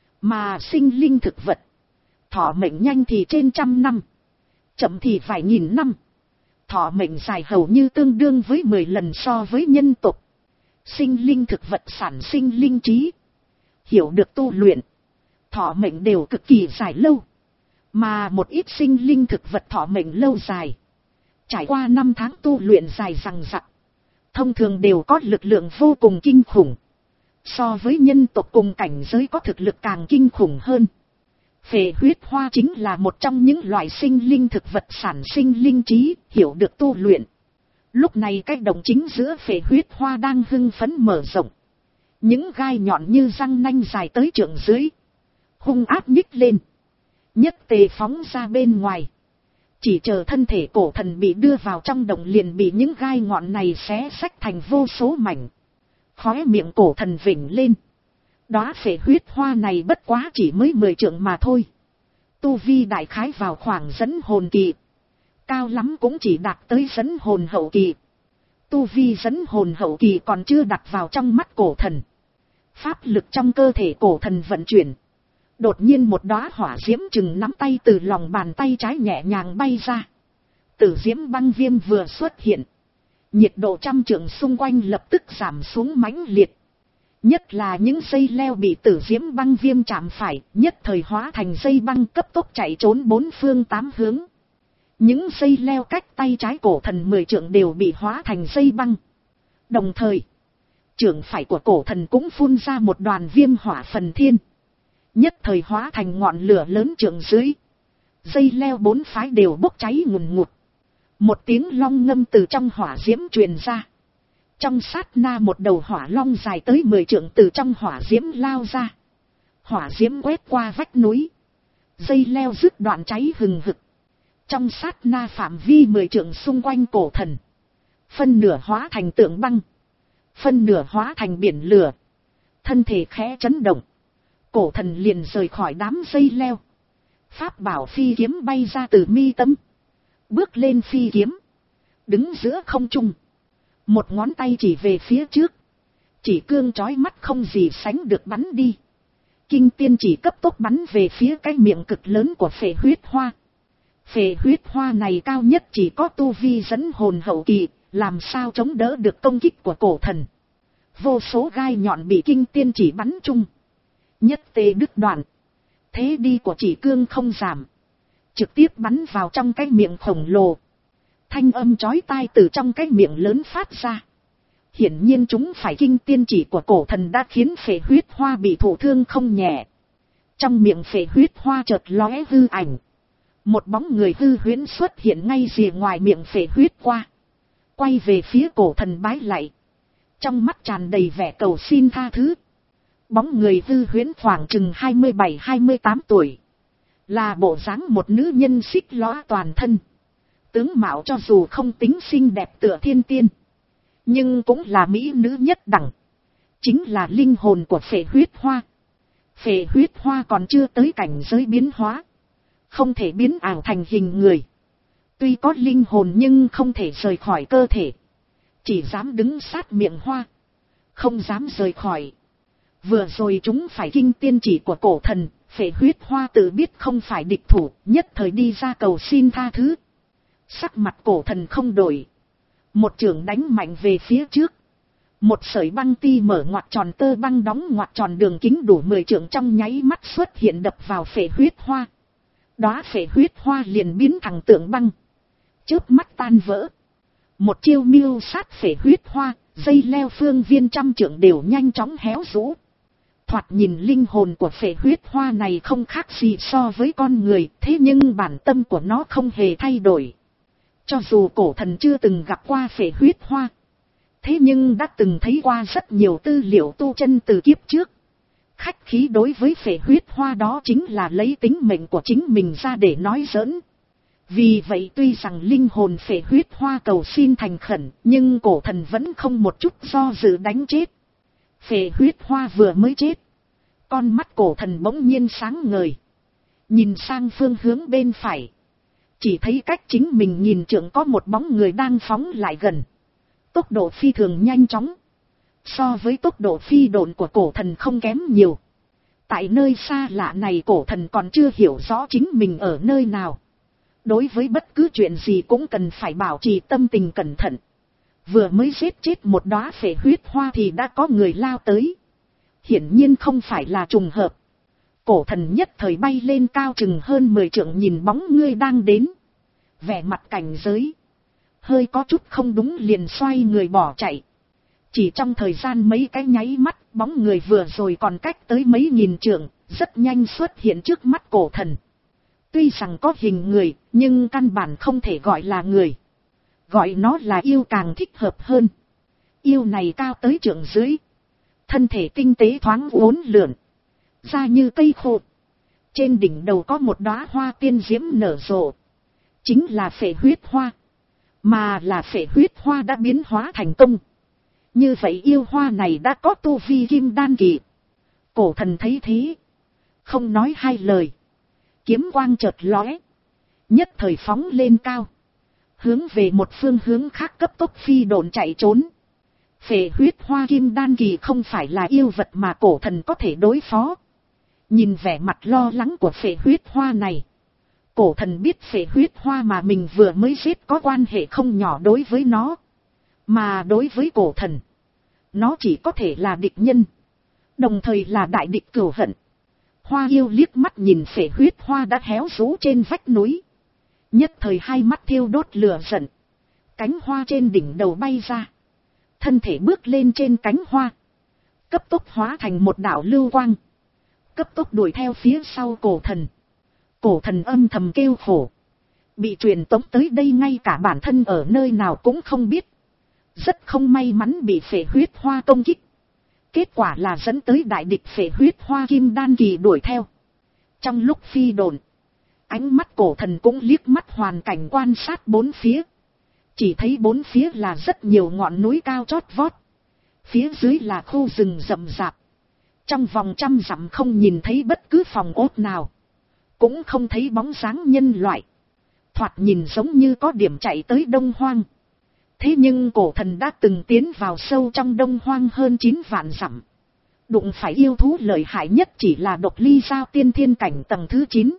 Mà sinh linh thực vật, thọ mệnh nhanh thì trên trăm năm, chậm thì vài nghìn năm. Thọ mệnh dài hầu như tương đương với mười lần so với nhân tộc. Sinh linh thực vật sản sinh linh trí, hiểu được tu luyện, thọ mệnh đều cực kỳ dài lâu. Mà một ít sinh linh thực vật thọ mệnh lâu dài, trải qua năm tháng tu luyện dài dằng dặc, thông thường đều có lực lượng vô cùng kinh khủng. So với nhân tộc cùng cảnh giới có thực lực càng kinh khủng hơn. Phệ huyết hoa chính là một trong những loại sinh linh thực vật sản sinh linh trí, hiểu được tu luyện. Lúc này cái đồng chính giữa phệ huyết hoa đang hưng phấn mở rộng. Những gai nhọn như răng nanh dài tới trượng dưới, hung áp nhích lên, nhất tề phóng ra bên ngoài. Chỉ chờ thân thể cổ thần bị đưa vào trong đồng liền bị những gai ngọn này xé xách thành vô số mảnh. Khóe miệng cổ thần vểnh lên. Đóa phệ huyết hoa này bất quá chỉ mới mười trượng mà thôi. Tu vi đại khái vào khoảng dẫn hồn kỳ. Cao lắm cũng chỉ đạt tới dẫn hồn hậu kỳ. Tu vi dẫn hồn hậu kỳ còn chưa đặt vào trong mắt cổ thần. Pháp lực trong cơ thể cổ thần vận chuyển. Đột nhiên một đóa hỏa diễm chừng nắm tay từ lòng bàn tay trái nhẹ nhàng bay ra. Tử diễm băng viêm vừa xuất hiện, nhiệt độ trăm trượng xung quanh lập tức giảm xuống mãnh liệt. Nhất là những dây leo bị tử diễm băng viêm chạm phải, nhất thời hóa thành dây băng cấp tốc chạy trốn bốn phương tám hướng. Những dây leo cách tay trái cổ thần mười trượng đều bị hóa thành dây băng. Đồng thời, trượng phải của cổ thần cũng phun ra một đoàn viêm hỏa phần thiên. Nhất thời hóa thành ngọn lửa lớn trượng dưới. Dây leo bốn phái đều bốc cháy ngùn ngụt. Một tiếng long ngâm từ trong hỏa diễm truyền ra. Trong sát na một đầu hỏa long dài tới mười trượng từ trong hỏa diễm lao ra. Hỏa diễm quét qua vách núi. Dây leo dứt đoạn cháy hừng hực. Trong sát na phạm vi mười trượng xung quanh cổ thần, phân nửa hóa thành tượng băng, phân nửa hóa thành biển lửa. Thân thể khẽ chấn động, cổ thần liền rời khỏi đám dây leo. Pháp bảo phi kiếm bay ra từ mi tâm, bước lên phi kiếm, đứng giữa không trung. Một ngón tay chỉ về phía trước, chỉ cương chói mắt không gì sánh được bắn đi. Kinh tiên chỉ cấp tốc bắn về phía cái miệng cực lớn của phệ huyết hoa. Phệ huyết hoa này cao nhất chỉ có tu vi dẫn hồn hậu kỳ, làm sao chống đỡ được công kích của cổ thần. Vô số gai nhọn bị kinh tiên chỉ bắn chung, nhất tê đứt đoạn. Thế đi của chỉ cương không giảm, trực tiếp bắn vào trong cái miệng khổng lồ. Thanh âm chói tai từ trong cái miệng lớn phát ra. Hiển nhiên chúng phải kinh tiên chỉ của cổ thần đã khiến phệ huyết hoa bị thụ thương không nhẹ. Trong miệng phệ huyết hoa chợt lóe hư ảnh. Một bóng người hư huyễn xuất hiện ngay rìa ngoài miệng phệ huyết hoa. Quay về phía cổ thần bái lạy. Trong mắt tràn đầy vẻ cầu xin tha thứ. Bóng người hư huyễn khoảng chừng hai mươi bảy hai mươi tám tuổi. Là bộ dáng một nữ nhân xích lõa toàn thân. Tướng mạo cho dù không tính xinh đẹp tựa thiên tiên, nhưng cũng là mỹ nữ nhất đẳng. Chính là linh hồn của phệ huyết hoa. Phệ huyết hoa còn chưa tới cảnh giới biến hóa, không thể biến ảo thành hình người. Tuy có linh hồn nhưng không thể rời khỏi cơ thể. Chỉ dám đứng sát miệng hoa, không dám rời khỏi. Vừa rồi chúng phải kinh tiên chỉ của cổ thần, phệ huyết hoa tự biết không phải địch thủ, nhất thời đi ra cầu xin tha thứ. Sắc mặt cổ thần không đổi, một chưởng đánh mạnh về phía trước. Một sợi băng ti mở ngoặt tròn tơ băng đóng ngoặt tròn đường kính đủ mười trượng trong nháy mắt xuất hiện đập vào phệ huyết hoa. Đóa phệ huyết hoa liền biến thành tượng băng, chớp mắt tan vỡ. Một chiêu mưu sát phệ huyết hoa, dây leo phương viên trăm trượng đều nhanh chóng héo rũ. Thoạt nhìn linh hồn của phệ huyết hoa này không khác gì so với con người, thế nhưng bản tâm của nó không hề thay đổi. Cho dù cổ thần chưa từng gặp qua phệ huyết hoa, thế nhưng đã từng thấy qua rất nhiều tư liệu tu chân từ kiếp trước. Khách khí đối với phệ huyết hoa đó chính là lấy tính mệnh của chính mình ra để nói giỡn. Vì vậy tuy rằng linh hồn phệ huyết hoa cầu xin thành khẩn, nhưng cổ thần vẫn không một chút do dự đánh chết. Phệ huyết hoa vừa mới chết, con mắt cổ thần bỗng nhiên sáng ngời. Nhìn sang phương hướng bên phải, chỉ thấy cách chính mình nhìn trượng có một bóng người đang phóng lại gần. Tốc độ phi thường nhanh chóng, so với tốc độ phi độn của cổ thần không kém nhiều. Tại nơi xa lạ này cổ thần còn chưa hiểu rõ chính mình ở nơi nào. Đối với bất cứ chuyện gì cũng cần phải bảo trì tâm tình cẩn thận. Vừa mới giết chết một đóa phệ huyết hoa thì đã có người lao tới. Hiển nhiên không phải là trùng hợp. Cổ thần nhất thời bay lên cao chừng hơn mười trượng nhìn bóng người đang đến. Vẻ mặt cảnh giới, hơi có chút không đúng liền xoay người bỏ chạy. Chỉ trong thời gian mấy cái nháy mắt, bóng người vừa rồi còn cách tới mấy nghìn trượng, rất nhanh xuất hiện trước mắt cổ thần. Tuy rằng có hình người, nhưng căn bản không thể gọi là người. Gọi nó là yêu càng thích hợp hơn. Yêu này cao tới trượng dưới, thân thể tinh tế thoáng uốn lượn, da như cây khô. Trên đỉnh đầu có một đóa hoa tiên diễm nở rộ, chính là phệ huyết hoa. Mà là phệ huyết hoa đã biến hóa thành công. Như vậy yêu hoa này đã có tu vi kim đan kỳ. Cổ thần thấy thế, không nói hai lời, kiếm quang chợt lóe, nhất thời phóng lên cao, hướng về một phương hướng khác cấp tốc phi độn chạy trốn. Phệ huyết hoa kim đan kỳ không phải là yêu vật mà cổ thần có thể đối phó. Nhìn vẻ mặt lo lắng của phệ huyết hoa này, cổ thần biết phệ huyết hoa mà mình vừa mới giết có quan hệ không nhỏ đối với nó. Mà đối với cổ thần, nó chỉ có thể là địch nhân, đồng thời là đại địch cửu hận. Hoa yêu liếc mắt nhìn phệ huyết hoa đã héo rũ trên vách núi, nhất thời hai mắt thiêu đốt lửa giận. Cánh hoa trên đỉnh đầu bay ra, thân thể bước lên trên cánh hoa, cấp tốc hóa thành một đạo lưu quang, cấp tốc đuổi theo phía sau cổ thần. Cổ thần âm thầm kêu khổ, bị truyền tống tới đây ngay cả bản thân ở nơi nào cũng không biết. Rất không may mắn bị phệ huyết hoa công kích. Kết quả là dẫn tới đại địch phệ huyết hoa kim đan kỳ đuổi theo. Trong lúc phi độn, ánh mắt cổ thần cũng liếc mắt hoàn cảnh quan sát bốn phía. Chỉ thấy bốn phía là rất nhiều ngọn núi cao chót vót, phía dưới là khu rừng rậm rạp. Trong vòng trăm dặm không nhìn thấy bất cứ phòng ốt nào, cũng không thấy bóng dáng nhân loại. Thoạt nhìn giống như có điểm chạy tới Đông Hoang. Thế nhưng cổ thần đã từng tiến vào sâu trong Đông Hoang hơn chín vạn dặm. Đụng phải yêu thú lợi hại nhất chỉ là độc ly giao tiên thiên cảnh tầng thứ chín.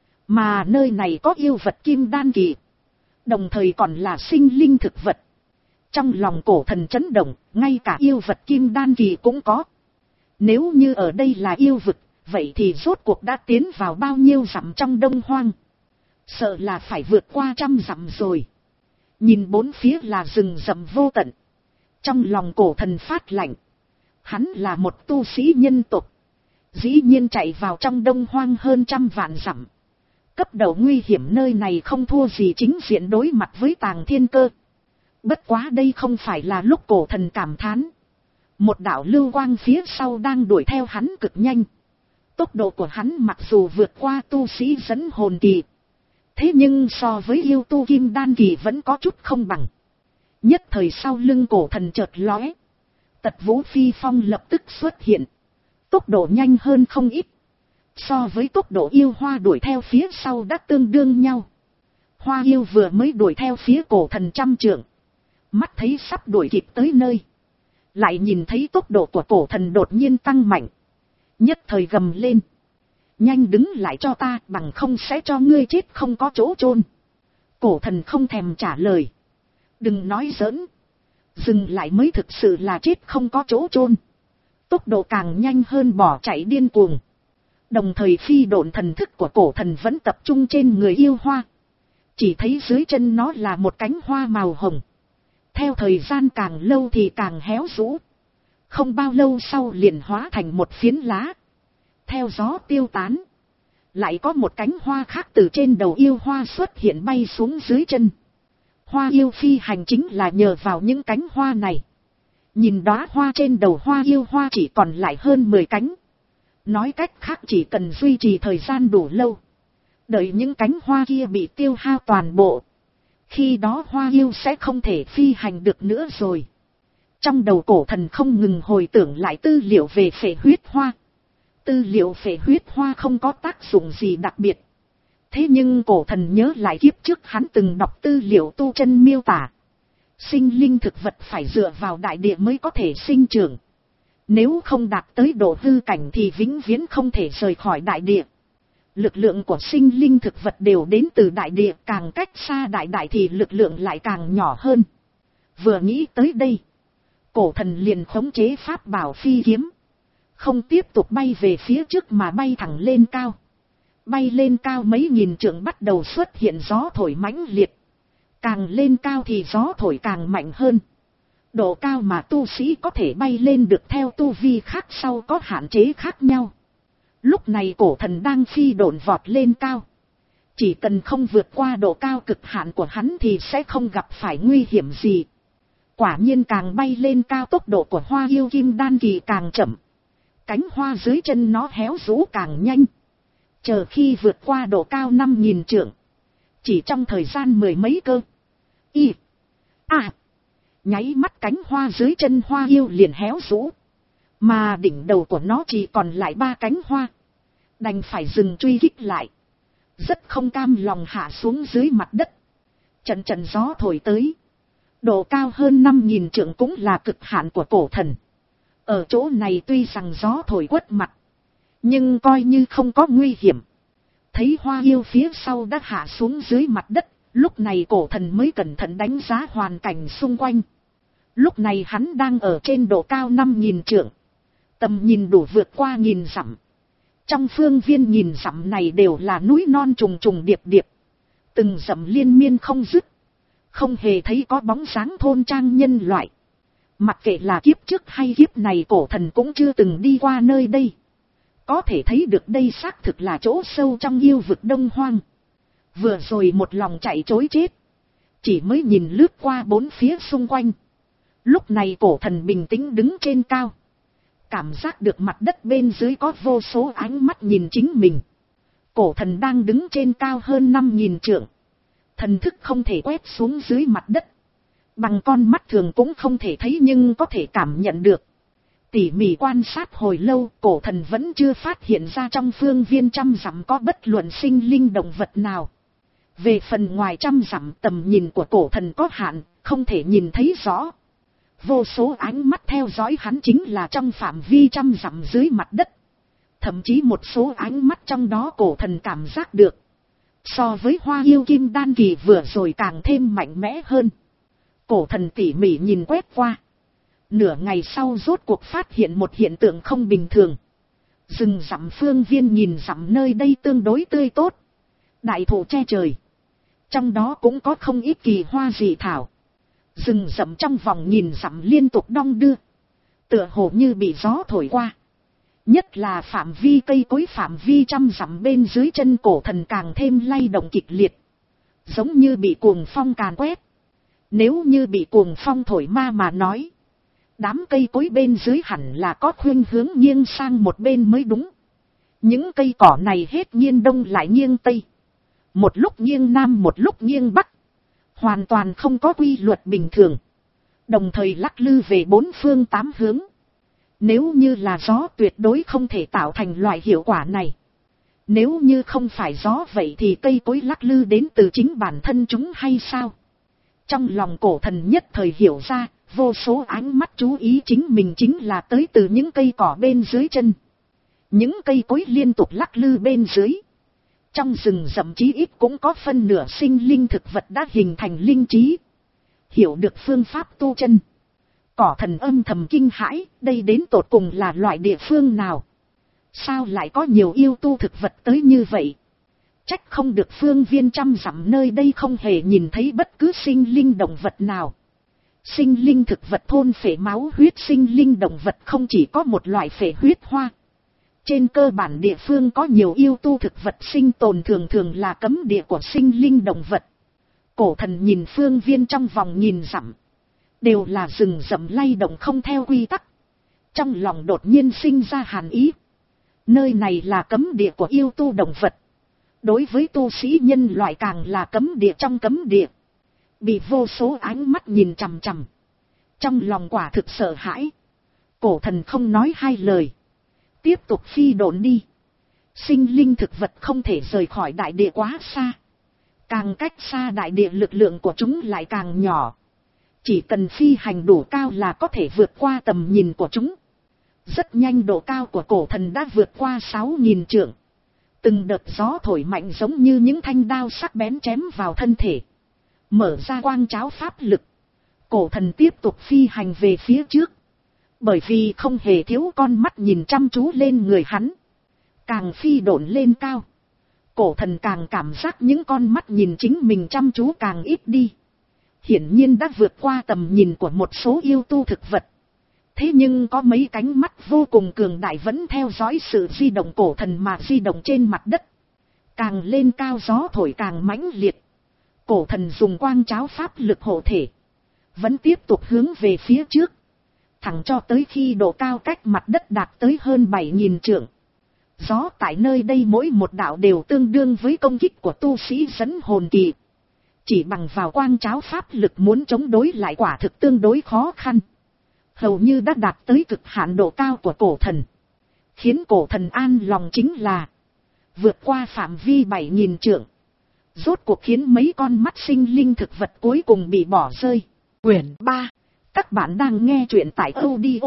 Mà nơi này có yêu vật kim đan kỳ, đồng thời còn là sinh linh thực vật. Trong lòng cổ thần chấn động, ngay cả yêu vật kim đan kỳ cũng có. Nếu như ở đây là yêu vực, vậy thì rốt cuộc đã tiến vào bao nhiêu dặm trong Đông Hoang? Sợ là phải vượt qua trăm dặm rồi. Nhìn bốn phía là rừng rậm vô tận, trong lòng cổ thần phát lạnh. Hắn là một tu sĩ nhân tộc, dĩ nhiên chạy vào trong Đông Hoang hơn trăm vạn dặm. Cấp độ nguy hiểm nơi này không thua gì chính diện đối mặt với Tàng Thiên Cơ. Bất quá đây không phải là lúc cổ thần cảm thán. Một đạo lưu quang phía sau đang đuổi theo hắn cực nhanh. Tốc độ của hắn mặc dù vượt qua tu sĩ dẫn hồn kỳ, thế nhưng so với yêu tu kim đan kỳ vẫn có chút không bằng. Nhất thời sau lưng cổ thần chợt lóe, Tật Vũ Phi Phong lập tức xuất hiện, tốc độ nhanh hơn không ít. So với tốc độ yêu hoa đuổi theo phía sau đã tương đương nhau. Hoa yêu vừa mới đuổi theo phía cổ thần trăm trượng, mắt thấy sắp đuổi kịp tới nơi, lại nhìn thấy tốc độ của cổ thần đột nhiên tăng mạnh, nhất thời gầm lên: nhanh đứng lại cho ta, bằng không sẽ cho ngươi chết không có chỗ chôn. Cổ thần không thèm trả lời. Đừng nói giỡn, dừng lại mới thực sự là chết không có chỗ chôn. Tốc độ càng nhanh hơn bỏ chạy điên cuồng. Đồng thời phi độn thần thức của cổ thần vẫn tập trung trên người yêu hoa. Chỉ thấy dưới chân nó là một cánh hoa màu hồng. Theo thời gian càng lâu thì càng héo rũ. Không bao lâu sau liền hóa thành một phiến lá. Theo gió tiêu tán. Lại có một cánh hoa khác từ trên đầu yêu hoa xuất hiện bay xuống dưới chân. Hoa yêu phi hành chính là nhờ vào những cánh hoa này. Nhìn đóa hoa trên đầu hoa yêu hoa chỉ còn lại hơn mười cánh. Nói cách khác chỉ cần duy trì thời gian đủ lâu. Đợi những cánh hoa kia bị tiêu hao toàn bộ. Khi đó hoa yêu sẽ không thể phi hành được nữa rồi. Trong đầu cổ thần không ngừng hồi tưởng lại tư liệu về phệ huyết hoa. Tư liệu phệ huyết hoa không có tác dụng gì đặc biệt. Thế nhưng cổ thần nhớ lại kiếp trước hắn từng đọc tư liệu tu chân miêu tả. Sinh linh thực vật phải dựa vào đại địa mới có thể sinh trưởng. Nếu không đạt tới độ hư cảnh thì vĩnh viễn không thể rời khỏi đại địa. Lực lượng của sinh linh thực vật đều đến từ đại địa, càng cách xa đại đại thì lực lượng lại càng nhỏ hơn. Vừa nghĩ tới đây, cổ thần liền khống chế pháp bảo phi kiếm. Không tiếp tục bay về phía trước mà bay thẳng lên cao. Bay lên cao mấy nghìn trượng bắt đầu xuất hiện gió thổi mãnh liệt. Càng lên cao thì gió thổi càng mạnh hơn. Độ cao mà tu sĩ có thể bay lên được theo tu vi khác sau có hạn chế khác nhau. Lúc này cổ thần đang phi độn vọt lên cao. Chỉ cần không vượt qua độ cao cực hạn của hắn thì sẽ không gặp phải nguy hiểm gì. Quả nhiên càng bay lên cao tốc độ của hoa yêu kim đan kỳ càng chậm. Cánh hoa dưới chân nó héo rũ càng nhanh. Chờ khi vượt qua độ cao năm nghìn trượng. Chỉ trong thời gian mười mấy cơ. Y. À. Nháy mắt cánh hoa dưới chân hoa yêu liền héo rũ. Mà đỉnh đầu của nó chỉ còn lại ba cánh hoa. Đành phải dừng truy kích lại. Rất không cam lòng hạ xuống dưới mặt đất. Trận trận gió thổi tới. Độ cao hơn năm nghìn trượng cũng là cực hạn của cổ thần. Ở chỗ này tuy rằng gió thổi quất mặt. Nhưng coi như không có nguy hiểm. Thấy hoa yêu phía sau đã hạ xuống dưới mặt đất. Lúc này cổ thần mới cẩn thận đánh giá hoàn cảnh xung quanh. Lúc này hắn đang ở trên độ cao năm nghìn trượng. Tầm nhìn đủ vượt qua nghìn dặm. Trong phương viên nghìn dặm này đều là núi non trùng trùng điệp điệp. Từng dặm liên miên không dứt. Không hề thấy có bóng dáng thôn trang nhân loại. Mặc kệ là kiếp trước hay kiếp này cổ thần cũng chưa từng đi qua nơi đây. Có thể thấy được đây xác thực là chỗ sâu trong yêu vực Đông Hoang. Vừa rồi một lòng chạy trối chết. Chỉ mới nhìn lướt qua bốn phía xung quanh. Lúc này cổ thần bình tĩnh đứng trên cao. Cảm giác được mặt đất bên dưới có vô số ánh mắt nhìn chính mình. Cổ thần đang đứng trên cao hơn năm nghìn trượng. Thần thức không thể quét xuống dưới mặt đất. Bằng con mắt thường cũng không thể thấy nhưng có thể cảm nhận được. Tỉ mỉ quan sát hồi lâu, cổ thần vẫn chưa phát hiện ra trong phương viên trăm dặm có bất luận sinh linh động vật nào. Về phần ngoài trăm dặm tầm nhìn của cổ thần có hạn, không thể nhìn thấy rõ. Vô số ánh mắt theo dõi hắn chính là trong phạm vi trăm dặm dưới mặt đất. Thậm chí một số ánh mắt trong đó cổ thần cảm giác được. So với hoa yêu kim đan kỳ vừa rồi càng thêm mạnh mẽ hơn. Cổ thần tỉ mỉ nhìn quét qua. Nửa ngày sau rốt cuộc phát hiện một hiện tượng không bình thường. Rừng rậm phương viên nhìn dặm nơi đây tương đối tươi tốt. Đại thụ che trời. Trong đó cũng có không ít kỳ hoa dị thảo. Rừng rậm trong vòng nhìn dặm liên tục đong đưa. Tựa hồ như bị gió thổi qua. Nhất là phạm vi cây cối phạm vi trăm dặm bên dưới chân cổ thần càng thêm lay động kịch liệt. Giống như bị cuồng phong càn quét. Nếu như bị cuồng phong thổi ma mà nói. Đám cây cối bên dưới hẳn là có khuynh hướng nghiêng sang một bên mới đúng. Những cây cỏ này hết nghiêng đông lại nghiêng tây. Một lúc nghiêng nam một lúc nghiêng bắc. Hoàn toàn không có quy luật bình thường. Đồng thời lắc lư về bốn phương tám hướng. Nếu như là gió tuyệt đối không thể tạo thành loại hiệu quả này. Nếu như không phải gió vậy thì cây cối lắc lư đến từ chính bản thân chúng hay sao? Trong lòng cổ thần nhất thời hiểu ra, vô số ánh mắt chú ý chính mình chính là tới từ những cây cỏ bên dưới chân. Những cây cối liên tục lắc lư bên dưới. Trong rừng rậm chí ít cũng có phân nửa sinh linh thực vật đã hình thành linh trí. Hiểu được phương pháp tu chân. Cỏ thần âm thầm kinh hãi, đây đến tột cùng là loại địa phương nào? Sao lại có nhiều yêu tu thực vật tới như vậy? Trách không được phương viên trăm dặm nơi đây không hề nhìn thấy bất cứ sinh linh động vật nào. Sinh linh thực vật thôn phệ máu huyết sinh linh động vật không chỉ có một loại phệ huyết hoa. Trên cơ bản địa phương có nhiều yêu tu thực vật sinh tồn thường thường là cấm địa của sinh linh động vật. Cổ thần nhìn phương viên trong vòng nghìn dặm. Đều là rừng rậm lay động không theo quy tắc. Trong lòng đột nhiên sinh ra hàn ý. Nơi này là cấm địa của yêu tu động vật. Đối với tu sĩ nhân loại càng là cấm địa trong cấm địa. Bị vô số ánh mắt nhìn chằm chằm. Trong lòng quả thực sợ hãi. Cổ thần không nói hai lời. Tiếp tục phi độn đi. Sinh linh thực vật không thể rời khỏi đại địa quá xa. Càng cách xa đại địa lực lượng của chúng lại càng nhỏ. Chỉ cần phi hành đủ cao là có thể vượt qua tầm nhìn của chúng. Rất nhanh độ cao của cổ thần đã vượt qua sáu nghìn trượng. Từng đợt gió thổi mạnh giống như những thanh đao sắc bén chém vào thân thể. Mở ra quang cháo pháp lực. Cổ thần tiếp tục phi hành về phía trước. Bởi vì không hề thiếu con mắt nhìn chăm chú lên người hắn. Càng phi độn lên cao. Cổ thần càng cảm giác những con mắt nhìn chính mình chăm chú càng ít đi. Hiển nhiên đã vượt qua tầm nhìn của một số yêu tu thực vật. Thế nhưng có mấy cánh mắt vô cùng cường đại vẫn theo dõi sự di động cổ thần mà di động trên mặt đất. Càng lên cao gió thổi càng mãnh liệt. Cổ thần dùng quang cháo pháp lực hộ thể. Vẫn tiếp tục hướng về phía trước. Thẳng cho tới khi độ cao cách mặt đất đạt tới hơn bảy nghìn trượng. Gió tại nơi đây mỗi một đạo đều tương đương với công kích của tu sĩ dẫn hồn kỳ. Chỉ bằng vào quang cháo pháp lực muốn chống đối lại quả thực tương đối khó khăn. Hầu như đã đạt tới cực hạn độ cao của cổ thần. Khiến cổ thần an lòng chính là vượt qua phạm vi bảy nghìn trượng. Rốt cuộc khiến mấy con mắt sinh linh thực vật cuối cùng bị bỏ rơi. Quyển ba. Các bạn đang nghe truyện tại audio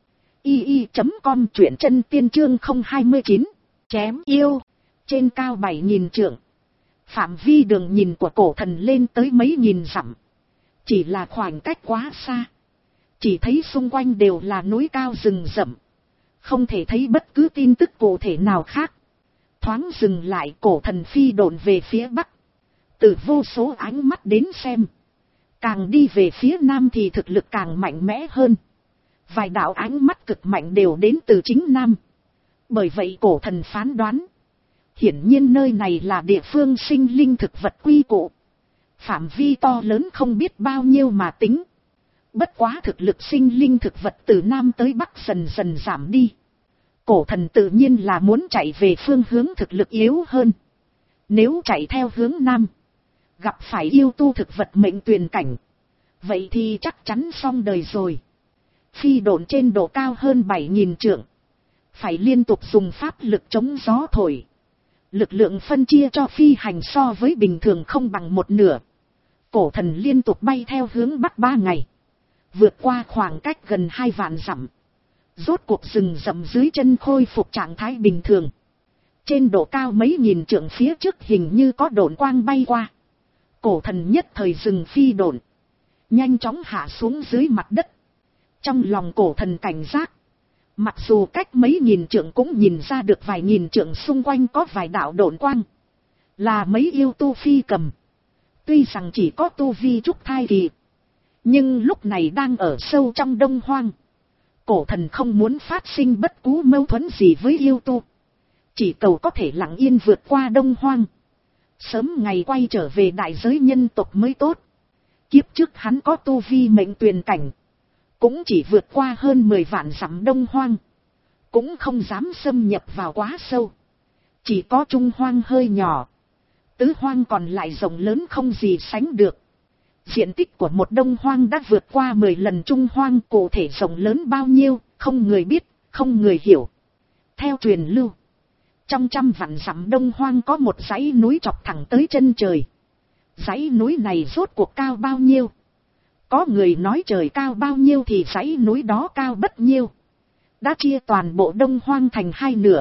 i i chấm com, truyện chân tiên chương không hai chín. Chém yêu. Trên cao bảy nghìn trượng. Phạm vi đường nhìn của cổ thần lên tới mấy nghìn dặm. Chỉ là khoảng cách quá xa. Chỉ thấy xung quanh đều là núi cao rừng rậm. Không thể thấy bất cứ tin tức cụ thể nào khác. Thoáng dừng lại, cổ thần phi độn về phía bắc. Từ vô số ánh mắt đến xem. Càng đi về phía nam thì thực lực càng mạnh mẽ hơn. Vài đạo ánh mắt cực mạnh đều đến từ chính nam. Bởi vậy cổ thần phán đoán. Hiển nhiên nơi này là địa phương sinh linh thực vật quy cụ. Phạm vi to lớn không biết bao nhiêu mà tính. Bất quá thực lực sinh linh thực vật từ nam tới bắc dần dần giảm đi. Cổ thần tự nhiên là muốn chạy về phương hướng thực lực yếu hơn. Nếu chạy theo hướng nam, gặp phải yêu tu thực vật mệnh tuyền cảnh, vậy thì chắc chắn xong đời rồi. Phi độn trên độ cao hơn bảy nghìn trượng. Phải liên tục dùng pháp lực chống gió thổi. Lực lượng phân chia cho phi hành so với bình thường không bằng một nửa. Cổ thần liên tục bay theo hướng bắc ba ngày. Vượt qua khoảng cách gần hai vạn dặm. Rốt cuộc rừng rậm dưới chân khôi phục trạng thái bình thường. Trên độ cao mấy nghìn trượng phía trước hình như có độn quang bay qua. Cổ thần nhất thời dừng phi độn. Nhanh chóng hạ xuống dưới mặt đất. Trong lòng cổ thần cảnh giác. Mặc dù cách mấy nghìn trượng cũng nhìn ra được vài nghìn trượng xung quanh có vài đạo độn quang. Là mấy yêu tu phi cầm. Tuy rằng chỉ có tu vi trúc thai kỳ. Nhưng lúc này đang ở sâu trong đông hoang. Cổ thần không muốn phát sinh bất cứ mâu thuẫn gì với yêu tu. Chỉ cầu có thể lặng yên vượt qua đông hoang. Sớm ngày quay trở về đại giới nhân tộc mới tốt. Kiếp trước hắn có tu vi mệnh tuyền cảnh. Cũng chỉ vượt qua hơn mười vạn dặm đông hoang. Cũng không dám xâm nhập vào quá sâu. Chỉ có trung hoang hơi nhỏ. Tứ hoang còn lại rộng lớn không gì sánh được. Diện tích của một đông hoang đã vượt qua mười lần trung hoang, cụ thể rộng lớn bao nhiêu, không người biết, không người hiểu. Theo truyền lưu, trong trăm vạn dặm đông hoang có một dãy núi chọc thẳng tới chân trời. Dãy núi này rốt cuộc cao bao nhiêu? Có người nói trời cao bao nhiêu thì dãy núi đó cao bất nhiêu. Đã chia toàn bộ đông hoang thành hai nửa.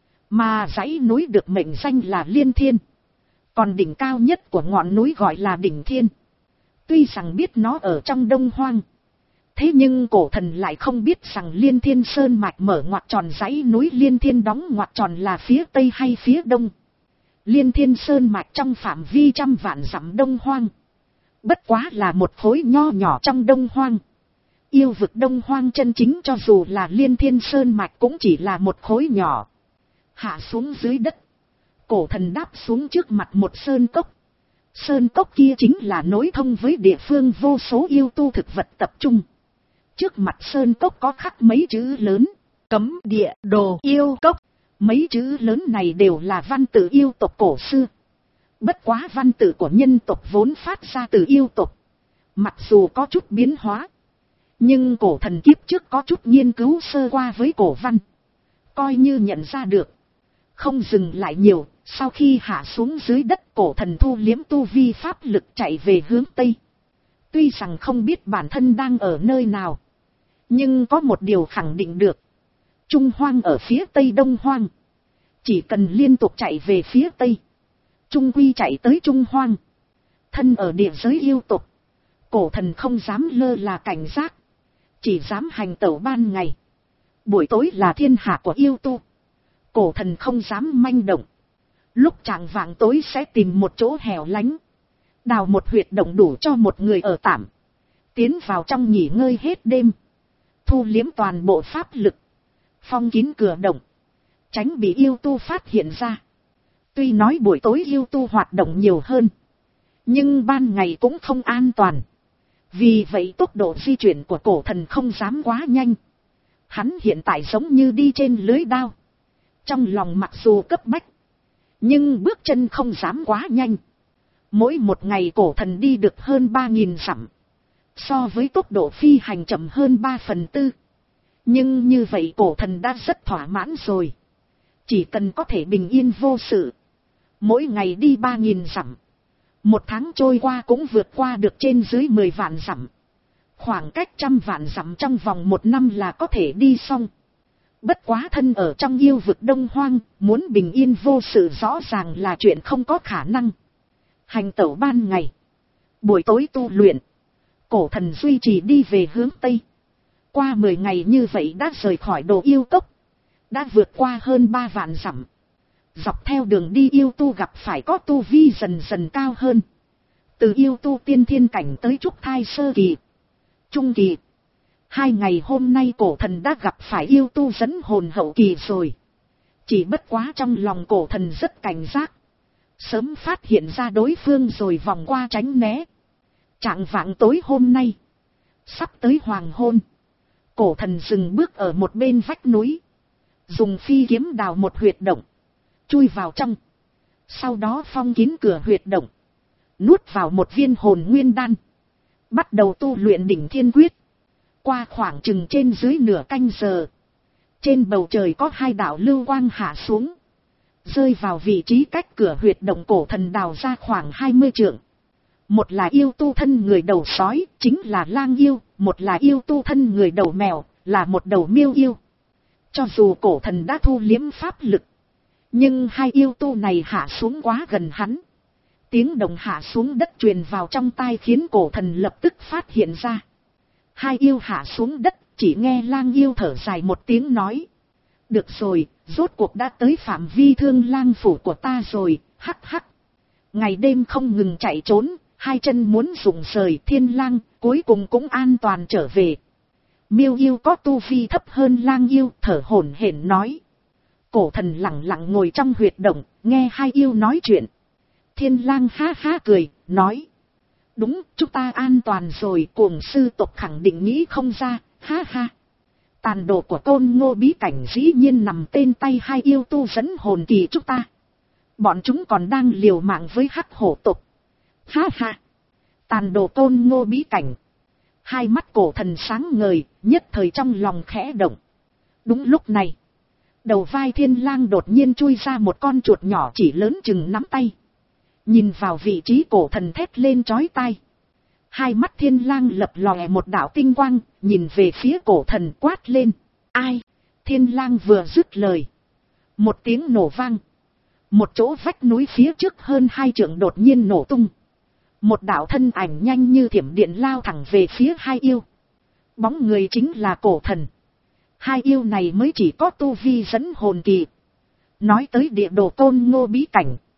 Mà dãy núi được mệnh danh là Liên Thiên. Còn đỉnh cao nhất của ngọn núi gọi là đỉnh Thiên. Tuy rằng biết nó ở trong đông hoang. Thế nhưng cổ thần lại không biết rằng Liên Thiên Sơn mạch mở ngoặt tròn dãy núi Liên Thiên đóng ngoặt tròn là phía tây hay phía đông. Liên Thiên Sơn mạch trong phạm vi trăm vạn dặm Đông Hoang. Bất quá là một khối nho nhỏ trong Đông Hoang. Yêu vực Đông Hoang chân chính cho dù là Liên Thiên Sơn mạch cũng chỉ là một khối nhỏ. Hạ xuống dưới đất. Cổ thần đáp xuống trước mặt một sơn cốc. Sơn cốc kia chính là nối thông với địa phương vô số yêu tu thực vật tập trung. Trước mặt sơn cốc có khắc mấy chữ lớn. Cấm địa đồ yêu cốc. Mấy chữ lớn này đều là văn tự yêu tộc cổ xưa. Bất quá văn tự của nhân tộc vốn phát ra từ yêu tộc. Mặc dù có chút biến hóa. Nhưng cổ thần kiếp trước có chút nghiên cứu sơ qua với cổ văn. Coi như nhận ra được. Không dừng lại nhiều. Sau khi hạ xuống dưới đất, cổ thần thu liếm tu vi pháp lực chạy về hướng Tây. Tuy rằng không biết bản thân đang ở nơi nào. Nhưng có một điều khẳng định được. Trung Hoang ở phía Tây Đông Hoang. Chỉ cần liên tục chạy về phía Tây. Trung quy chạy tới Trung Hoang. Thân ở địa giới yêu tục. Cổ thần không dám lơ là cảnh giác. Chỉ dám hành tẩu ban ngày. Buổi tối là thiên hạ của yêu tu. Cổ thần không dám manh động. Lúc chạng vạng tối sẽ tìm một chỗ hẻo lánh. Đào một huyệt động đủ cho một người ở tạm. Tiến vào trong nghỉ ngơi hết đêm. Thu liếm toàn bộ pháp lực. Phong kín cửa động. Tránh bị yêu tu phát hiện ra. Tuy nói buổi tối yêu tu hoạt động nhiều hơn. Nhưng ban ngày cũng không an toàn. Vì vậy tốc độ di chuyển của cổ thần không dám quá nhanh. Hắn hiện tại giống như đi trên lưới đao. Trong lòng mặc dù cấp bách. Nhưng bước chân không dám quá nhanh. Mỗi một ngày cổ thần đi được hơn ba nghìn dặm. So với tốc độ phi hành chậm hơn ba phần tư. Nhưng như vậy cổ thần đã rất thỏa mãn rồi. Chỉ cần có thể bình yên vô sự. Mỗi ngày đi ba nghìn dặm. Một tháng trôi qua cũng vượt qua được trên dưới mười vạn dặm. Khoảng cách trăm vạn dặm trong vòng một năm là có thể đi xong. Bất quá thân ở trong yêu vực Đông Hoang, muốn bình yên vô sự rõ ràng là chuyện không có khả năng. Hành tẩu ban ngày. Buổi tối tu luyện. Cổ thần duy trì đi về hướng Tây. Qua mười ngày như vậy đã rời khỏi đồ yêu cốc. Đã vượt qua hơn ba vạn dặm. Dọc theo đường đi yêu tu gặp phải có tu vi dần dần cao hơn. Từ yêu tu tiên thiên cảnh tới trúc thai sơ kỳ. Trung kỳ. Hai ngày hôm nay cổ thần đã gặp phải yêu tu dẫn hồn hậu kỳ rồi. Chỉ bất quá trong lòng cổ thần rất cảnh giác. Sớm phát hiện ra đối phương rồi vòng qua tránh né. Trạng vạng tối hôm nay. Sắp tới hoàng hôn. Cổ thần dừng bước ở một bên vách núi. Dùng phi kiếm đào một huyệt động. Chui vào trong. Sau đó phong kín cửa huyệt động. Nuốt vào một viên hồn nguyên đan. Bắt đầu tu luyện đỉnh thiên quyết. Qua khoảng chừng trên dưới nửa canh giờ. Trên bầu trời có hai đạo lưu quang hạ xuống. Rơi vào vị trí cách cửa huyệt động cổ thần đào ra khoảng hai mươi trượng. Một là yêu tu thân người đầu sói, chính là lang yêu. Một là yêu tu thân người đầu mèo, là một đầu miêu yêu. Cho dù cổ thần đã thu liếm pháp lực. Nhưng hai yêu tu này hạ xuống quá gần hắn. Tiếng động hạ xuống đất truyền vào trong tai khiến cổ thần lập tức phát hiện ra. Hai yêu hạ xuống đất, chỉ nghe lang yêu thở dài một tiếng nói. Được rồi, rốt cuộc đã tới phạm vi thương lang phủ của ta rồi, hắc hắc. Ngày đêm không ngừng chạy trốn, hai chân muốn rụng rời thiên lang, cuối cùng cũng an toàn trở về. Miêu yêu có tu vi thấp hơn lang yêu, thở hổn hển nói. Cổ thần lặng lặng ngồi trong huyệt động, nghe hai yêu nói chuyện. Thiên lang ha ha cười, nói. Đúng, chúng ta an toàn rồi, cuồng sư tộc khẳng định nghĩ không ra, ha ha. Tàn đồ của Tôn Ngô bí cảnh dĩ nhiên nằm tên tay hai yêu tu dẫn hồn kỳ chúng ta. Bọn chúng còn đang liều mạng với hắc hổ tộc. Ha ha. Tàn đồ Tôn Ngô bí cảnh. Hai mắt cổ thần sáng ngời, nhất thời trong lòng khẽ động. Đúng lúc này. Đầu vai thiên lang đột nhiên chui ra một con chuột nhỏ chỉ lớn chừng nắm tay. Nhìn vào vị trí cổ thần thét lên chói tai. Hai mắt thiên lang lập lòe một đạo tinh quang, nhìn về phía cổ thần quát lên. Ai? Thiên lang vừa dứt lời. Một tiếng nổ vang. Một chỗ vách núi phía trước hơn hai trượng đột nhiên nổ tung. Một đạo thân ảnh nhanh như thiểm điện lao thẳng về phía hai yêu. Bóng người chính là cổ thần. Hai yêu này mới chỉ có tu vi dẫn hồn kỳ. Nói tới địa đồ Tôn Ngô bí cảnh.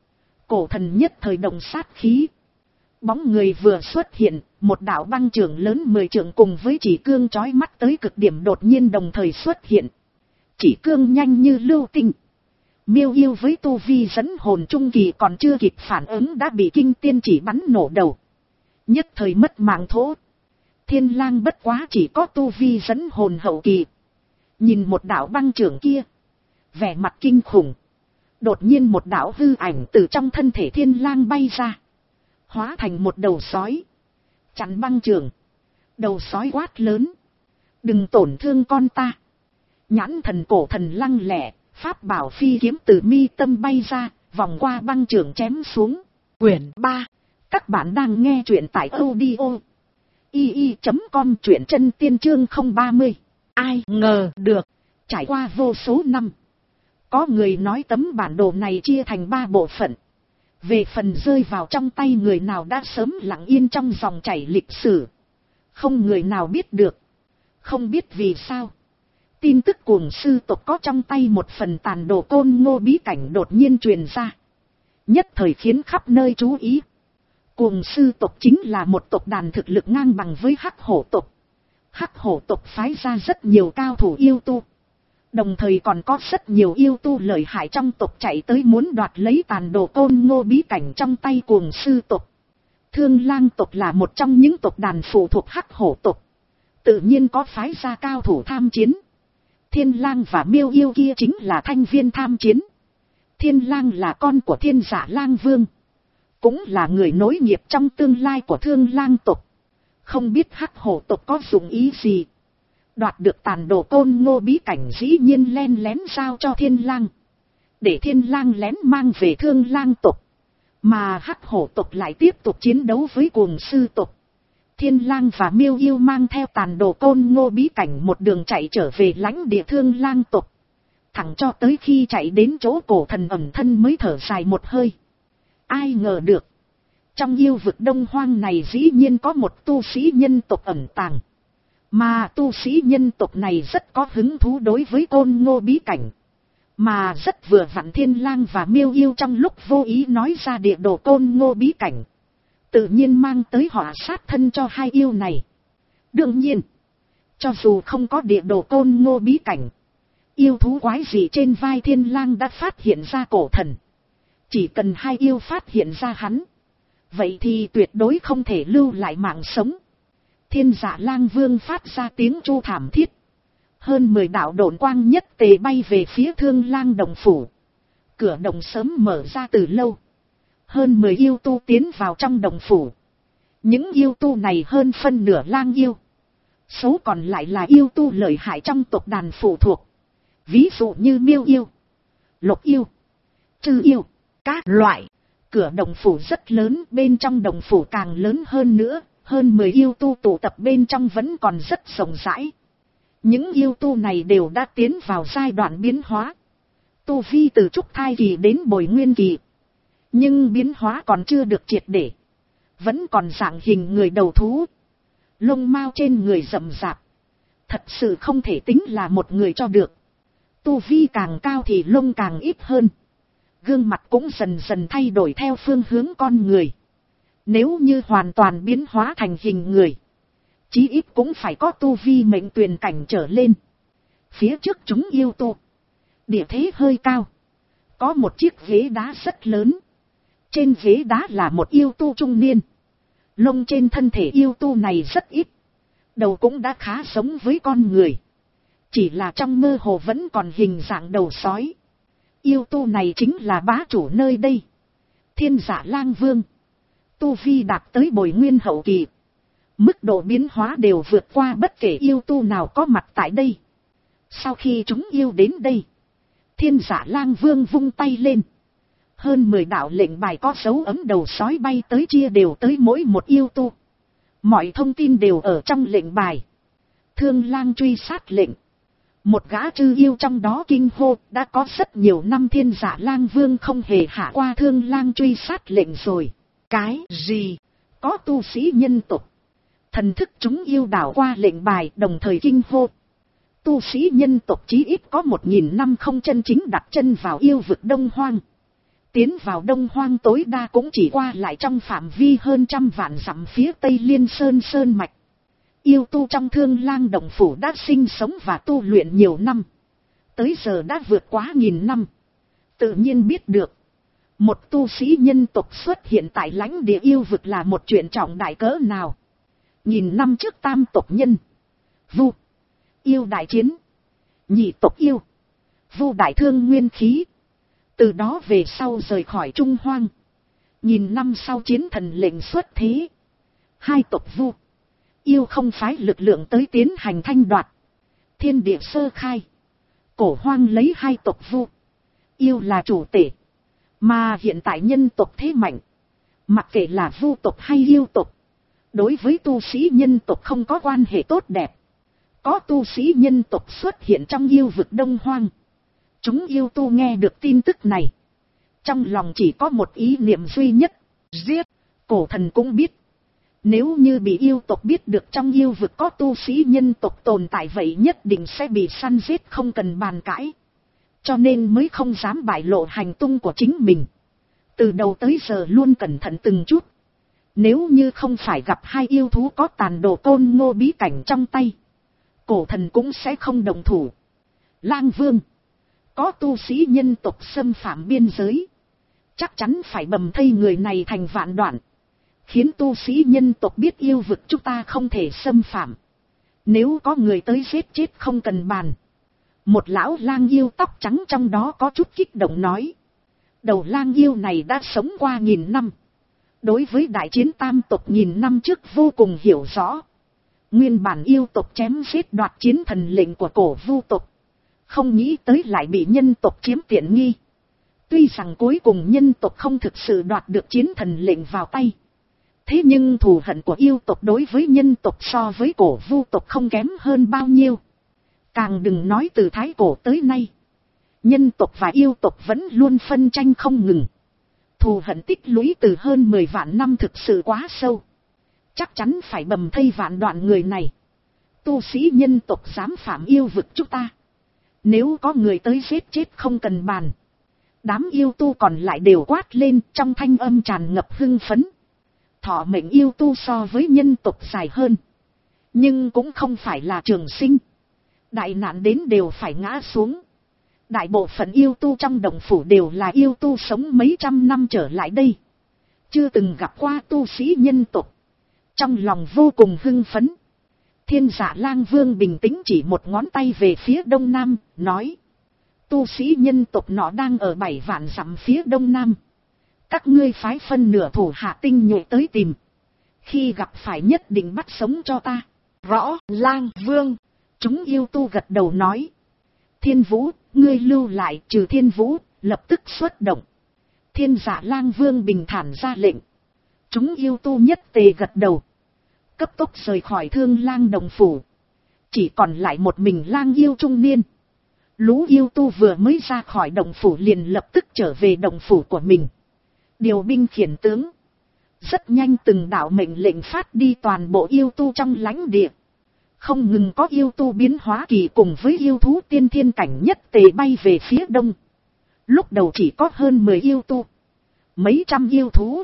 Cổ thần nhất thời động sát khí. Bóng người vừa xuất hiện, một đạo băng trưởng lớn mười trượng cùng với chỉ cương chói mắt tới cực điểm đột nhiên đồng thời xuất hiện. Chỉ cương nhanh như lưu tinh. Miêu yêu với tu vi dẫn hồn trung kỳ còn chưa kịp phản ứng đã bị kinh tiên chỉ bắn nổ đầu. Nhất thời mất mạng thố. Thiên lang bất quá chỉ có tu vi dẫn hồn hậu kỳ. Nhìn một đạo băng trưởng kia. Vẻ mặt kinh khủng. Đột nhiên một đạo hư ảnh từ trong thân thể thiên lang bay ra. Hóa thành một đầu sói. Chặn băng trưởng. Đầu sói quát lớn. Đừng tổn thương con ta. Nhãn thần cổ thần lăng lẻ. Pháp bảo phi kiếm từ mi tâm bay ra. Vòng qua băng trưởng chém xuống. Quyển ba. Các bạn đang nghe truyện tại audio i i chấm com, truyện chân tiên chương không ba mươi. Ai ngờ được. Trải qua vô số năm. Có người nói tấm bản đồ này chia thành ba bộ phận. Về phần rơi vào trong tay người nào đã sớm lặng yên trong dòng chảy lịch sử. Không người nào biết được. Không biết vì sao. Tin tức cuồng sư tộc có trong tay một phần tàn đồ côn ngô bí cảnh đột nhiên truyền ra. Nhất thời khiến khắp nơi chú ý. Cuồng sư tộc chính là một tộc đàn thực lực ngang bằng với hắc hổ tộc. Hắc hổ tộc phái ra rất nhiều cao thủ yêu tu. Đồng thời còn có rất nhiều yêu tu lợi hại trong tộc chạy tới muốn đoạt lấy tàn đồ côn ngô bí cảnh trong tay cuồng sư tộc. Thương lang tộc là một trong những tộc đàn phụ thuộc hắc hổ tộc. Tự nhiên có phái ra cao thủ tham chiến. Thiên lang và miêu yêu kia chính là thanh viên tham chiến. Thiên lang là con của thiên giả lang vương. Cũng là người nối nghiệp trong tương lai của thương lang tộc. Không biết hắc hổ tộc có dụng ý gì. Đoạt được tàn đồ côn ngô bí cảnh dĩ nhiên len lén giao cho thiên lang. Để thiên lang lén mang về thương lang tộc. Mà hắc hổ tộc lại tiếp tục chiến đấu với cuồng sư tộc. Thiên lang và miêu yêu mang theo tàn đồ côn ngô bí cảnh một đường chạy trở về lãnh địa thương lang tộc. Thẳng cho tới khi chạy đến chỗ cổ thần ẩn thân mới thở dài một hơi. Ai ngờ được. Trong yêu vực đông hoang này dĩ nhiên có một tu sĩ nhân tộc ẩn tàng. Mà tu sĩ nhân tộc này rất có hứng thú đối với côn ngô bí cảnh. Mà rất vừa vặn thiên lang và miêu yêu trong lúc vô ý nói ra địa đồ côn ngô bí cảnh. Tự nhiên mang tới họa sát thân cho hai yêu này. Đương nhiên, cho dù không có địa đồ côn ngô bí cảnh, yêu thú quái gì trên vai thiên lang đã phát hiện ra cổ thần. Chỉ cần hai yêu phát hiện ra hắn, vậy thì tuyệt đối không thể lưu lại mạng sống. Thiên giả lang vương phát ra tiếng chu thảm thiết. Hơn mười đạo độn quang nhất tề bay về phía thương lang đồng phủ. Cửa đồng sớm mở ra từ lâu. Hơn mười yêu tu tiến vào trong đồng phủ. Những yêu tu này hơn phân nửa lang yêu. Số còn lại là yêu tu lợi hại trong tộc đàn phụ thuộc. Ví dụ như miêu yêu, lộc yêu, trư yêu, các loại. Cửa đồng phủ rất lớn, bên trong đồng phủ càng lớn hơn nữa. Hơn mười yêu tu tụ tập bên trong vẫn còn rất rộng rãi. Những yêu tu này đều đã tiến vào giai đoạn biến hóa. Tu vi từ trúc thai kỳ đến bồi nguyên kỳ. Nhưng biến hóa còn chưa được triệt để. Vẫn còn dạng hình người đầu thú. Lông mao trên người rậm rạp. Thật sự không thể tính là một người cho được. Tu vi càng cao thì lông càng ít hơn. Gương mặt cũng dần dần thay đổi theo phương hướng con người. Nếu như hoàn toàn biến hóa thành hình người, chí ít cũng phải có tu vi mệnh tuyền cảnh trở lên. Phía trước chúng yêu tu, địa thế hơi cao. Có một chiếc ghế đá rất lớn. Trên ghế đá là một yêu tu trung niên. Lông trên thân thể yêu tu này rất ít. Đầu cũng đã khá giống với con người. Chỉ là trong mơ hồ vẫn còn hình dạng đầu sói. Yêu tu này chính là bá chủ nơi đây. Thiên giả lang vương. Tu vi đạt tới bồi nguyên hậu kỳ. Mức độ biến hóa đều vượt qua bất kể yêu tu nào có mặt tại đây. Sau khi chúng yêu đến đây, thiên giả lang vương vung tay lên. Hơn mười đạo lệnh bài có dấu ấm đầu sói bay tới chia đều tới mỗi một yêu tu. Mọi thông tin đều ở trong lệnh bài. Thương lang truy sát lệnh. Một gã trư yêu trong đó kinh hô, đã có rất nhiều năm thiên giả lang vương không hề hạ qua thương lang truy sát lệnh rồi. Cái gì? Có tu sĩ nhân tộc. Thần thức chúng yêu đảo qua lệnh bài đồng thời kinh hô. Tu sĩ nhân tộc chí ít có một nghìn năm không chân chính đặt chân vào yêu vực đông hoang. tiến vào Đông Hoang tối đa cũng chỉ qua lại trong phạm vi hơn trăm vạn dặm phía tây Liên Sơn Sơn Mạch. Yêu tu trong Thương Lang Động Phủ đã sinh sống và tu luyện nhiều năm. Tới giờ đã vượt quá nghìn năm. Tự nhiên biết được. Một tu sĩ nhân tộc xuất hiện tại lãnh địa yêu vực là một chuyện trọng đại cỡ nào. Nghìn năm trước tam tộc nhân. Vu. Yêu đại chiến. Nhị tộc yêu. Vu đại thương nguyên khí. Từ đó về sau rời khỏi Trung Hoang. Nghìn năm sau chiến thần lệnh xuất thế. Hai tộc Vu. Yêu không phái lực lượng tới tiến hành thanh đoạt. Thiên địa sơ khai. Cổ Hoang lấy hai tộc Vu. Yêu là chủ tể. Mà hiện tại nhân tộc thế mạnh. Mặc kệ là Vu tộc hay yêu tộc. Đối với tu sĩ nhân tộc không có quan hệ tốt đẹp. Có tu sĩ nhân tộc xuất hiện trong yêu vực Đông Hoang. Chúng yêu tu nghe được tin tức này. Trong lòng chỉ có một ý niệm duy nhất. Giết. Cổ thần cũng biết. Nếu như bị yêu tộc biết được trong yêu vực có tu sĩ nhân tộc tồn tại vậy nhất định sẽ bị săn giết không cần bàn cãi. Cho nên mới không dám bại lộ hành tung của chính mình. Từ đầu tới giờ luôn cẩn thận từng chút. Nếu như không phải gặp hai yêu thú có tàn đồ côn ngô bí cảnh trong tay. Cổ thần cũng sẽ không đồng thủ. Lang Vương. Có tu sĩ nhân tộc xâm phạm biên giới. Chắc chắn phải bầm thây người này thành vạn đoạn. Khiến tu sĩ nhân tộc biết yêu vực chúng ta không thể xâm phạm. Nếu có người tới giết chết không cần bàn. Một lão lang yêu tóc trắng trong đó có chút kích động nói. Đầu lang yêu này đã sống qua nghìn năm. Đối với đại chiến tam tộc nghìn năm trước vô cùng hiểu rõ. Nguyên bản yêu tộc chém giết đoạt chiến thần lệnh của cổ Vu tộc. Không nghĩ tới lại bị nhân tộc chiếm tiện nghi. Tuy rằng cuối cùng nhân tộc không thực sự đoạt được chiến thần lệnh vào tay. Thế nhưng thù hận của yêu tộc đối với nhân tộc so với cổ Vu tộc không kém hơn bao nhiêu. Càng đừng nói từ thái cổ tới nay. Nhân tộc và yêu tộc vẫn luôn phân tranh không ngừng. Thù hận tích lũy từ hơn mười vạn năm thực sự quá sâu. Chắc chắn phải bầm thây vạn đoạn người này. Tu sĩ nhân tộc dám phạm yêu vực chúng ta. Nếu có người tới giết chết không cần bàn. Đám yêu tu còn lại đều quát lên trong thanh âm tràn ngập hưng phấn. Thọ mệnh yêu tu so với nhân tộc dài hơn. Nhưng cũng không phải là trường sinh. Đại nạn đến đều phải ngã xuống. Đại bộ phận yêu tu trong đồng phủ đều là yêu tu sống mấy trăm năm trở lại đây. Chưa từng gặp qua tu sĩ nhân tộc. Trong lòng vô cùng hưng phấn. Thiên Dạ Lang Vương bình tĩnh chỉ một ngón tay về phía đông nam, nói. Tu sĩ nhân tộc nọ đang ở bảy vạn dặm phía đông nam. Các ngươi phái phân nửa thủ hạ tinh nhuệ tới tìm. Khi gặp phải nhất định bắt sống cho ta. Rõ, Lang Vương. Chúng yêu tu gật đầu nói. Thiên Vũ, ngươi lưu lại trừ Thiên Vũ, lập tức xuất động. Thiên Dạ Lang Vương bình thản ra lệnh. Chúng yêu tu nhất tề gật đầu. Cấp tốc rời khỏi Thương Lang Đồng Phủ. Chỉ còn lại một mình lang yêu trung niên. Lũ yêu tu vừa mới ra khỏi đồng phủ liền lập tức trở về đồng phủ của mình. Điều binh khiển tướng. Rất nhanh từng đạo mệnh lệnh phát đi toàn bộ yêu tu trong lãnh địa. Không ngừng có yêu tu biến hóa kỳ cùng với yêu thú tiên thiên cảnh nhất tề bay về phía đông. Lúc đầu chỉ có hơn mười yêu tu. Mấy trăm yêu thú.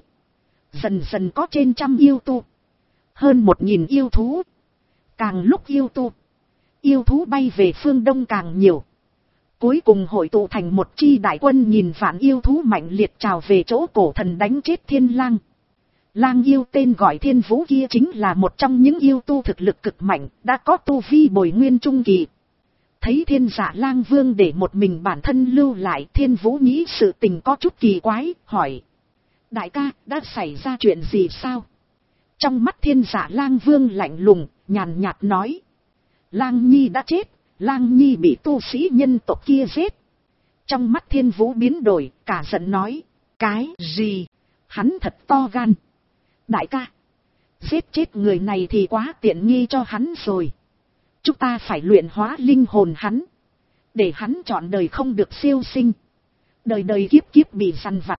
Dần dần có trên trăm yêu tu. Hơn một nghìn yêu thú. Càng lúc yêu tu. Yêu thú bay về phương đông càng nhiều. Cuối cùng hội tụ thành một chi đại quân nghìn vạn yêu thú mạnh liệt trào về chỗ cổ thần đánh chết thiên lang. Lang yêu tên gọi Thiên Vũ kia chính là một trong những yêu tu thực lực cực mạnh, đã có tu vi bồi nguyên trung kỳ. Thấy Thiên Dạ Lang Vương để một mình bản thân lưu lại, Thiên Vũ nghĩ sự tình có chút kỳ quái, hỏi. Đại ca, đã xảy ra chuyện gì sao? Trong mắt Thiên Dạ Lang Vương lạnh lùng, nhàn nhạt nói. Lang Nhi đã chết, Lang Nhi bị tu sĩ nhân tộc kia giết. Trong mắt Thiên Vũ biến đổi, cả giận nói. Cái gì? Hắn thật to gan. Đại ca, giết chết người này thì quá tiện nghi cho hắn rồi. Chúng ta phải luyện hóa linh hồn hắn. Để hắn chọn đời không được siêu sinh. Đời đời kiếp kiếp bị săn vặt.